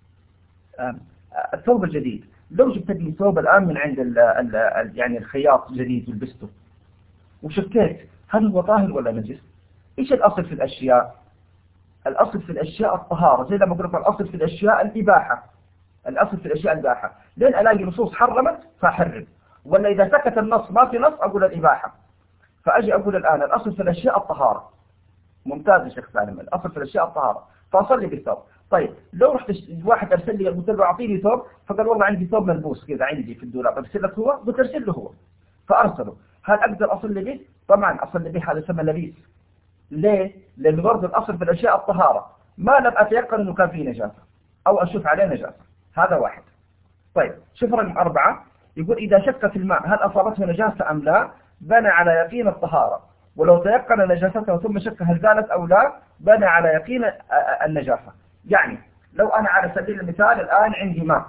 الثوب الجديد، لو جبت لي ثوب الآن من عند ال ال يعني الخياط جديد ولبسته وشكيت هل هو طاهر ولا نجس، إيش الأصل في الأشياء؟ الأصل في الأشياء الطهارة. زي لما قلت الأصل في الأشياء الإباحة، الأصل في الأشياء الإباحة. لين ألاقي نصوص حرمت فأحرم، ولا إذا سكت النص ما في نص أقول الإباحة. فأجي أقول الآن الأصل في الأشياء الطهارة. ممتاز يا شيخ سالم، الأصل في الأشياء الطهارة، فأصلي بالثوب. طيب لو رحت واحد أرسل لي قلت له أعطيني ثوب، فقال والله عندي ثوب ملبوس كذا عندي في الدولاب، أرسل لك هو؟ قلت أرسل له هو، فأرسله. هل أقدر أصلي به؟ طبعا أصلي به، هذا يسمى لبيس. ليه؟ لأن برضه الأصل في الأشياء الطهارة، ما لم أتيقن أنه كان فيه نجاسة أو أشوف عليه نجاسة. هذا واحد. طيب شوف رقم أربعة يقول إذا شك في الماء هل أصابته نجاسة أم لا بنى على يقين الطهارة، ولو تيقن نجاسته ثم شك هل زالت أو لا بنى على يقين النجاسة. يعني لو أنا على سبيل المثال الآن عندي ماء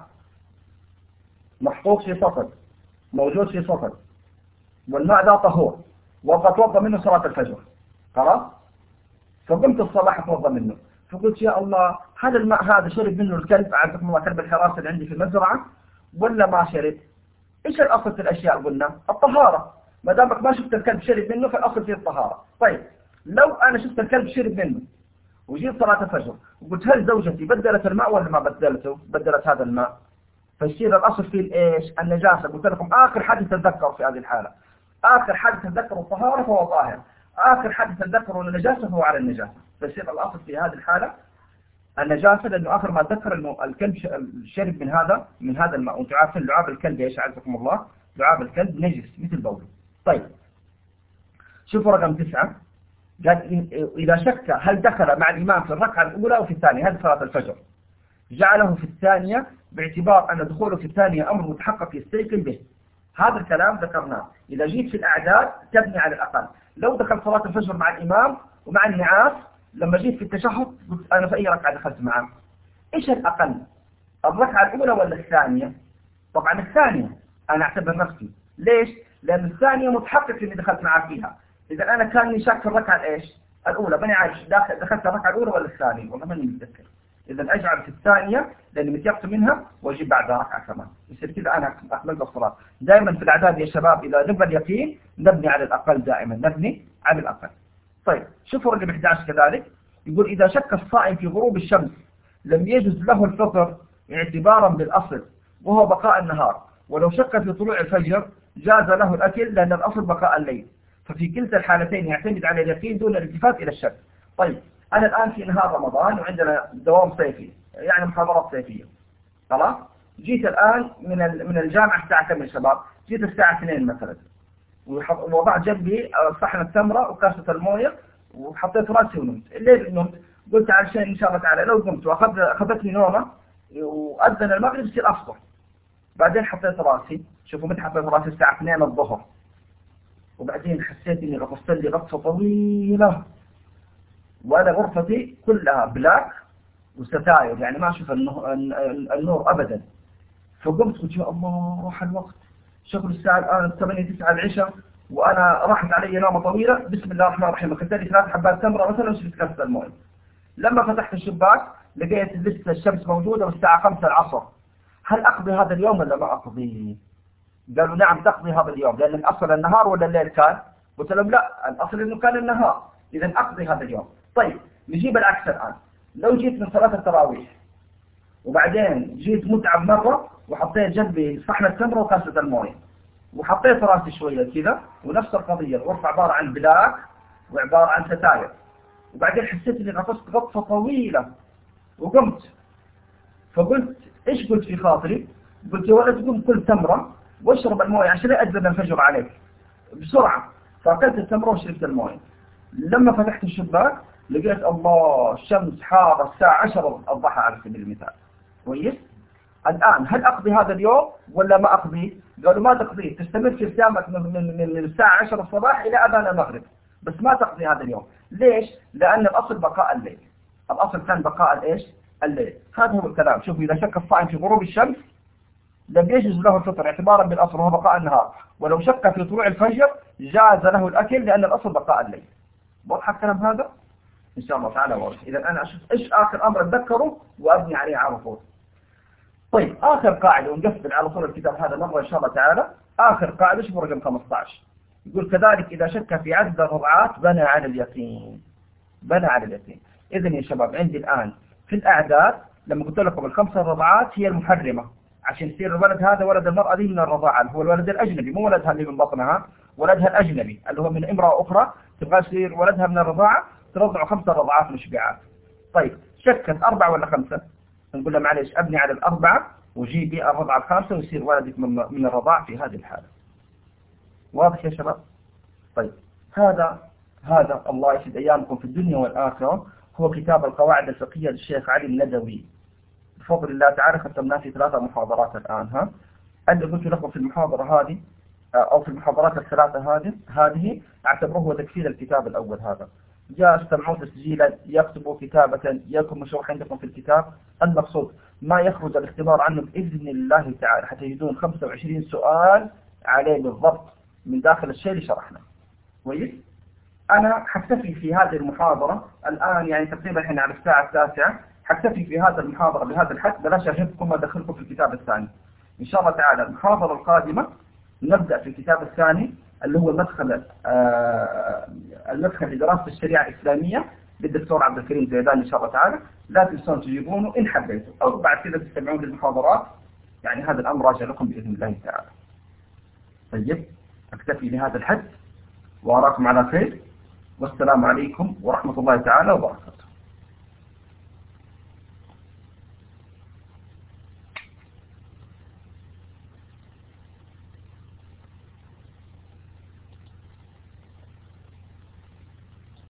محطوط في سطل، موجود في سطل، والماء ذا طهور وأبغى أتوضأ منه صلاة الفجر، خلاص؟ فقمت الصباح أتوضأ منه، فقلت يا الله هذا الماء هذا شرب منه الكلب، عندكم الله كلب الحراسة اللي عندي في المزرعة، ولا ما شرب؟ إيش الأصل في الأشياء؟ قلنا الطهارة. ما دامك ما شفت الكلب شرب منه فالأصل فيه الطهارة. طيب لو أنا شفت الكلب شرب منه وجيت صلاة الفجر وقلت هل زوجتي بدلت الماء ولا ما بدلته؟ بدلت هذا الماء، فيصير الأصل فيه إيش؟ النجاسة. قلت لكم آخر حدث تتذكر في هذه الحالة، آخر حدث تتذكر الطهارة فهو طاهر، آخر حدث تتذكر النجاسة فهو على النجاسة. فيصير الأصل في هذه الحالة النجاسة، لأنه آخر ما تذكر إنه الكلب شرب من هذا من هذا الماء. وأنتم عارفين لعاب الكلب إيش عزكم الله؟ لعاب الكلب نجس مثل بوله. طيب شوفوا رقم تسعة قال إذا شك هل دخل مع الإمام في الركعة الأولى أو في الثانية، هذه صلاة الفجر، جعله في الثانية باعتبار أن دخوله في الثانية أمر متحقق يستيقن به. هذا الكلام ذكرناه. إذا جيت في الأعداد تبني على الأقل. لو دخل صلاة الفجر مع الإمام ومع النعاس، لما جيت في التشهد قلت أنا في أي ركعة دخلت معه؟ إيش الأقل؟ الركعة الأولى ولا الثانية؟ طبعا الثانية. أنا أعتبر نفسي، ليش؟ لأن الثانية متحقق إني دخلت معه فيها. إذا أنا كان شاك في الركعة إيش؟ الأولى، بني عايش داخل دخلت الركعة الأولى ولا الثانية؟ والله ماني متذكر. إذا أجعل في الثانية لأني متيقن منها وأجيب بعدها ركعة كمان، يصير كذا أنا أكملت الصلاة. دائما في الأعداد يا شباب إذا نبغى اليقين نبني على الأقل، دائما نبني على الأقل. طيب شوفوا رقم أحد عشر كذلك، يقول إذا شك الصائم في غروب الشمس لم يجوز له الفطر اعتبارا بالأصل وهو بقاء النهار، ولو شك في طلوع الفجر جاز له الأكل لأن الأصل بقاء الليل، ففي كلتا الحالتين يعتمد على اليقين دون الالتفات إلى الشك. طيب أنا الآن في نهار رمضان وعندنا دوام صيفي، يعني محاضرات صيفية، خلاص؟ جيت الآن من من الجامعة الساعة كم يا شباب؟ جيت الساعة اثنين مثلا، ووضعت جنبي صحن التمرة وكاسة الموية وحطيت راسي ونمت. الليل نمت، قلت علشان إن شاء الله تعالى لو قمت وأخذ أخذتني نومة وأذن المغرب يصير أفطر. بعدين حطيت راسي، شوفوا متى حطيت راسي؟ الساعة اثنين الظهر، وبعدين حسيت إني غطست لي غطسة طويلة وأنا غرفتي كلها بلاك وستاير، يعني ما أشوف النور أبدا. فقمت قلت يا الله راح الوقت، شغل الساعة الآن ثمانية تسعة العشاء وأنا راحت علي نومة طويلة. بسم الله الرحمن الرحيم، أكلت لي ثلاث حبات تمرة مثلا وشربت كاسة المويه. لما فتحت الشباك لقيت لسه الشمس موجودة والساعة خمسة العصر. هل أقضي هذا اليوم ولا ما أقضي؟ قالوا نعم تقضي هذا اليوم، لأن الأصل النهار ولا الليل كان؟ قلت لهم لا، الأصل إنه كان النهار، إذا أقضي هذا اليوم. طيب نجيب العكس الآن، لو جيت من صلاة التراويح وبعدين جيت متعب مرة وحطيت جنبي صحن التمرة وكاسة المويه وحطيت راسي شوية كذا، ونفس القضية، الغرفة عبارة عن بلاك وعبارة عن ستاير، وبعدين حسيت إني غطست غطسة طويلة وقمت. فقلت إيش قلت في خاطري؟ قلت يا ولد قم كل تمرة واشرب المويه عشان لا أذن الفجر عليك بسرعة. فأكلت التمرة وشربت المويه. لما فتحت الشباك لقيت الله الشمس حارة الساعة عشرة الضحى على سبيل المثال. كويس؟ الآن هل أقضي هذا اليوم ولا ما أقضي؟ قالوا ما تقضي، تستمر في صيامك من, من, من الساعة عشرة الصباح إلى أذان المغرب، بس ما تقضي هذا اليوم. ليش؟ لأن الأصل بقاء الليل، الأصل كان بقاء الإيش؟ الليل. هذا هو الكلام. شوفوا إذا شك الصائم في غروب الشمس لم يجوز له الفطر اعتبارا بالأصل وهو بقاء النهار، ولو شك في طلوع الفجر جاز له الأكل لأن الأصل بقاء الليل. واضح الكلام هذا؟ إن شاء الله تعالى واضح. إذا أنا أشوف إيش آخر أمر أتذكره وأبني عليه على طول. طيب آخر قاعدة ونقفل على طول الكتاب هذا مرة إن شاء الله تعالى. آخر قاعدة شوفوا رقم خمسة عشر، يقول كذلك إذا شك في عدد الرضعات بنى على اليقين، بنى على اليقين. إذن يا شباب عندي الآن في الأعداد لما قلت لكم الخمسة الرضعات هي المحرمة عشان يصير الولد هذا ولد المرأة دي من الرضاعة، هو الولد الأجنبي، مو ولدها اللي من بطنها، ولدها الأجنبي اللي هو من امرأة أخرى تبغى يصير ولدها من الرضاعة، ترضع خمسة رضعات مشبعات. طيب شكت أربعة ولا خمسة؟ نقول له معليش أبني على الأربعة وجيبي الرضعة الخامسة ويصير ولدك من الرضاعة في هذه الحالة. واضح يا شباب؟ طيب هذا هذا الله يسعد أيامكم في الدنيا والآخرة هو كتاب القواعد الفقهية للشيخ علي الندوي. بفضل الله تعالى ختمناه في ثلاثة محاضرات الآن. ها اللي قلت لكم في المحاضرة هذه أو في المحاضرات الثلاثة هذه هذه أعتبره هو تكفير الكتاب الأول. هذا جاء استمعوا تسجيلا، يكتبوا كتابة، يكون مشروع عندكم في الكتاب. المقصود ما يخرج الاختبار عنه بإذن الله تعالى حتى يجدون خمسة وعشرين سؤال عليه بالضبط من داخل الشيء اللي شرحناه. كويس؟ أنا حكتفي في هذه المحاضرة الآن، يعني تقريبا احنا على الساعة التاسعة، حكتفي في هذا المحاضرة بهذا الحد، بلاش أشهدكم وأدخلكم في الكتاب الثاني. إن شاء الله تعالى المحاضرة القادمة نبدأ في الكتاب الثاني اللي هو المدخل آه المدخل لدراسة الشريعة الإسلامية للدكتور عبد الكريم زيدان إن شاء الله تعالى. لا تنسون تجيبونه إن حبيتوا، أو بعد كذا تستمعون للمحاضرات، يعني هذا الأمر راجع لكم بإذن الله تعالى. طيب أكتفي بهذا الحد وأراكم على خير، والسلام عليكم ورحمة الله تعالى وبركاته.